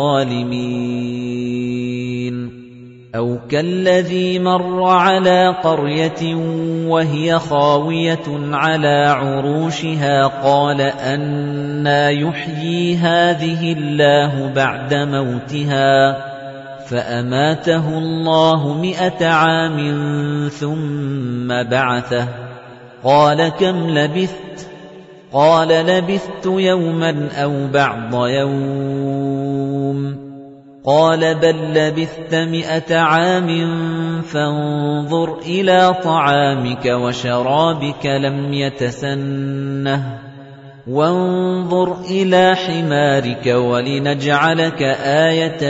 الظَّالِمِينَ أَوْ كَالَّذِي مَرَّ عَلَىٰ قَرْيَةٍ وَهِيَ خَاوِيَةٌ عَلَىٰ عُرُوشِهَا قَالَ أَنَّىٰ يُحْيِي هَٰذِهِ اللَّهُ بَعْدَ مَوْتِهَا فَأَمَاتَهُ اللَّهُ 100 عَامٍ ثُمَّ بَعَثَهُ قَالَ كَمْ لَبِثْتَ قَالَ لَبِثْتُ يَوْمًا أَوْ بَعْضَ يَوْمٍ قَالَ بَل لَّبِثْتَ 100 عَامٍ فَانظُرْ إِلَىٰ طَعَامِكَ وَشَرَابِكَ لَمْ يَتَسَنَّهْ وَانظُرْ إِلَىٰ حِمَارِكَ وَلِنَجْعَلَكَ آيَةً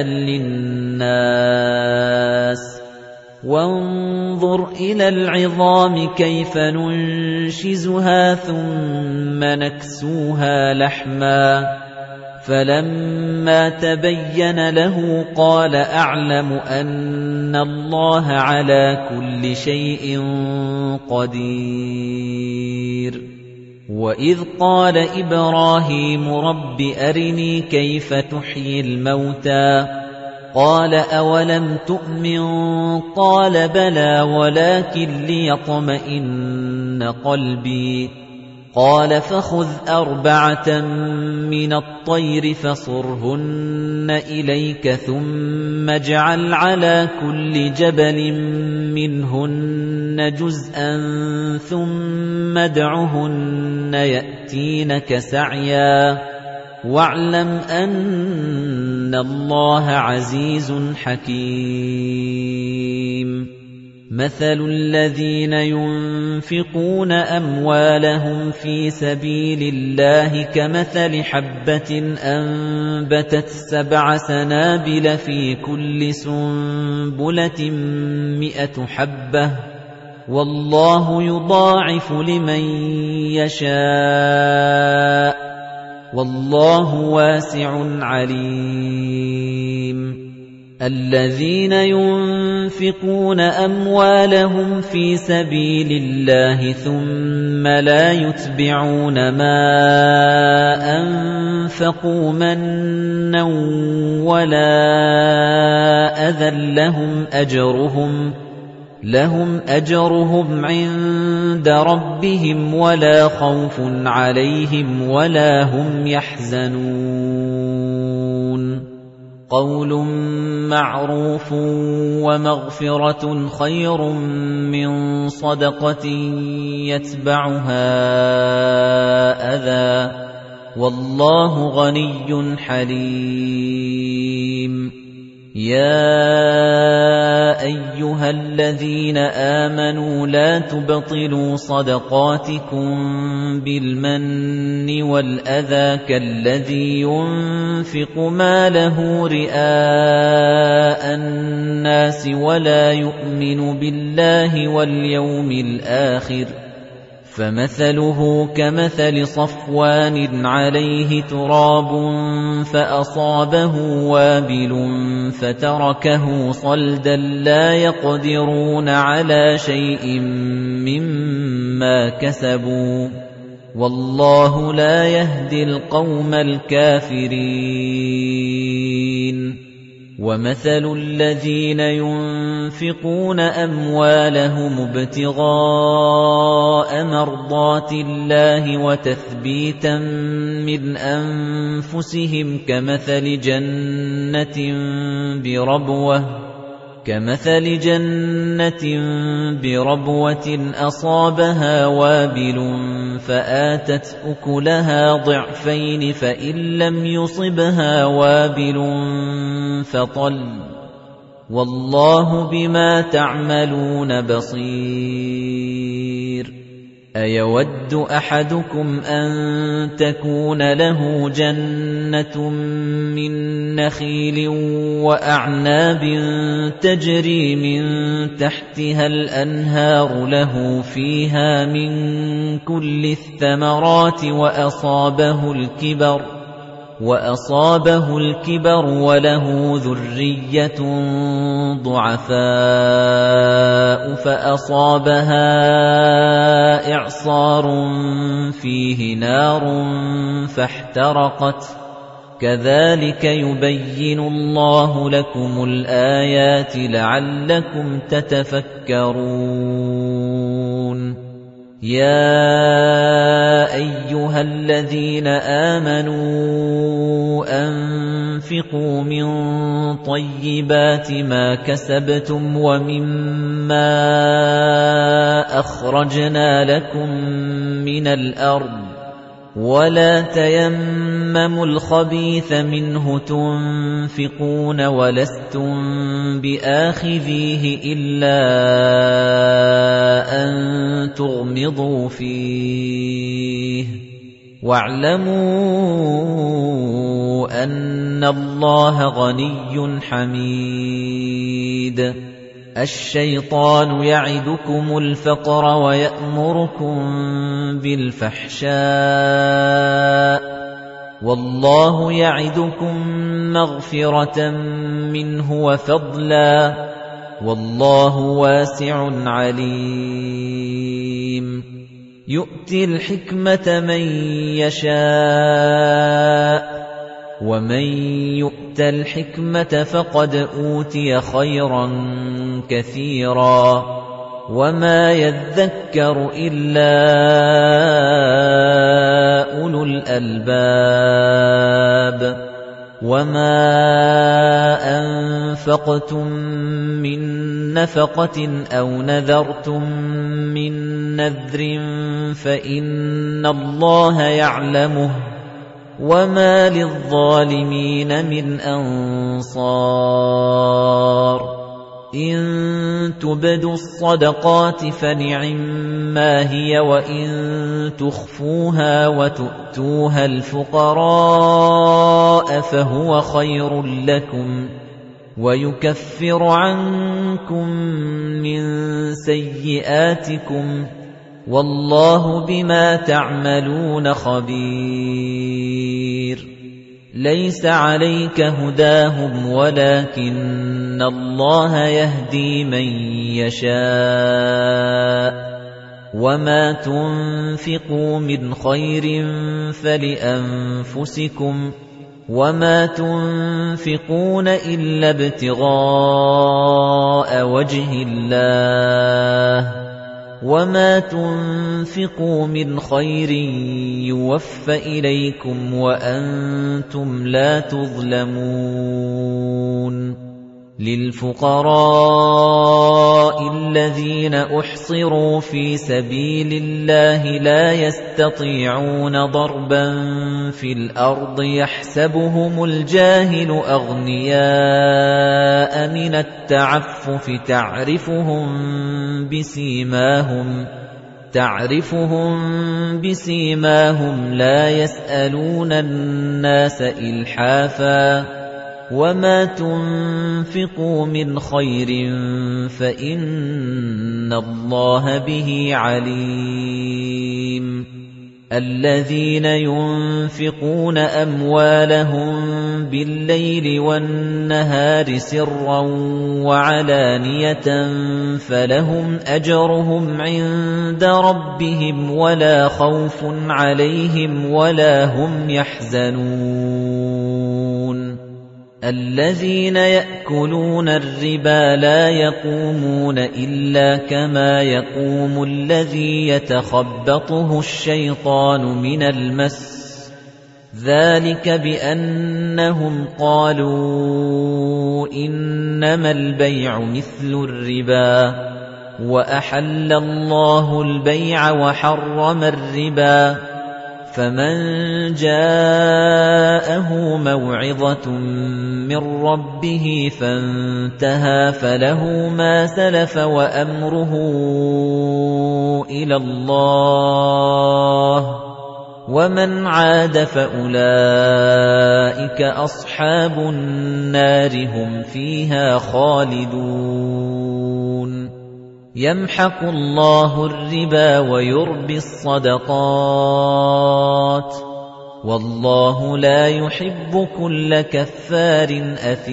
لِّلنَّاسِ وَانظُرْ إِلَى الْعِظَامِ كَيْفَ نُنشِزُهَا ثُمَّ نَكْسُوهَا لَحْمًا فَلَمَّا تَبَيَّنَ لَهُ قَالَ أَعْلَمُ أَنَّ اللَّهَ عَلَىٰ كُلِّ شَيْءٍ قَدِيرٌ وَإِذْ قَالَ إِبْرَاهِيمُ رَبِّ أَرِنِي كَيْفَ تُحْيِي الْمَوْتَىٰ قَالَ أَوَلَمْ تُؤْمِن قَالَ بَلَىٰ وَلَٰكِن لِّيَطْمَئِنَّ قَلْبِي قَالَ فَخُذْ 4 مِّنَ الطَّيْرِ فَصُرْهُنَّ إِلَيْكَ ثُمَّ اجْعَلْ عَلَىٰ كُلِّ جَبَلٍ مِّنْهُنَّ جُزْءًا ثُمَّ ادْعُهُنَّ يَأْتِينَكَ سَعْيًا وَاعْلَمْ أَنَّ اللَّهَ عَزِيزٌ حَكِيمٌ مَثَلُ الَّذِينَ يُنفِقُونَ أَمْوَالَهُمْ فِي سَبِيلِ اللَّهِ كَمَثَلِ حَبَّةٍ أَنبَتَتْ 7 سَنَابِلَ فِي كُلِّ سُنبُلَةٍ 100 حَبَّةٍ وَاللَّهُ يُضَاعِفُ لِمَن يَشَاءُ وَاللَّهُ وَاسِعٌ عَلِيمٌ الَّذِينَ يُنفِقُونَ أَمْوَالَهُمْ فِي سَبِيلِ اللَّهِ ثُمَّ لَا يُتْبِعُونَ مَا أَنفَقُوا مَنًّا وَلَا أَذًى لَهُمْ أَجْرُهُمْ عِندَ رَبِّهِمْ وَلَا خَوْفٌ عَلَيْهِمْ وَلَا هُمْ يَحْزَنُونَ قَوْلٌ مَّعْرُوفٌ وَمَغْفِرَةٌ خَيْرٌ مِّن صَدَقَةٍ يَتْبَعُهَا أَذًى وَاللَّهُ غَنِيٌّ حَلِيمٌ يَا أَيُّهَا الَّذِينَ آمَنُوا لَا تُبْطِلُوا صَدَقَاتِكُم بِالْمَنِّ وَالْأَذَى كَالَّذِي يُنفِقُ مَالَهُ رِئَاءَ النَّاسِ وَلَا يُؤْمِنُ بِاللَّهِ وَالْيَوْمِ الْآخِرِ فَمَثَلُهُ كَمَثَلِ صَفْوَانٍ عَلَيْهِ تُرَابٌ فَأَصَابَهُ وَابِلٌ فَتَرَكَهُ صَلْدًا لَّا يَقْدِرُونَ عَلَىٰ شَيْءٍ مِّمَّا كَسَبُوا وَاللَّهُ لَا يَهْدِي الْقَوْمَ الْكَافِرِينَ وَمَثَلُ الَّذِينَ يُنفِقُونَ أَمْوَالَهُمُ ابْتِغَاءَ مَرْضَاتِ اللَّهِ وَتَثْبِيتًا مِّنْ أَنفُسِهِمْ كَمَثَلِ جَنَّةٍ بِرَبْوَةٍ أَصَابَهَا وَابِلٌ فَآتَتْ أُكُلَهَا ضِعْفَيْنِ فَإِن لَّمْ يُصِبْهَا وَابِلٌ فَطَلٌّ وَاللَّهُ بِمَا تَعْمَلُونَ بَصِيرٌ أَيَوَدُّ أَحَدُكُمْ أَن تَكُونَ لَهُ جَنَّةٌ مِّن نَّخِيلٍ وَأَعْنَابٍ تَجْرِي مِن تَحْتِهَا الْأَنْهَارُ لَهُ فِيهَا مِن كُلِّ الثَّمَرَاتِ وَأَصَابَهُ الْكِبَرُ وَلَهُ ذُرِّيَّةٌ ضُعَفَاءُ فَأَصَابَهَا إِعْصَارٌ فِيهِ نَارٌ فَاحْتَرَقَتْ كَذَلِكَ يُبَيِّنُ اللَّهُ لَكُمُ الْآيَاتِ لَعَلَّكُمْ تَتَفَكَّرُونَ يَا أَيُّهَا الَّذِينَ آمَنُوا أَنفِقُوا مِن طَيِّبَاتِ مَا كَسَبْتُمْ وَمِمَّا أَخْرَجْنَا لَكُم مِّنَ الْأَرْضِ وَلَا تَيَمَّمُوا الْخَبِيثَ مِنْهُ تُنفِقُونَ وَلَسْتُم بِآخِذِيهِ إِلَّا أَن تُغْمِضُوا فِيهِ وَاعْلَمُوا أَنَّ اللَّهَ غَنِيٌّ حَمِيدٌ الشَّيْطَانُ يَعِدُكُمُ الْفَقْرَ وَيَأْمُرُكُم بِالْفَحْشَاءِ وَاللَّهُ يَعِدُكُم مَّغْفِرَةً مِّنْهُ وَفَضْلًا وَاللَّهُ وَاسِعٌ عَلِيمٌ يُؤْتِي الْحِكْمَةَ مَن يَشَاءُ وَمَن يُؤْتَ الْحِكْمَةَ فَقَدْ أُوتِيَ خَيْرًا كَثِيرًا وَمَا يَذَّكَّرُ إِلَّا أُولُو الْأَلْبَابِ وَمَا أَنفَقْتُم مِّن نَّفَقَةٍ أَوْ نَذَرْتُم مِّن نَّذْرٍ فَإِنَّ اللَّهَ يَعْلَمُهُ وَمَا لِلظَّالِمِينَ مِنْ أَنصَارٍ إِن تُبْدُوا الصَّدَقَاتِ فَنِعِمَّا هِيَ وَإِن تُخْفُوهَا وَتُؤْتُوهَا الْفُقَرَاءَ فَهُوَ خَيْرٌ لَّكُمْ وَيُكَفِّرُ عَنكُم مِّن سَيِّئَاتِكُمْ وَاللَّهُ بِمَا تَعْمَلُونَ خَبِيرٌ لَيْسَ عَلَيْكَ هُدَاهُمْ وَلَكِنَّ اللَّهَ يَهْدِي مَن يَشَاءُ وَمَا تُنفِقُوا مِنْ خَيْرٍ فَلِأَنفُسِكُمْ وَمَا تُنفِقُونَ إِلَّا ابْتِغَاءَ وَجْهِ اللَّهِ وَمَا تُنفِقُوا مِنْ خَيْرٍ يُوَفَّ إِلَيْكُمْ وَأَنْتُمْ لَا تُظْلَمُونَ لِلْفُقَرَاءِ الَّذِينَ أُحْصِرُوا فِي سَبِيلِ اللَّهِ لَا يَسْتَطِيعُونَ ضَرْبًا فِي الْأَرْضِ يَحْسَبُهُمُ الْجَاهِلُ أَغْنِيَاءَ مِنَ التَّعَفُّفِ تعرفهم بسيماهم لا يسألون الناس إلحافا وما تنفقوا من خير فإن الله به عليم الذين ينفقون أموالهم بالليل والنهار سرا وعلانية فلهم أجرهم عند ربهم ولا خوف عليهم ولا هم يحزنون الذين يأكلون الربا لا يقومون إلا كما يقوم الذي يتخبطه الشيطان من المس ذلك بأنهم قالوا إنما البيع مثل الربا وأحل الله البيع وحرم الربا فمن جاءه موعظة من ربه فانتهى فله ما سلف وأمره إلى الله ومن عاد فأولئك أصحاب النار هم فيها خالدون يمحق الله الربا ويربي الصدقات والله لا يحب كل كفار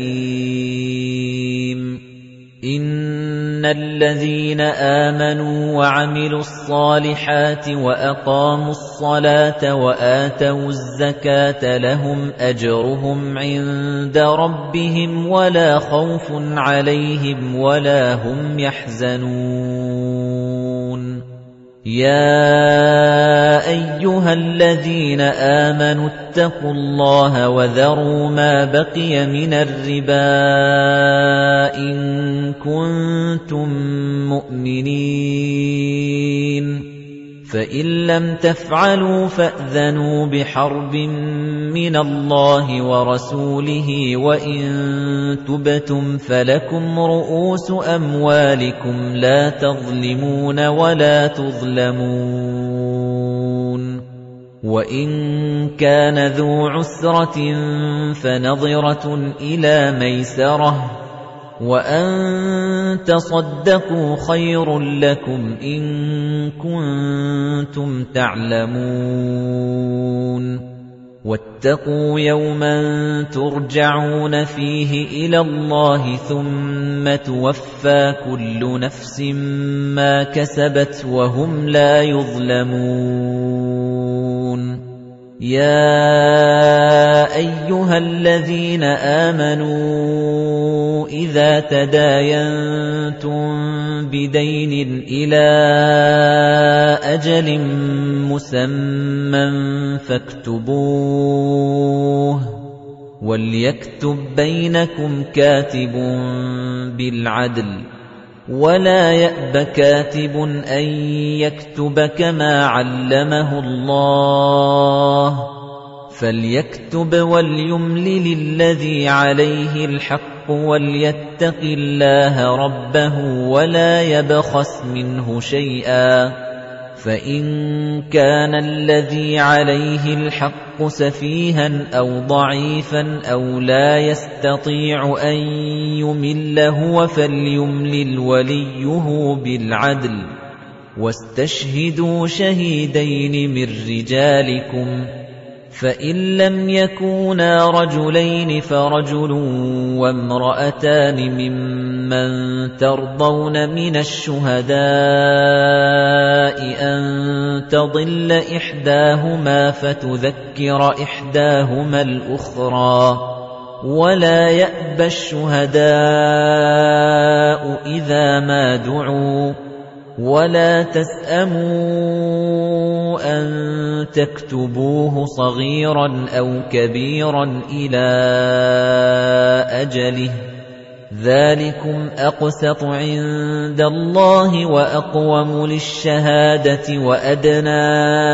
أثيم إن الذين آمنوا وعملوا الصالحات وأقاموا الصلاة وآتوا الزكاة لهم أجرهم عند ربهم ولا خوف عليهم ولا هم يحزنون يا أيها الذين آمنوا اتقوا الله وذروا ما بقي من الربا إن كنتم مؤمنين فإن لم تفعلوا فأذنوا بحرب من الله ورسوله وإن تبتم فلكم رؤوس أموالكم لا تظلمون ولا تظلمون وإن كان ذو عسرة فنظرة إلى ميسرة وأن تصدقوا خير لكم إن كنتم تعلمون واتقوا يوما ترجعون فيه إلى الله ثم توفى كل نفس ما كسبت وهم لا يظلمون يا أيها الذين آمنوا إذا تداينتم بدين إلى أجل مسمى فاكتبوه وليكتب بينكم كاتب بالعدل ولا يأب كاتب أن يكتب كما علمه الله فليكتب وليملل الذي عليه الحق وليتق الله ربه ولا يبخس منه شيئا فإن كان الذي عليه الحق سفيها أو ضعيفا أو لا يستطيع أن يمل هو فليملل وليه بالعدل واستشهدوا شهيدين من رجالكم فإن لم يكونا رجلين فرجل وامرأتان ممن ترضون من الشهداء أن تضل إحداهما فتذكر إحداهما الأخرى ولا يأبى الشهداء إذا ما دعوا ولا تسأموا أن تكتبوه صغيرا أو كبيرا إلى أجله ذلكم أقسط عند الله وأقوم للشهادة وأدنى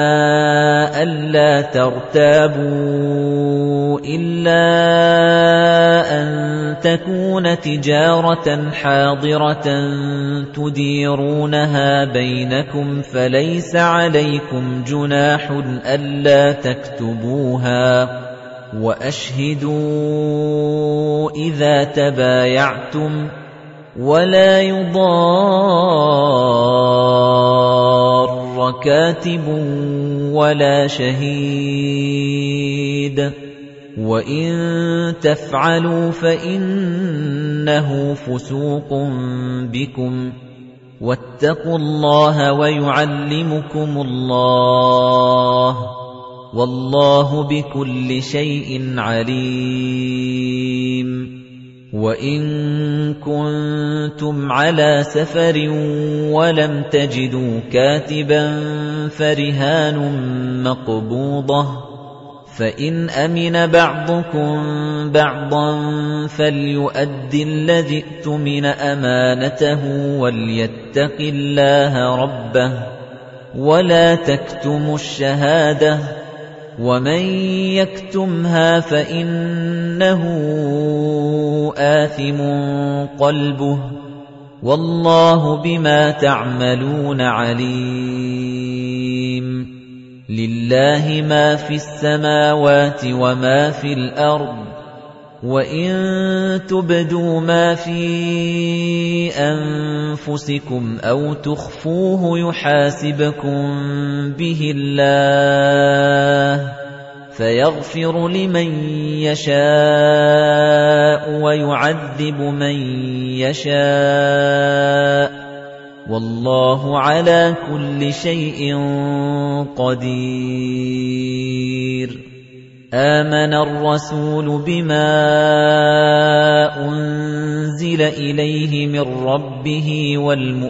ألا ترتابوا إلا أن تكون تجارة حاضرة تديرونها بينكم فليس عليكم جناح ألا تكتبوها وأشهدوا إذا تبايعتم ولا يضار كاتب ولا شهيد وإن تفعلوا فإنه فسوق بكم واتقوا الله ويعلمكم الله والله بكل شيء عليم وإن كنتم على سفر ولم تجدوا كاتبا فرهان مقبوضة فإن أمن بعضكم بعضا فليؤدي الذي ائتمن أمانته وليتق الله ربه ولا تكتموا الشهادة ومن يكتمها فإنه آثم قلبه والله بما تعملون عليم لله ما في السماوات وما في الأرض وإن تبدوا ما في أنفسكم أو تخفوه يحاسبكم به الله فيغفر لمن يشاء ويعذب من يشاء والله على كل شيء قدير آمن الرسول بما أنزل إليه من ربه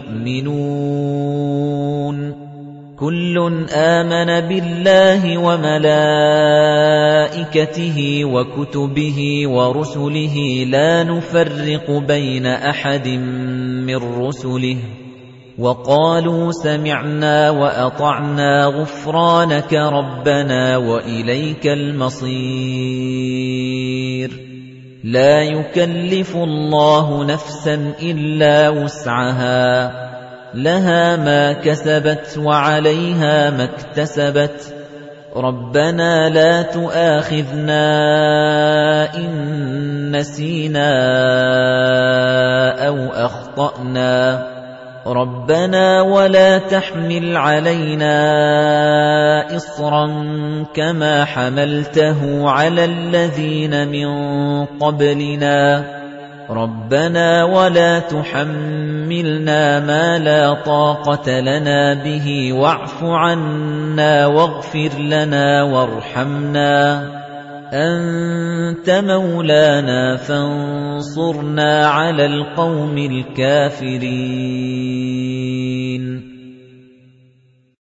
والمؤمنون كل آمن بالله وملائكته وكتبه ورسله لا نفرق بين أحد من رسله وقالوا سمعنا وأطعنا غفرانك ربنا وإليك المصير لا يكلف الله نفسا إلا وسعها لها ما كسبت وعليها ما اكتسبت ربنا لا تؤاخذنا إن نسينا أو أخطأنا ربنا ولا تحمل علينا إصرا كما حملته على الذين من قبلنا ربنا ولا تحملنا ما لا طاقة لنا به واعف عنا واغفر لنا وارحمنا أنت مولانا فانصرنا على القوم الكافرين